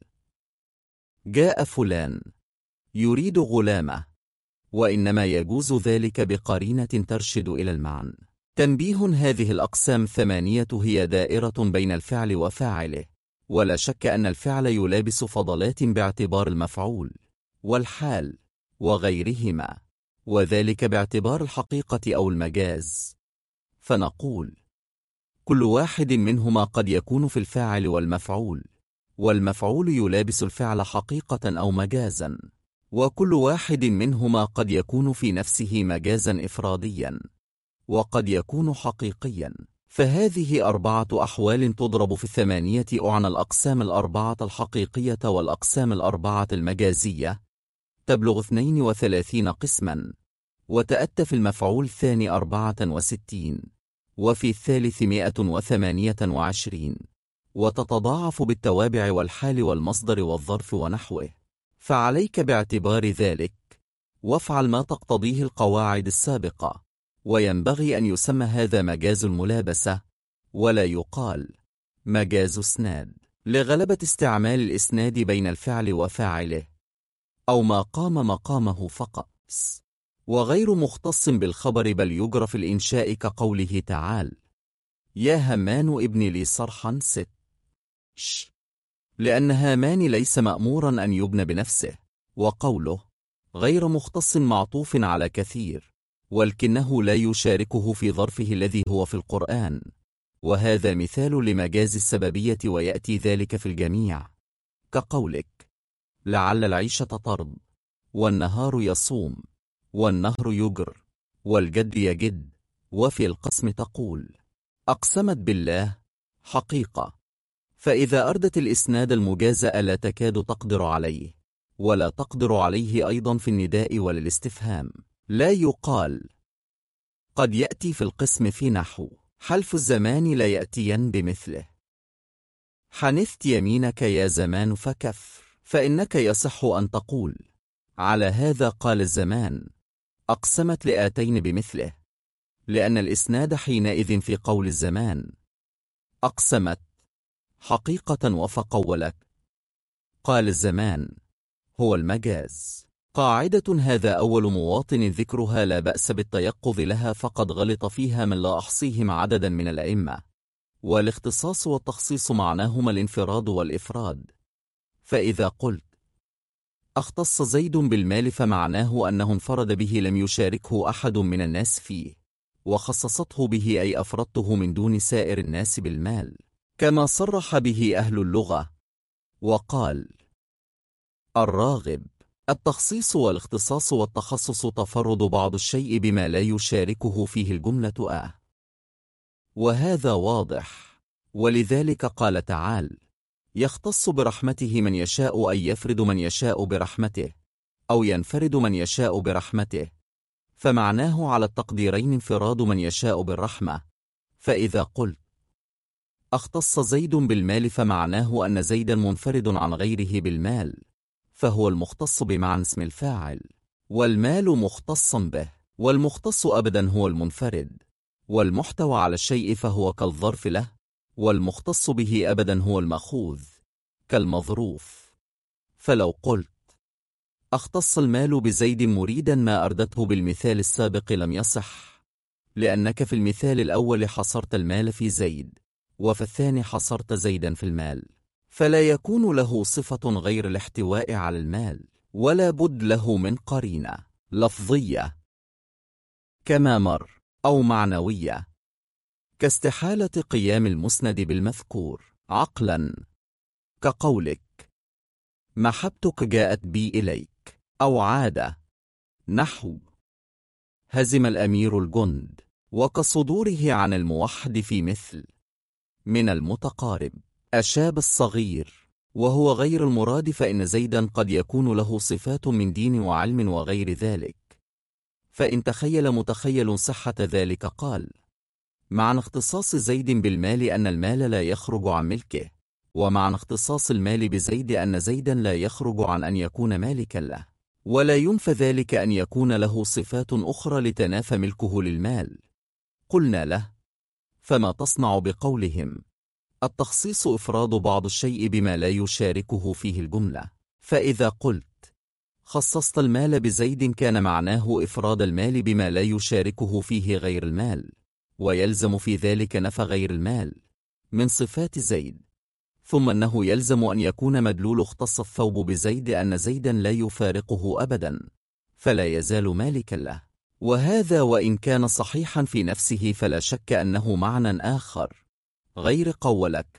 جاء فلان يريد غلامه، وإنما يجوز ذلك بقرينة ترشد إلى المعنى. تنبيه: هذه الأقسام ثمانية هي دائرة بين الفعل وفاعله، ولا شك أن الفعل يلابس فضلات باعتبار المفعول والحال وغيرهما، وذلك باعتبار الحقيقة أو المجاز. فنقول كل واحد منهما قد يكون في الفاعل والمفعول، والمفعول يلابس الفعل حقيقة أو مجازا، وكل واحد منهما قد يكون في نفسه مجازا إفراديا، وقد يكون حقيقيا. فهذه أربعة أحوال تضرب في الثمانية أعنى الأقسام الأربعة الحقيقية والأقسام الأربعة المجازية، تبلغ 32 قسما، وتأتى في المفعول الثاني 64، وفي الثالث 128، وتتضاعف بالتوابع والحال والمصدر والظرف ونحوه. فعليك باعتبار ذلك، وافعل ما تقتضيه القواعد السابقة. وينبغي أن يسمى هذا مجاز الملابسة، ولا يقال مجاز اسناد، لغلبة استعمال الإسناد بين الفعل وفاعله، أو ما قام مقامه فقط، وغير مختص بالخبر، بل يجرى في الإنشاء، كقوله تعالى يا هامان ابن لي صرحا لأن هامان ليس مأمورا أن يبنى بنفسه. وقوله غير مختص معطوف على كثير، ولكنه لا يشاركه في ظرفه الذي هو في القرآن، وهذا مثال لمجاز السببية، ويأتي ذلك في الجميع، كقولك لعل العيشة طرد، والنهار يصوم، والنهر يجر، والجد يجد. وفي القسم تقول أقسمت بالله حقيقة، فإذا أردت الإسناد المجاز لا تكاد تقدر عليه، ولا تقدر عليه أيضا في النداء ولا الاستفهام. لا يقال قد يأتي في القسم في نحو حلف الزمان لا يأتين بمثله، حنثت يمينك يا زمان فكف، فإنك يصح أن تقول على هذا قال الزمان أقسمت لآتين بمثله، لأن الإسناد حينئذ في قول الزمان أقسمت حقيقة وفقولك قال الزمان هو المجاز. قاعدة: هذا أول مواطن ذكرها لا بأس بالتيقظ لها، فقد غلط فيها من لا أحصيهم عددا من الأئمة. والاختصاص والتخصيص معناهما الانفراد والإفراد، فإذا قلت اختص زيد بالمال فمعناه أنه انفرد به لم يشاركه أحد من الناس فيه، وخصصته به أي أفردته من دون سائر الناس بالمال، كما صرح به أهل اللغة وقال الراغب. التخصيص والاختصاص والتخصص تفرد بعض الشيء بما لا يشاركه فيه الجملة وهذا واضح. ولذلك قال تعالى يختص برحمته من يشاء، أي يفرد من يشاء برحمته، أو ينفرد من يشاء برحمته، فمعناه على التقديرين انفراد من يشاء بالرحمة. فإذا قلت اختص زيد بالمال فمعناه أن زيدا منفرد عن غيره بالمال، فهو المختص بمعنى اسم الفاعل، والمال مختص به، والمختص أبدا هو المنفرد. والمحتوى على الشيء فهو كالظرف له، والمختص به أبدا هو المأخوذ كالمظروف. فلو قلت اختص المال بزيد مريدا ما أردته بالمثال السابق لم يصح، لأنك في المثال الأول حصرت المال في زيد، وفي الثاني حصرت زيدا في المال، فلا يكون له صفة غير الاحتواء على المال، ولا بد له من قرينة لفظية كما مر أو معنوية، كاستحالة قيام المسند بالمذكور عقلا، كقولك محبتك جاءت بي إليك، أو عادة، نحو هزم الأمير الجند، وكصدوره عن الموحد في مثل من المتقارب أشاب الصغير، وهو غير المراد، فإن زيدا قد يكون له صفات من دين وعلم وغير ذلك، فإن تخيل متخيل صحة ذلك قال معنى اختصاص زيد بالمال أن المال لا يخرج عن ملكه، ومعنى اختصاص المال بزيد أن زيدا لا يخرج عن أن يكون مالكا له، ولا ينفى ذلك أن يكون له صفات أخرى لتنافى ملكه للمال. قلنا له فما تصنع بقولهم التخصيص إفراد بعض الشيء بما لا يشاركه فيه الجملة؟ فإذا قلت خصصت المال بزيد كان معناه إفراد المال بما لا يشاركه فيه غير المال، ويلزم في ذلك نفى غير المال من صفات زيد، ثم أنه يلزم أن يكون مدلول اختص الثوب بزيد أن زيدا لا يفارقه أبدا، فلا يزال مالكا له، وهذا وإن كان صحيحا في نفسه فلا شك أنه معنى آخر غير قولك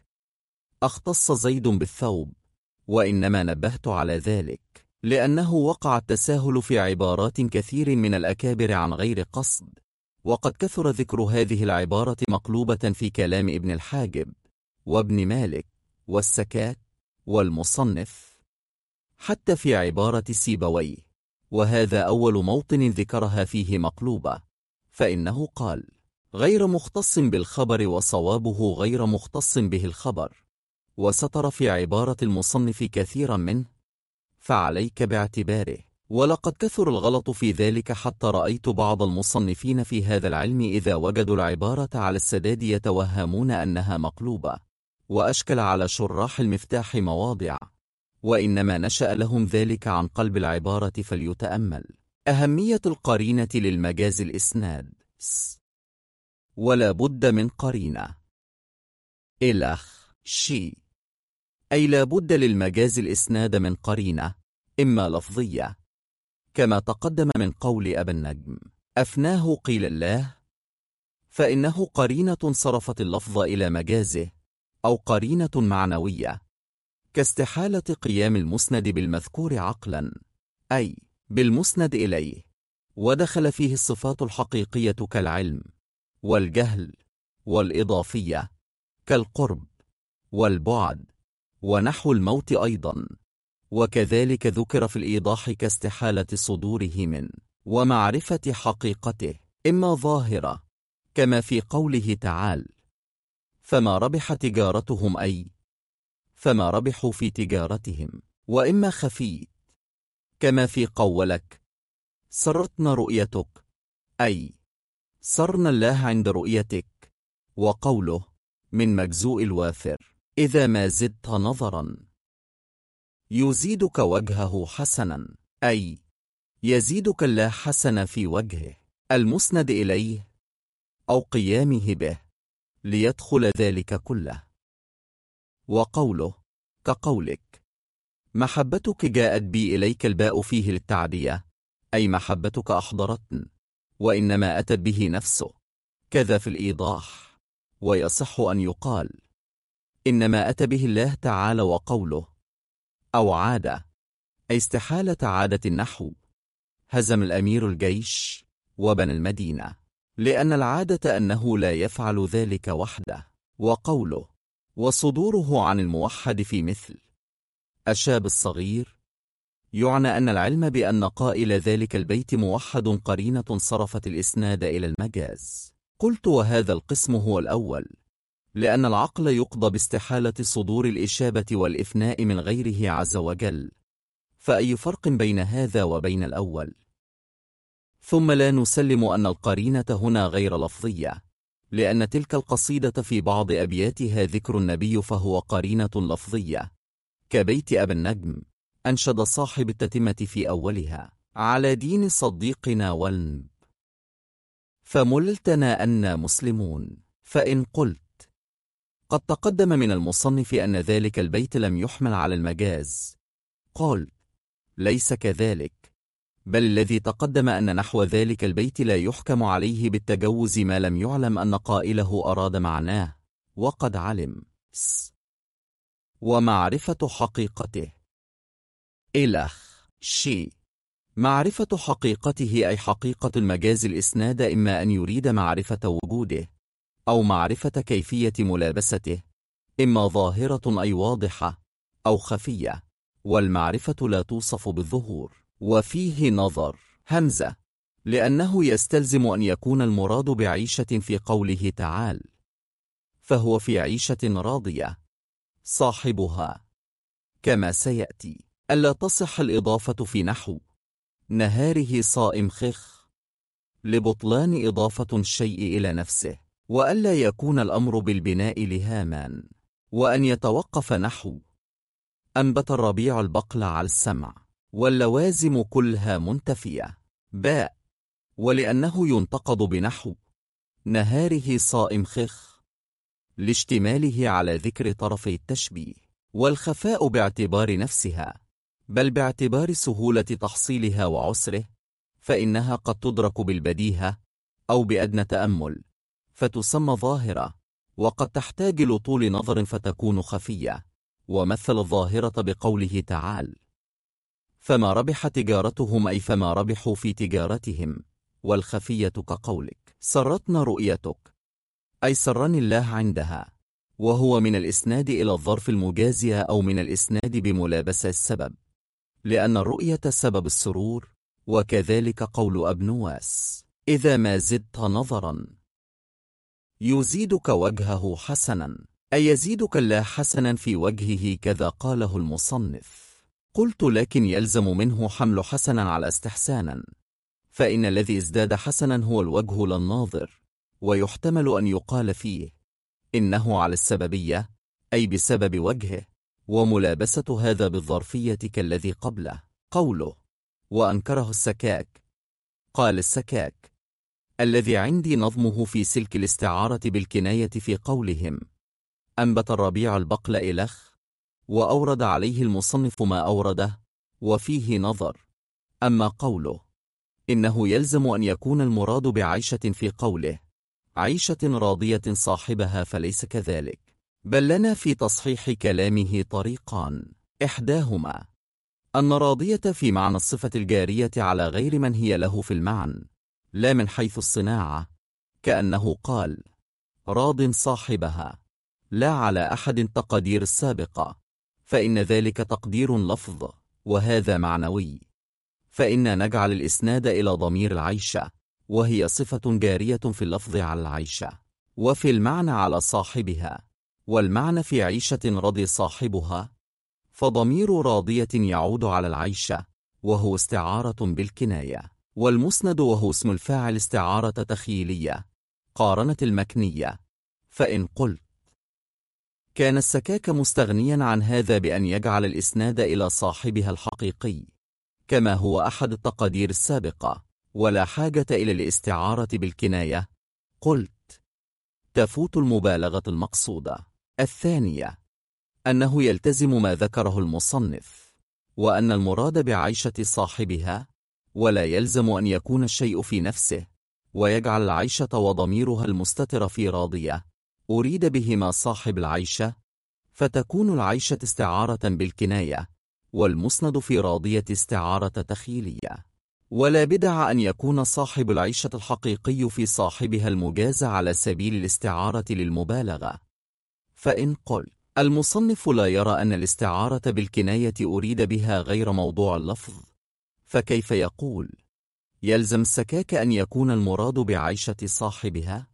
اختص زيد بالثوب، وإنما نبهت على ذلك لأنه وقع التساهل في عبارات كثير من الأكابر عن غير قصد، وقد كثر ذكر هذه العبارة مقلوبة في كلام ابن الحاجب وابن مالك والسكات والمصنف، حتى في عبارة سيبويه، وهذا أول موطن ذكرها فيه مقلوبة، فإنه قال غير مختص بالخبر، وصوابه غير مختص به الخبر، وستر في عبارة المصنف كثيرا منه، فعليك باعتباره. ولقد كثر الغلط في ذلك حتى رأيت بعض المصنفين في هذا العلم إذا وجدوا العبارة على السداد يتوهمون أنها مقلوبة، وأشكل على شراح المفتاح مواضع، وإنما نشأ لهم ذلك عن قلب العبارة. فليتأمل أهمية القرينة للمجاز الإسناد، ولا بد من قرينة إلخ شي، أي لا بد للمجاز الإسناد من قرينة إما لفظية كما تقدم من قول أبا النجم أفناه قيل الله، فإنه قرينة صرفت اللفظ إلى مجازه، أو قرينة معنوية كاستحالة قيام المسند بالمذكور عقلا، أي بالمسند إليه، ودخل فيه الصفات الحقيقية كالعلم والجهل والإضافية كالقرب والبعد ونحو الموت أيضا، وكذلك ذكر في الإيضاح كاستحالة صدوره من ومعرفة حقيقته إما ظاهرة كما في قوله تعالى فما ربح تجارتهم، أي فما ربحوا في تجارتهم، وإما خفي كما في قولك سرتنا رؤيتك، أي سرنا الله عند رؤيتك، وقوله من مجزوء الوافر إذا ما زدت نظرا يزيدك وجهه حسنا، أي يزيدك الله حسنا في وجهه، المسند إليه أو قيامه به ليدخل ذلك كله. وقوله كقولك محبتك جاءت بي إليك، الباء فيه للتعدية، أي محبتك أحضرتن، وإنما أتت به نفسه، كذا في الإيضاح، ويصح أن يقال إنما أتى به الله تعالى. وقوله أو عادة، أي استحالة عادة، النحو هزم الأمير الجيش وبنى المدينة، لأن العادة أنه لا يفعل ذلك وحده. وقوله وصدوره عن الموحد في مثل أشاب الصغير، يعنى أن العلم بأن قائل ذلك البيت موحد قرينة صرفت الإسناد إلى المجاز. قلت وهذا القسم هو الأول، لأن العقل يقضى باستحالة صدور الإشابة والإفناء من غيره عز وجل، فأي فرق بين هذا وبين الأول؟ ثم لا نسلم أن القرينة هنا غير لفظية، لأن تلك القصيدة في بعض أبياتها ذكر النبي فهو قرينة لفظية، كبيت أبا النجم أنشد صاحب التتمة في أولها: على دين صديقنا والنب فملتنا أنا مسلمون. فإن قلت قد تقدم من المصنف أن ذلك البيت لم يحمل على المجاز، قال: ليس كذلك، بل الذي تقدم أن نحو ذلك البيت لا يحكم عليه بالتجوز ما لم يعلم أن قائله أراد معناه، وقد علم ومعرفة حقيقته إلخ شيء. معرفة حقيقته أي حقيقة المجاز الإسناد إما أن يريد معرفة وجوده أو معرفة كيفية ملابسته، إما ظاهرة أي واضحة أو خفية، والمعرفة لا توصف بالظهور. وفيه نظر همزة، لأنه يستلزم أن يكون المراد بعيشة في قوله تعالى: فهو في عيشة راضية صاحبها، كما سيأتي. ألا تصح الإضافة في نحو نهاره صائم خخ لبطلان إضافة الشيء إلى نفسه، وألا يكون الأمر بالبناء لهاما، وأن يتوقف نحو أنبت الربيع البقل على السمع، واللوازم كلها منتفية باء، ولأنه ينتقض بنحو نهاره صائم خخ لاشتماله على ذكر طرفي التشبيه، والخفاء باعتبار نفسها، بل باعتبار سهولة تحصيلها وعسره، فإنها قد تدرك بالبديهة أو بأدنى تأمل فتسمى ظاهرة، وقد تحتاج لطول نظر فتكون خفية. ومثل الظاهرة بقوله تعالى: فما ربح تجارتهم أي فما ربحوا في تجارتهم، والخفية كقولك سرتنا رؤيتك أي سرني الله عندها، وهو من الإسناد إلى الظرف المجازية أو من الإسناد بملابسة السبب، لأن الرؤية سبب السرور. وكذلك قول ابن واس: إذا ما زدت نظرا يزيدك وجهه حسنا، أي يزيدك الله حسنا في وجهه، كذا قاله المصنف. قلت: لكن يلزم منه حمل حسنا على استحسانا، فإن الذي ازداد حسنا هو الوجه لا الناظر، ويحتمل أن يقال فيه إنه على السببية أي بسبب وجهه، وملابسة هذا بالظرفية كالذي قبله. قوله: وأنكره السكاك، قال السكاك الذي عندي نظمه في سلك الاستعارة بالكناية في قولهم أنبت الربيع البقل إلخ، وأورد عليه المصنف ما أورده، وفيه نظر. أما قوله إنه يلزم أن يكون المراد بعيشة في قوله عيشة راضية صاحبها فليس كذلك، بل لنا في تصحيح كلامه طريقان: إحداهما أن راضية في معنى الصفة الجارية على غير من هي له في المعنى، لا من حيث الصناعة، كأنه قال راض صاحبها، لا على أحد التقدير السابقة، فإن ذلك تقدير لفظ، وهذا معنوي، فإن نجعل الإسناد إلى ضمير العيشة، وهي صفة جارية في اللفظ على العيشة، وفي المعنى على صاحبها، والمعنى في عيشة رضي صاحبها، فضمير راضية يعود على العيشة، وهو استعارة بالكناية، والمسند وهو اسم الفاعل استعارة تخيلية قارنت المكنية. فإن قلت كان السكاك مستغنيا عن هذا بأن يجعل الإسناد إلى صاحبها الحقيقي كما هو أحد التقادير السابقة، ولا حاجة إلى الاستعارة بالكناية، قلت تفوت المبالغة المقصودة. الثانية أنه يلتزم ما ذكره المصنف، وأن المراد بعيشة صاحبها، ولا يلزم أن يكون الشيء في نفسه، ويجعل العيشة وضميرها المستتر في راضية أريد بهما صاحب العيشة، فتكون العيشة استعارة بالكناية، والمسند في راضية استعارة تخيلية. ولا بدع أن يكون صاحب العيشة الحقيقي في صاحبها المجاز على سبيل الاستعارة للمبالغة. فإن قل المصنف لا يرى أن الاستعارة بالكناية أريد بها غير موضوع اللفظ، فكيف يقول يلزم السكاك أن يكون المراد بعيشة صاحبها؟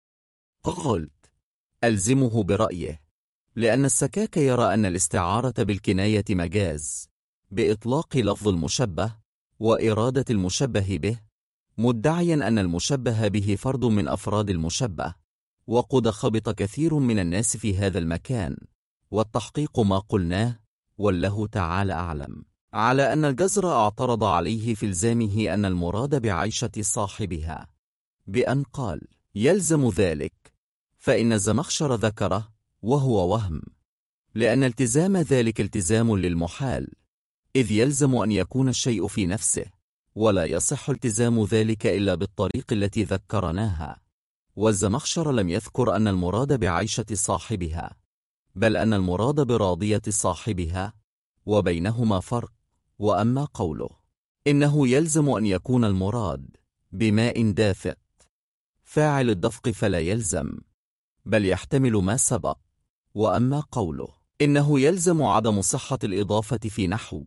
قلت ألزمه برأيه، لأن السكاك يرى أن الاستعارة بالكناية مجاز بإطلاق لفظ المشبه وإرادة المشبه به، مدعيا أن المشبه به فرد من أفراد المشبه، وقد خبط كثير من الناس في هذا المكان، والتحقيق ما قلناه والله تعالى أعلم، على أن الجزر اعترض عليه في إلزامه أن المراد بعيشة صاحبها بأن قال يلزم ذلك، فإن الزمخشر ذكره وهو وهم، لأن التزام ذلك التزام للمحال، إذ يلزم أن يكون الشيء في نفسه، ولا يصح التزام ذلك إلا بالطريق التي ذكرناها. والزمخشر لم يذكر أن المراد بعيشة صاحبها، بل أن المراد براضية صاحبها، وبينهما فرق. وأما قوله إنه يلزم أن يكون المراد بماء دافئ فاعل الدفق فلا يلزم، بل يحتمل ما سبق. وأما قوله إنه يلزم عدم صحة الإضافة في نحو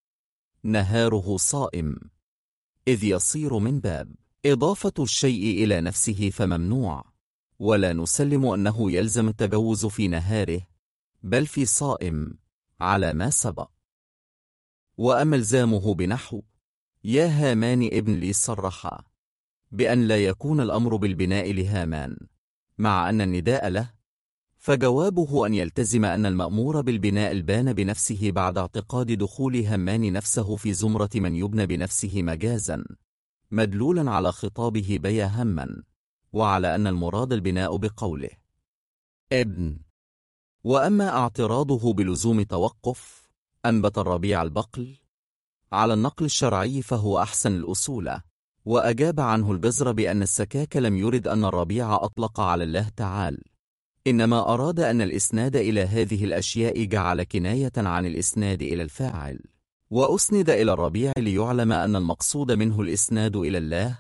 نهاره صائم، إذ يصير من باب إضافة الشيء إلى نفسه فممنوع، ولا نسلم أنه يلزم التجوز في نهاره، بل في صائم على ما سبق. وأما الزامه بنحو يا هامان ابن لي صرح بأن لا يكون الأمر بالبناء لهامان مع أن النداء له، فجوابه أن يلتزم أن المأمور بالبناء البان بنفسه بعد اعتقاد دخول هامان نفسه في زمرة من يبنى بنفسه مجازا، مدلولا على خطابه بيا هما، وعلى أن المراد البناء بقوله ابن. وأما اعتراضه بلزوم توقف أنبت الربيع البقل على النقل الشرعي فهو أحسن الأصول، وأجاب عنه الجزر بأن السكاك لم يرد أن الربيع أطلق على الله تعالى، إنما أراد أن الإسناد إلى هذه الأشياء جعل كناية عن الإسناد إلى الفاعل، وأسند إلى الربيع ليعلم أن المقصود منه الإسناد إلى الله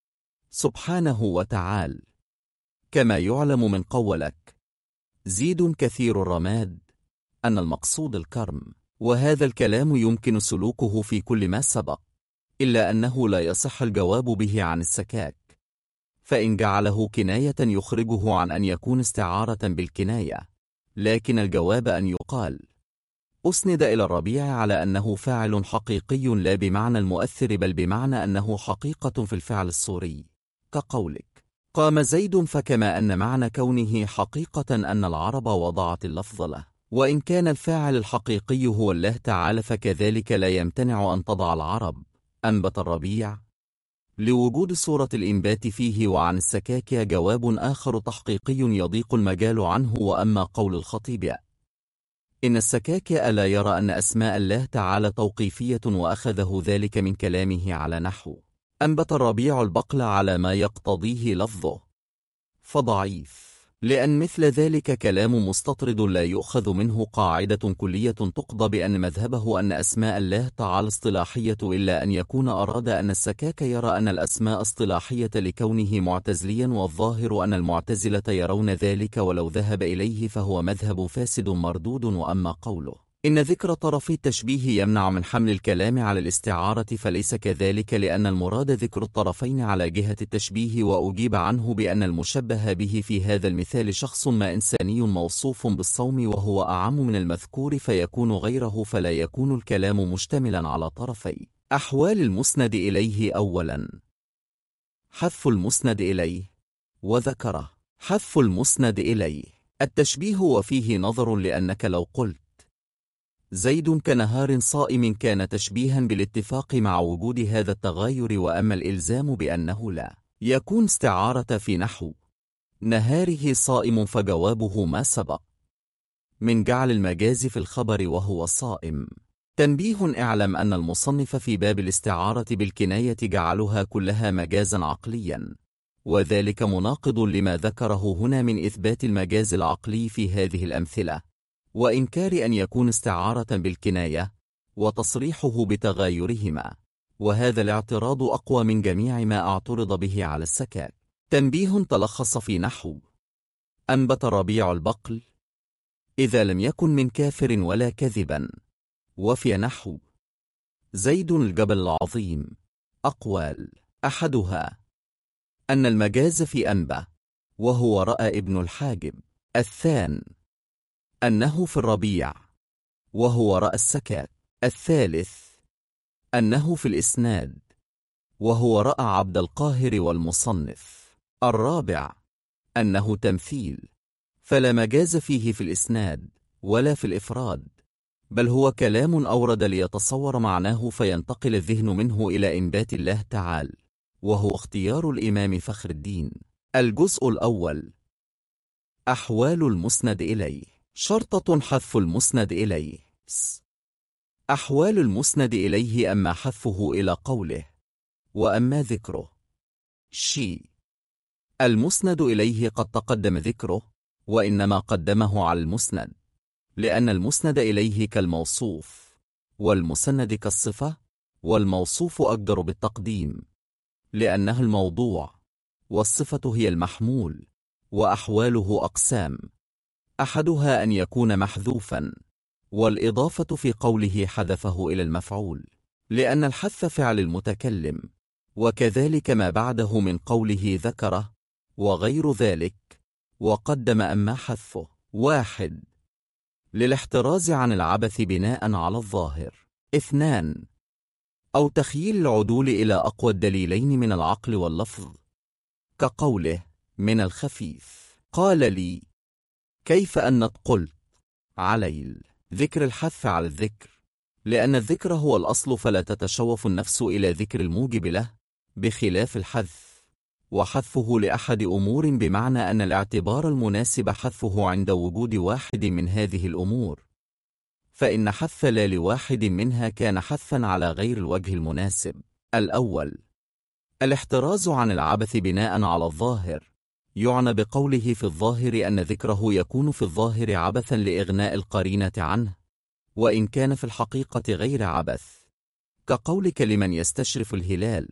سبحانه وتعالى، كما يعلم من قولك زيد كثير الرماد أن المقصود الكرم. وهذا الكلام يمكن سلوكه في كل ما سبق، إلا أنه لا يصح الجواب به عن السكاك، فإن جعله كناية يخرجه عن أن يكون استعارة بالكناية، لكن الجواب أن يقال أسند إلى الربيع على أنه فاعل حقيقي لا بمعنى المؤثر، بل بمعنى أنه حقيقة في الفعل الصوري، كقولك قام زيد، فكما أن معنى كونه حقيقة أن العرب وضعت اللفظ له، وإن كان الفاعل الحقيقي هو الله تعالى فكذلك لا يمتنع أن تضع العرب. أنبت الربيع لوجود صورة الإنبات فيه. وعن السكاك جواب آخر تحقيقي يضيق المجال عنه. وأما قول الخطيب إن السكاك ألا يرى أن أسماء الله تعالى توقيفية وأخذه ذلك من كلامه على نحو أنبت الربيع البقل على ما يقتضيه لفظه فضعيف، لأن مثل ذلك كلام مستطرد لا يؤخذ منه قاعدة كلية تقضى بأن مذهبه أن أسماء الله تعالى اصطلاحية، إلا أن يكون أراد أن السكاك يرى أن الأسماء اصطلاحية لكونه معتزليا، والظاهر أن المعتزلة يرون ذلك، ولو ذهب إليه فهو مذهب فاسد مردود. وأما قوله إن ذكر طرفي التشبيه يمنع من حمل الكلام على الاستعارة فليس كذلك، لأن المراد ذكر الطرفين على جهة التشبيه، وأجيب عنه بأن المشبه به في هذا المثال شخص ما إنساني موصوف بالصوم وهو أعم من المذكور فيكون غيره، فلا يكون الكلام مشتملا على طرفي أحوال المسند إليه. أولا حذف المسند إليه، وذكره حذف المسند إليه التشبيه، وفيه نظر، لأنك لو قلت زيد كنهار صائم كان تشبيها بالاتفاق مع وجود هذا التغاير. وأما الإلزام بأنه لا يكون استعارة في نحو نهاره صائم فجوابه ما سبق من جعل المجاز في الخبر وهو صائم. تنبيه: اعلم أن المصنف في باب الاستعارة بالكناية جعلها كلها مجازا عقليا، وذلك مناقض لما ذكره هنا من إثبات المجاز العقلي في هذه الأمثلة، وإنكار أن يكون استعارة بالكناية، وتصريحه بتغايرهما، وهذا الاعتراض أقوى من جميع ما اعترض به على السكاك. تنبيه تلخص في نحو أنبت ربيع البقل إذا لم يكن من كافر ولا كذبا، وفي نحو زيد الجبل العظيم أقوال، أحدها أن المجاز في أنبة وهو رأى ابن الحاجب، الثاني أنه في الربيع وهو رأى السكاك، الثالث أنه في الإسناد وهو رأى عبد القاهر والمصنف، الرابع أنه تمثيل، فلا مجاز فيه في الإسناد ولا في الإفراد، بل هو كلام أورد ليتصور معناه فينتقل الذهن منه إلى إنبات الله تعالى، وهو اختيار الإمام فخر الدين. الجزء الأول: أحوال المسند إليه. شرطة: حذف المسند إليه. أحوال المسند إليه: أما حذفه إلى قوله وأما ذكره. المسند إليه قد تقدم ذكره، وإنما قدمه على المسند، لأن المسند إليه كالموصوف، والمسند كالصفة، والموصوف أقدر بالتقديم لأنها الموضوع، والصفة هي المحمول. وأحواله أقسام: أحدها أن يكون محذوفا، والإضافة في قوله حذفه إلى المفعول، لأن الحذف فعل المتكلم، وكذلك ما بعده من قوله ذكره وغير ذلك. وقدم أما حذفه: 1. للاحتراز عن العبث بناء على الظاهر. 2. أو تخييل العدول إلى أقوى الدليلين من العقل واللفظ، كقوله من الخفيف قال لي كيف أنك قلت عليل. ذكر الحذف على الذكر، لأن الذكر هو الأصل، فلا تتشوف النفس إلى ذكر الموجب له، بخلاف الحذف، وحذفه لأحد أمور، بمعنى أن الاعتبار المناسب حذفه عند وجود واحد من هذه الأمور، فإن حذف لا لواحد منها كان حذفا على غير الوجه المناسب. الأول: الاحتراز عن العبث بناء على الظاهر، يعنى بقوله في الظاهر أن ذكره يكون في الظاهر عبثا لإغناء القرينة عنه، وإن كان في الحقيقة غير عبث، كقولك لمن يستشرف الهلال: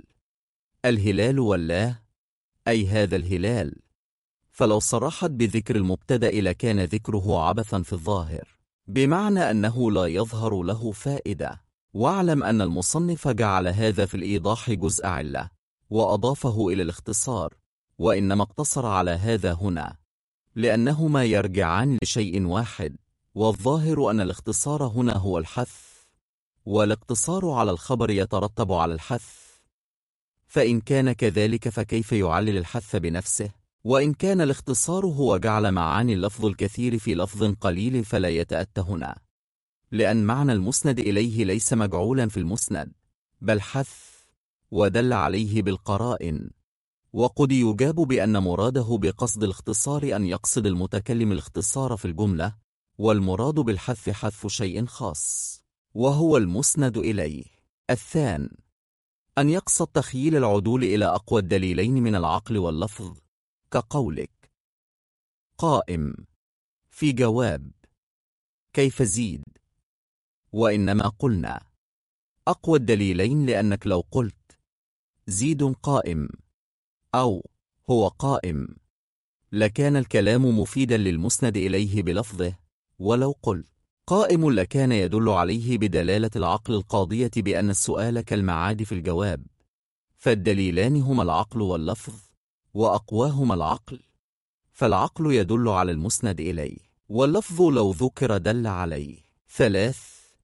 الهلال والله، أي هذا الهلال. فلو صرحت بذكر المبتدأ لكان ذكره عبثا في الظاهر، بمعنى أنه لا يظهر له فائدة. واعلم أن المصنف جعل هذا في الإيضاح جزء علة، وأضافه إلى الاختصار، وإنما اقتصر على هذا هنا لأنهما يرجعان لشيء واحد، والظاهر أن الاختصار هنا هو الحذف، والاقتصار على الخبر يترتب على الحذف، فإن كان كذلك فكيف يعلل الحذف بنفسه؟ وإن كان الاختصار هو جعل معاني اللفظ الكثير في لفظ قليل فلا يتأتى هنا، لأن معنى المسند إليه ليس مجعولا في المسند، بل حذف، ودل عليه بالقرائن. وقد يجاب بأن مراده بقصد الاختصار أن يقصد المتكلم الاختصار في الجملة، والمراد بالحذف حذف شيء خاص، وهو المسند إليه. الثاني: أن يقصد تخييل العدول إلى أقوى الدليلين من العقل واللفظ، كقولك قائم في جواب كيف زيد. وإنما قلنا أقوى الدليلين لأنك لو قلت زيد قائم أو هو قائم لكان الكلام مفيدا للمسند إليه بلفظه، ولو قلت قائم لكان يدل عليه بدلالة العقل القاضية بأن السؤال كالمعاد في الجواب، فالدليلان هما العقل واللفظ، وأقواهما العقل، فالعقل يدل على المسند إليه، واللفظ لو ذكر دل عليه. 3.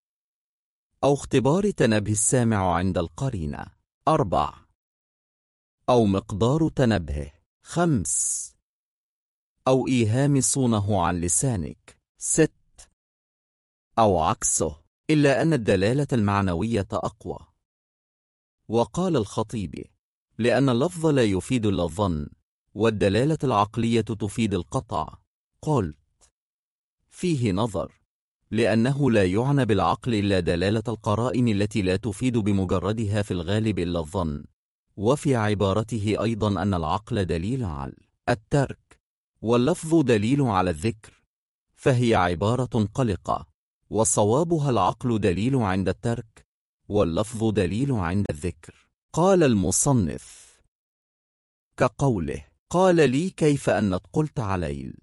أو اختبار تنبه السامع عند القرينة. 4. أو مقدار تنبهه. 5. أو إيهام صونه عن لسانك. 6. أو عكسه، إلا أن الدلالة المعنوية أقوى. وقال الخطيب: لأن اللفظ لا يفيد إلا الظن، والدلالة العقلية تفيد القطع. قلت: فيه نظر، لأنه لا يعنى بالعقل إلا دلالة القرائن التي لا تفيد بمجردها في الغالب إلا الظن. وفي عبارته أيضا أن العقل دليل على الترك، واللفظ دليل على الذكر، فهي عبارة قلقة، وصوابها العقل دليل عند الترك، واللفظ دليل عند الذكر. قال المصنف: كقوله قال لي كيف أنك قلت عليل.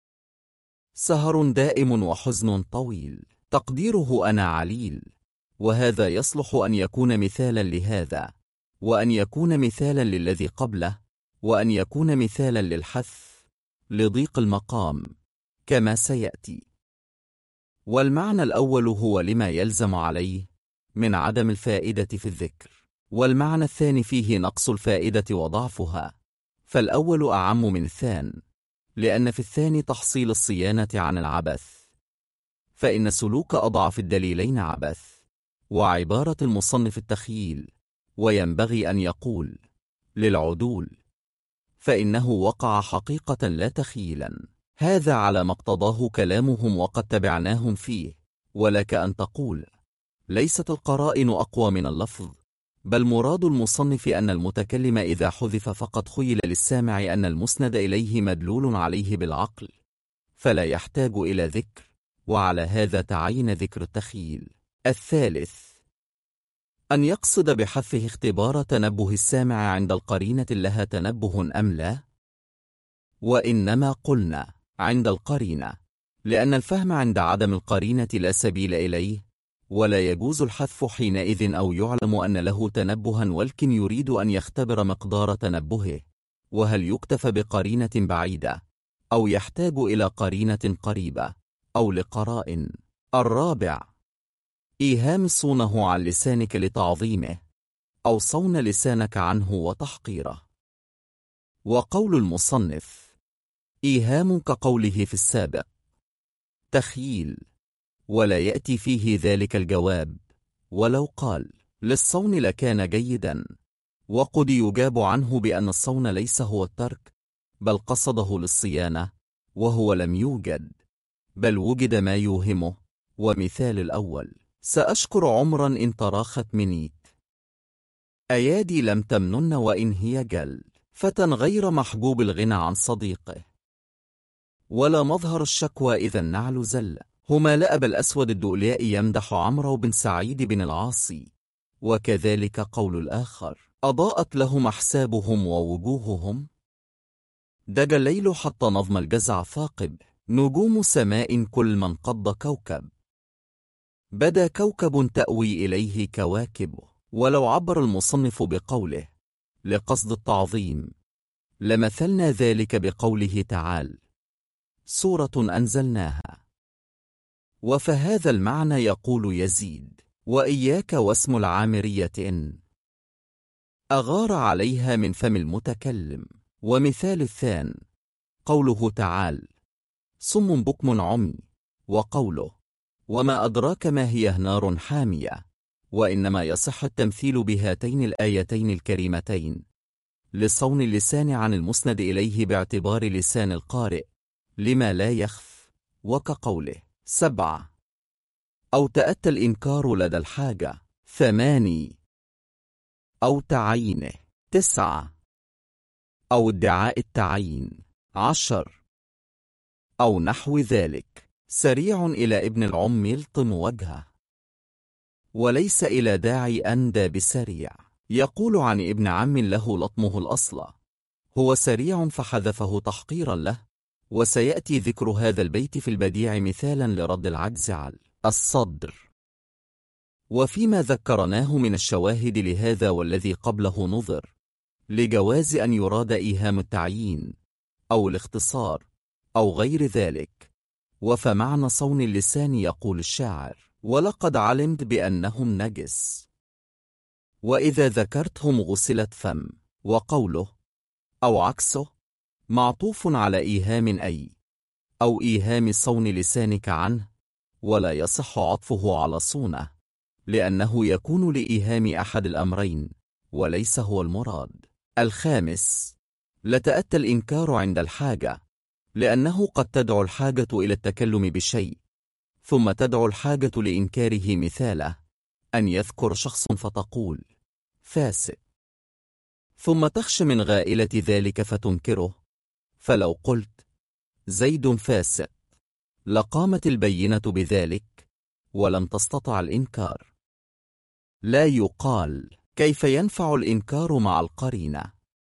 سهر دائم وحزن طويل، تقديره أنا عليل، وهذا يصلح أن يكون مثالا لهذا، وأن يكون مثالا للذي قبله، وأن يكون مثالا للحذف لضيق المقام كما سيأتي. والمعنى الأول هو لما يلزم عليه من عدم الفائدة في الذكر، والمعنى الثاني فيه نقص الفائدة وضعفها، فالأول أعم من الثاني. لأن في الثاني تحصيل الصيانة عن العبث، فإن سلوك أضعف الدليلين عبث، وعبارة المصنف التخييل، وينبغي أن يقول للعدول، فإنه وقع حقيقة لا تخيلا. هذا على ما اقتضاه كلامهم وقد تبعناهم فيه. ولك أن تقول ليست القرائن أقوى من اللفظ، بل مراد المصنف أن المتكلم إذا حذف فقد خيل للسامع أن المسند إليه مدلول عليه بالعقل، فلا يحتاج إلى ذكر، وعلى هذا تعين ذكر التخييل. الثالث أن يقصد بحذفه اختبار تنبه السامع عند القرينة لها تنبه أم لا، وإنما قلنا عند القرينة، لأن الفهم عند عدم القرينة لا سبيل إليه، ولا يجوز الحذف حينئذ أو يعلم أن له تنبها ولكن يريد أن يختبر مقدار تنبهه، وهل يكتفى بقرينة بعيدة أو يحتاج إلى قرينة قريبة أو لقرائن. الرابع إيهام صونه عن لسانك لتعظيمه، أو صون لسانك عنه وتحقيره. وقول المصنف إيهام كقوله في السابق تخييل، ولا يأتي فيه ذلك الجواب، ولو قال للصون لكان جيدا، وقد يجاب عنه بأن الصون ليس هو الترك، بل قصده للصيانة، وهو لم يوجد، بل وجد ما يوهمه. ومثال الأول سأشكر عمرا إن تراخت منيت، أيادي لم تمنن وإن هي جل، فتى غير محجوب الغنى عن صديقه، ولا مظهر الشكوى إذا النعل زل. هما لأب الأسود الدؤلاء يمدح عمرو بن سعيد بن العاصي. وكذلك قول الآخر أضاءت لهم أحسابهم ووجوههم، دجى الليل حتى نظم الجزع ثاقب، نجوم سماء كل من قض كوكب، بدا كوكب تأوي إليه كواكب. ولو عبر المصنف بقوله لقصد التعظيم لمثلنا ذلك بقوله تعالى سورة أنزلناها. وفهذا المعنى يقول يزيد وإياك واسم العامرية إن أغار عليها من فم المتكلم. ومثال الثان قوله تعالى صم بكم عمي، وقوله وما أدراك ما هي نار حامية. وإنما يصح التمثيل بهاتين الآيتين الكريمتين لصون اللسان عن المسند إليه باعتبار لسان القارئ لما لا يخف، وكقوله 7 أو تأتى الإنكار لدى الحاجة 8 أو تعيينه 9 أو ادعاء التعيين 10 أو نحو ذلك. سريع إلى ابن العم يلطم وجهه، وليس إلى داعي أندى بسريع. يقول عن ابن عم له لطمه الأصل، هو سريع فحذفه تحقيرا له. وسيأتي ذكر هذا البيت في البديع مثالا لرد العجز على الصدر. وفيما ذكرناه من الشواهد لهذا والذي قبله نظر لجواز أن يراد إيهام التعيين أو الاختصار أو غير ذلك. وفمعنى صون اللسان يقول الشاعر ولقد علمت بأنهم نجس، وإذا ذكرتهم غسلت فم. وقوله أو عكسه معطوف على إيهام أو إيهام صون لسانك عنه، ولا يصح عطفه على صونه، لأنه يكون لإيهام أحد الأمرين وليس هو المراد. الخامس لتأتى الإنكار عند الحاجة، لأنه قد تدعو الحاجة إلى التكلم بشيء ثم تدعو الحاجة لإنكاره. مثاله أن يذكر شخص فتقول فاسق، ثم تخش من غائلة ذلك فتنكره. فلو قلت زيد فاسق لقامت البينة بذلك ولم تستطع الإنكار. لا يقال كيف ينفع الإنكار مع القرينة،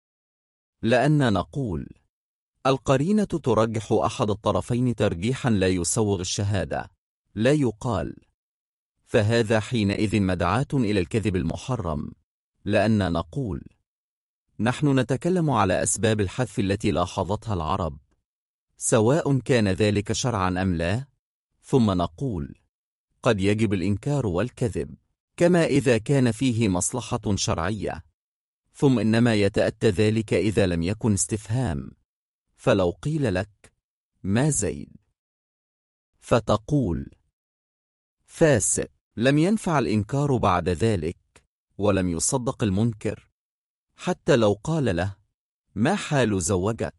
لأن نقول القرينة ترجح أحد الطرفين ترجيحا لا يسوغ الشهادة. لا يقال فهذا حينئذ مدعاة إلى الكذب المحرم، لأن نقول نحن نتكلم على أسباب الحذف التي لاحظتها العرب سواء كان ذلك شرعا أم لا، ثم نقول قد يجب الإنكار والكذب كما إذا كان فيه مصلحة شرعية، ثم إنما يتأتى ذلك إذا لم يكن استفهام، فلو قيل لك: ما زيد؟ فتقول: فاسق. لم ينفع الإنكار بعد ذلك، ولم يصدق المنكر، حتى لو قال له: ما حال زوجك؟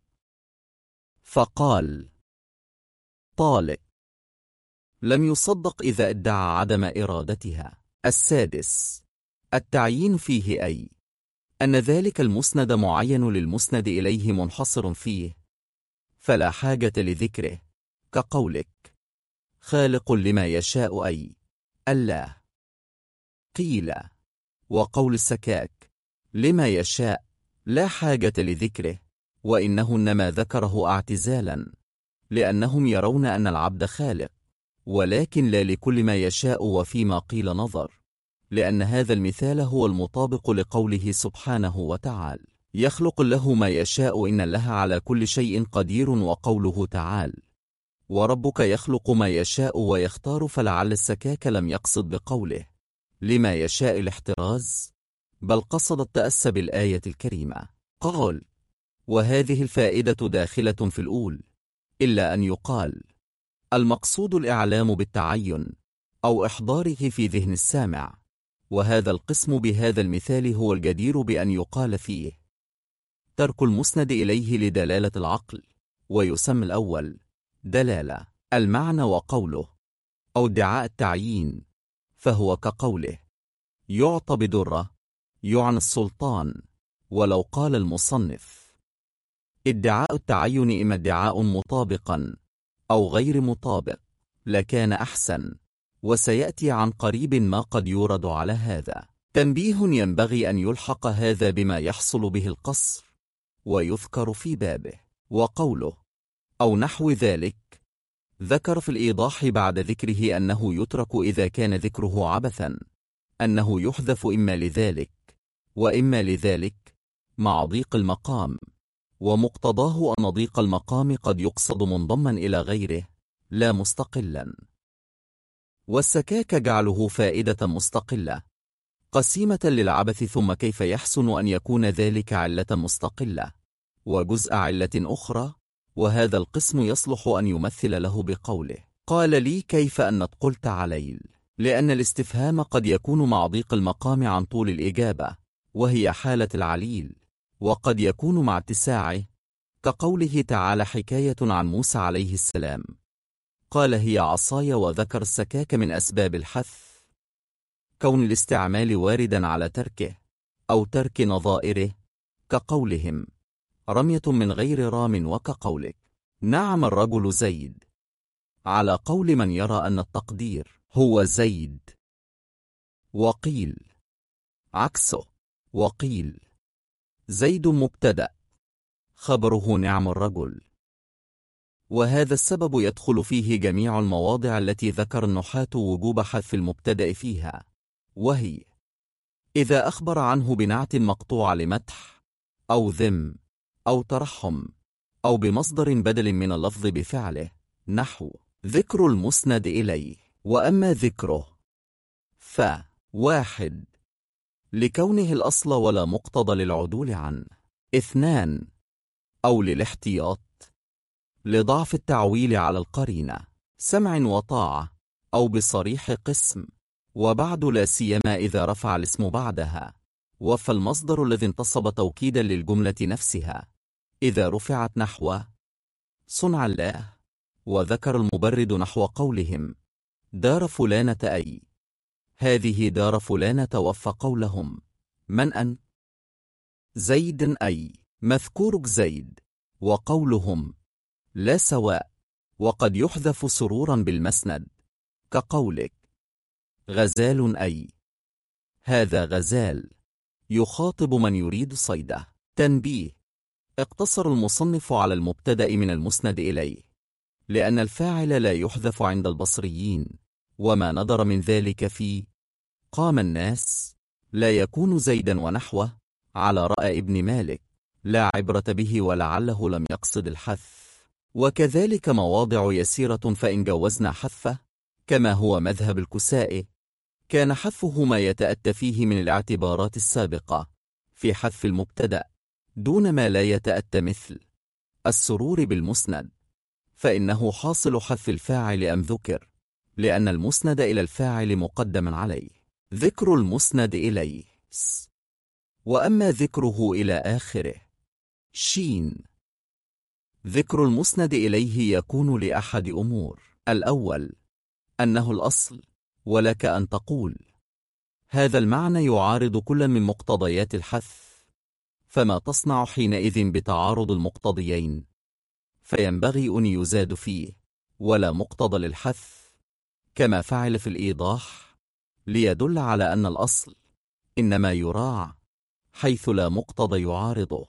فقال: طالق. لم يصدق إذا ادعى عدم إرادتها. 6. التعيين فيه، أي أن ذلك المسند معين للمسند إليه منحصر فيه، فلا حاجة لذكره، كقولك: خالق لما يشاء، أي الله. قيل: وقول السكاك: لما يشاء، لا حاجة لذكره، وإنه إنما ذكره اعتزالا، لأنهم يرون أن العبد خالق، ولكن لا لكل ما يشاء، وفيما قيل نظر، لأن هذا المثال هو المطابق لقوله سبحانه وتعالى: يخلق له ما يشاء إن الله على كل شيء قدير، وقوله تعالى: وربك يخلق ما يشاء ويختار. فلعل السكاك لم يقصد بقوله لما يشاء الاحتراز، بل قصد التأسى بالآية الكريمة. قال: وهذه الفائدة داخلة في الأول، إلا أن يقال: المقصود الإعلام بالتعين أو إحضاره في ذهن السامع، وهذا القسم بهذا المثال هو الجدير بأن يقال فيه ترك المسند إليه لدلالة العقل، ويسمى الأول دلالة المعنى، وقوله أو ادعاء التعيين فهو كقوله: يعطى بدرة، يعنى السلطان. ولو قال المصنف: ادعاء التعين إما ادعاء مطابقا أو غير مطابق، لكان أحسن، وسيأتي عن قريب ما قد يورد على هذا. تنبيه: ينبغي أن يلحق هذا بما يحصل به القصر، ويذكر في بابه. وقوله أو نحو ذلك، ذكر في الإيضاح بعد ذكره أنه يترك إذا كان ذكره عبثا، أنه يحذف إما لذلك وإما لذلك مع ضيق المقام، ومقتضاه أن ضيق المقام قد يقصد منضما إلى غيره لا مستقلا. والسكاك جعله فائدة مستقلة قسيمة للعبث. ثم كيف يحسن أن يكون ذلك علة مستقلة وجزء علة أخرى؟ وهذا القسم يصلح أن يمثل له بقوله: قال لي كيف أنت قلت عليل، لأن الاستفهام قد يكون مع ضيق المقام عن طول الإجابة، وهي حالة العليل، وقد يكون مع اتساعه، كقوله تعالى حكاية عن موسى عليه السلام: قال هي عصاي. وذكر السكاك من أسباب الحث كون الاستعمال واردا على تركه أو ترك نظائره، كقولهم: رمية من غير رام، وكقولك: نعم الرجل زيد، على قول من يرى أن التقدير هو زيد. وقيل عكسه، وقيل زيد مبتدأ، خبره نعم الرجل. وهذا السبب يدخل فيه جميع المواضع التي ذكر النحاة وجوب حذف المبتدأ فيها، وهي: إذا أخبر عنه بنعت مقطوع لمدح أو ذم أو ترحم، أو بمصدر بدل من اللفظ بفعله، نحو ذكر المسند إليه. وأما ذكره واحد لكونه الأصل ولا مقتضى للعدول عنه. 2 أو للاحتياط لضعف التعويل على القرينة، سمع وطاعة، أو بصريح قسم، وبعد لا سيما إذا رفع الاسم بعدها، فالمصدر الذي انتصب توكيدا للجملة نفسها إذا رفعت نحو صنع الله. وذكر المبرد نحو قولهم: دار فلانة، أي هذه دار فلانة، قولهم: من أن زيد، أي مذكورك زيد، وقولهم: لا سواء. وقد يحذف سرورا بالمسند، كقولك: غزال، أي هذا غزال، يخاطب من يريد صيده. تنبيه: اقتصر المصنف على المبتدأ من المسند إليه، لأن الفاعل لا يحذف عند البصريين، وما ندر من ذلك في قام الناس لا يكون زيدا ونحوه على رأي ابن مالك، لا عبرة به، ولعله لم يقصد الحذف. وكذلك مواضع يسيرة فإن جوزنا حذفه، كما هو مذهب الكسائي، كان حذفه ما يتأتى فيه من الاعتبارات السابقة في حذف المبتدأ دون ما لا يتأتى، مثل السرور بالمسند، فإنه حاصل حذف الفاعل أم ذكر، لأن المسند إلى الفاعل مقدم عليه. ذكر المسند إليه وأما ذكره إلى آخره شين. ذكر المسند إليه يكون لأحد أمور: الأول أنه الأصل، ولك أن تقول هذا المعنى يعارض كل من مقتضيات الحذف، فما تصنع حينئذ بتعارض المقتضيين؟ فينبغي أن يزاد فيه ولا مقتضى للحذف، كما فعل في الإيضاح، ليدل على أن الأصل إنما يراع حيث لا مقتضى يعارضه.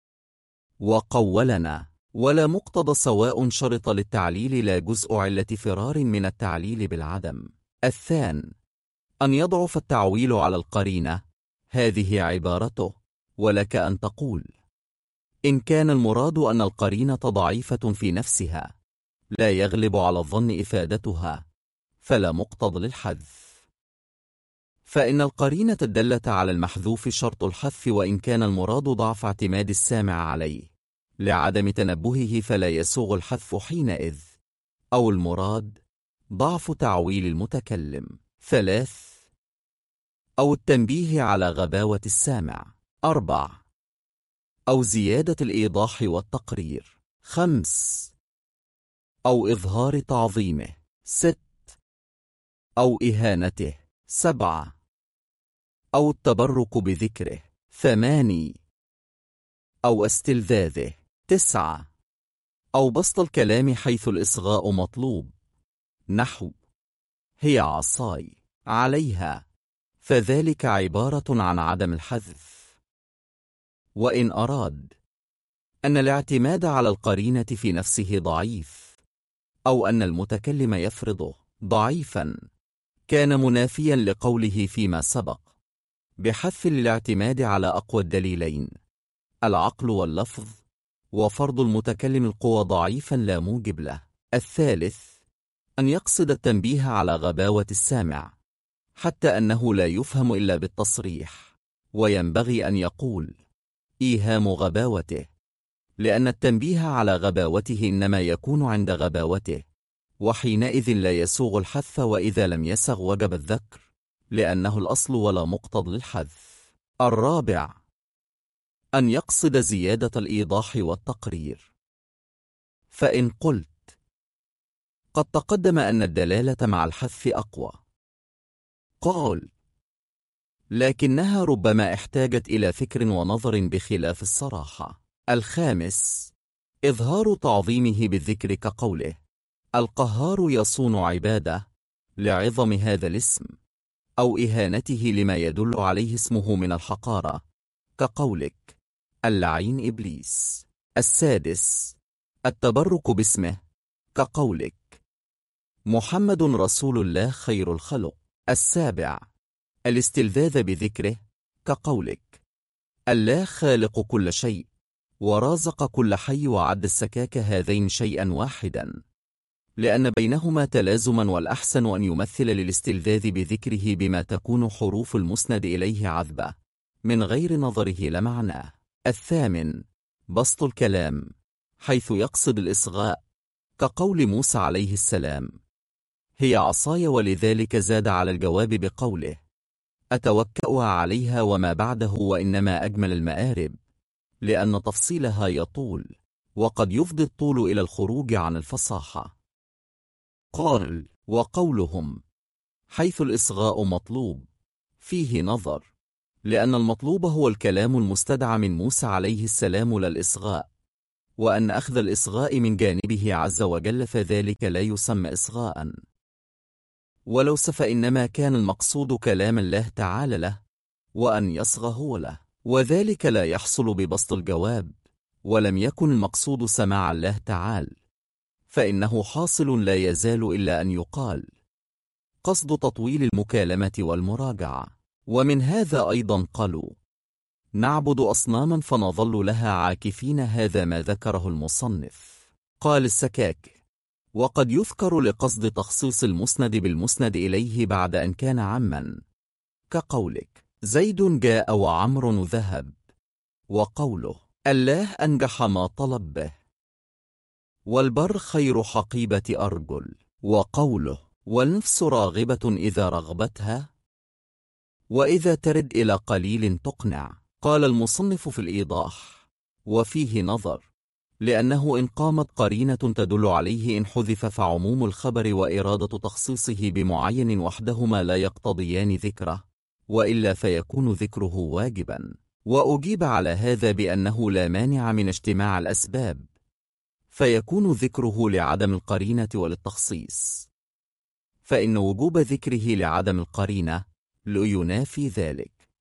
وقولنا ولا مقتضى سواء شرط للتعليل لا جزء علة فرار من التعليل بالعدم. الثان أن يضعف التعويل على القرينة، هذه عبارته: ولك أن تقول. إن كان المراد أن القرينة ضعيفة في نفسها لا يغلب على الظن إفادتها، فلا مقتضى للحذف، فإن القرينة الدالة على المحذوف شرط الحذف، وإن كان المراد ضعف اعتماد السامع عليه لعدم تنبهه فلا يسوغ الحذف حينئذ، أو المراد ضعف تعويل المتكلم. 3 أو التنبيه على غباوة السامع. 4 أو زيادة الإيضاح والتقرير. 5 أو إظهار تعظيمه. 6 أو إهانته. 7 أو التبرك بذكره. 8 أو استلذاذه. 9 أو بسط الكلام حيث الإصغاء مطلوب، نحو هي عصاي عليها، فذلك عبارة عن عدم الحذف. وإن أراد أن الاعتماد على القرينة في نفسه ضعيف، أو أن المتكلم يفرضه ضعيفا، كان منافيا لقوله فيما سبق بحذف للاعتماد على أقوى الدليلين، العقل واللفظ، وفرض المتكلم القوى ضعيفا لا موجب له. الثالث أن يقصد التنبيه على غباوة السامع، حتى أنه لا يفهم إلا بالتصريح، وينبغي أن يقول إيهام غباوته، لأن التنبيه على غباوته إنما يكون عند غباوته، وحينئذ لا يسوغ الحذف، وإذا لم يسغ وجب الذكر، لأنه الأصل ولا مقتضى للحذف. الرابع أن يقصد زيادة الإيضاح والتقرير، فإن قلت قد تقدم أن الدلالة مع الحذف أقوى، قال لكنها ربما احتاجت إلى فكر ونظر بخلاف الصراحة. الخامس إظهار تعظيمه بالذكر، كقوله القهار يصون عباده لعظم هذا الاسم، أو إهانته لما يدل عليه اسمه من الحقارة، كقولك اللعين إبليس. السادس التبرك باسمه، كقولك محمد رسول الله خير الخلق. السابع الاستلذاذ بذكره، كقولك الله خالق كل شيء ورازق كل حي وعد السكاك هذين شيئا واحدا، لأن بينهما تلازما، والأحسن أن يمثل للاستلذاذ بذكره بما تكون حروف المسند إليه عذبة من غير نظره لمعناه. الثامن بسط الكلام حيث يقصد الإصغاء، كقول موسى عليه السلام هي عصاي، ولذلك زاد على الجواب بقوله أتوكأ عليها وما بعده، وإنما أجمل المآرب، لأن تفصيلها يطول، وقد يفضي الطول إلى الخروج عن الفصاحة. قال وقولهم حيث الإصغاء مطلوب فيه نظر، لأن المطلوب هو الكلام المستدعى من موسى عليه السلام لا الإصغاء، وأن أخذ الإصغاء من جانبه عز وجل فذلك لا يسمى إصغاء، ولو فإنما كان المقصود كلام الله تعالى له، وأن يصغى هو له، وذلك لا يحصل ببسط الجواب، ولم يكن المقصود سماع الله تعالى، فإنه حاصل لا يزال إلا أن يقال قصد تطويل المكالمة والمراجعة. ومن هذا أيضا قالوا نعبد أصناما فنظل لها عاكفين، هذا ما ذكره المصنف. قال السكاك وقد يذكر لقصد تخصيص المسند بالمسند إليه بعد أن كان عاما، كقولك زيد جاء وعمر ذهب، وقوله الله أنجح ما طلب به، والبر خير حقيبة أرجل. وقوله والنفس راغبة إذا رغبتها وإذا ترد إلى قليل تقنع. قال المصنف في الإيضاح: وفيه نظر، لأنه إن قامت قرينة تدل عليه إن حذف فعموم الخبر وإرادة تخصيصه بمعين وحدهما لا يقتضيان ذكره، وإلا فيكون ذكره واجبا. وأجيب على هذا بأنه لا مانع من اجتماع الأسباب، فيكون ذكره لعدم القرينة وللتخصيص، فإن وجوب ذكره لعدم القرينة لا ينافي ذلك.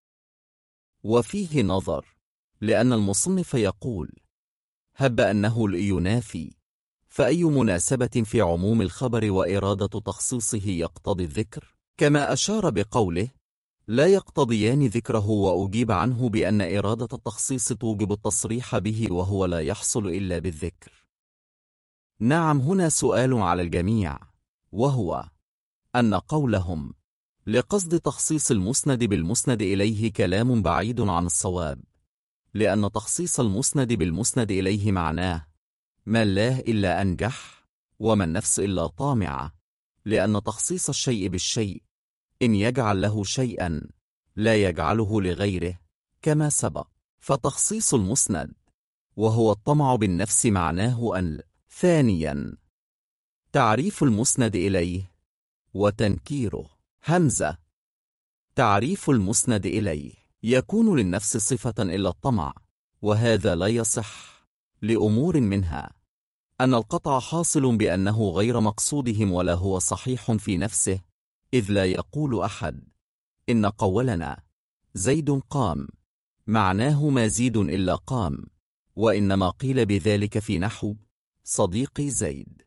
وفيه نظر، لأن المصنف يقول: هب أنه لا ينافي، فأي مناسبة في عموم الخبر وإرادة تخصيصه يقتضي الذكر؟ كما أشار بقوله: لا يقتضيان ذكره. وأجيب عنه بأن إرادة التخصيص توجب التصريح به، وهو لا يحصل إلا بالذكر. نعم، هنا سؤال على الجميع، وهو أن قولهم لقصد تخصيص المسند بالمسند إليه كلام بعيد عن الصواب، لأن تخصيص المسند بالمسند إليه معناه ما الله إلا أنجح، وما النفس إلا طامعة، لأن تخصيص الشيء بالشيء إن يجعل له شيئا لا يجعله لغيره كما سبق. فتخصيص المسند وهو الطمع بالنفس معناه أن. ثانيا، تعريف المسند إليه وتنكيره. همزة. تعريف المسند إليه: يكون للنفس صفة إلا الطمع، وهذا لا يصح لأمور، منها أن القطع حاصل بأنه غير مقصودهم ولا هو صحيح في نفسه، إذ لا يقول أحد إن قولنا زيد قام معناه ما زيد إلا قام، وإنما قيل بذلك في نحو صديقي زيد.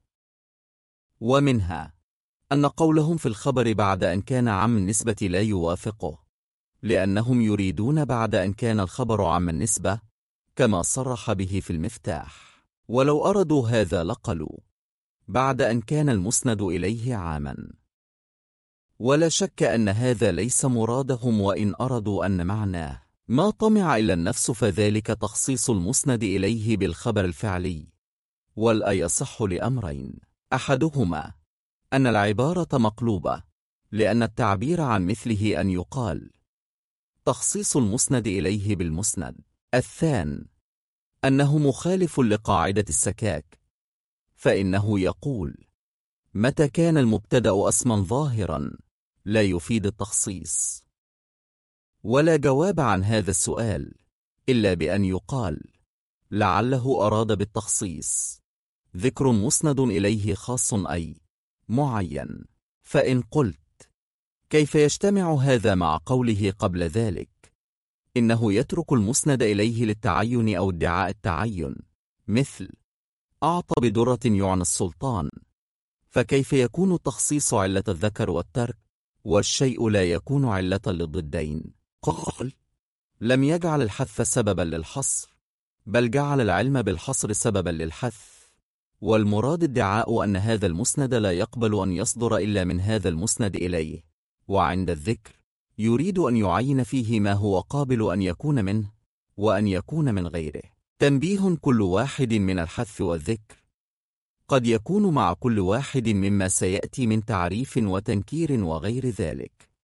ومنها أن قولهم في الخبر بعد أن كان عام النسبة لا يوافقه، لأنهم يريدون بعد أن كان الخبر عام النسبة كما صرح به في المفتاح، ولو أرادوا هذا لقالوا بعد أن كان المسند إليه عاما. ولا شك أن هذا ليس مرادهم، وإن أرادوا أن معناه ما طمع إلا النفس فذلك تخصيص المسند إليه بالخبر الفعلي، ولا يصح لأمرين: أحدهما أن العبارة مقلوبة، لأن التعبير عن مثله أن يقال تخصيص المسند إليه بالمسند. الثاني أنه مخالف لقاعدة السكاك، فإنه يقول متى كان المبتدأ اسما ظاهرا لا يفيد التخصيص. ولا جواب عن هذا السؤال إلا بأن يقال لعله أراد بالتخصيص ذكر مسند إليه خاص أي معين. فإن قلت كيف يجتمع هذا مع قوله قبل ذلك إنه يترك المسند إليه للتعين أو ادعاء التعين، مثل أعطى بدرة يعنى السلطان، فكيف يكون التخصيص علة الذكر والترك والشيء لا يكون علة للضدين؟ قال لم يجعل الحذف سببا للحصر، بل جعل العلم بالحصر سببا للحذف، والمراد ادعاء أن هذا المسند لا يقبل أن يصدر إلا من هذا المسند إليه، وعند الذكر يريد أن يعين فيه ما هو قابل أن يكون منه وأن يكون من غيره. تنبيه: كل واحد من الحذف والذكر قد يكون مع كل واحد مما سيأتي من تعريف وتنكير وغير ذلك.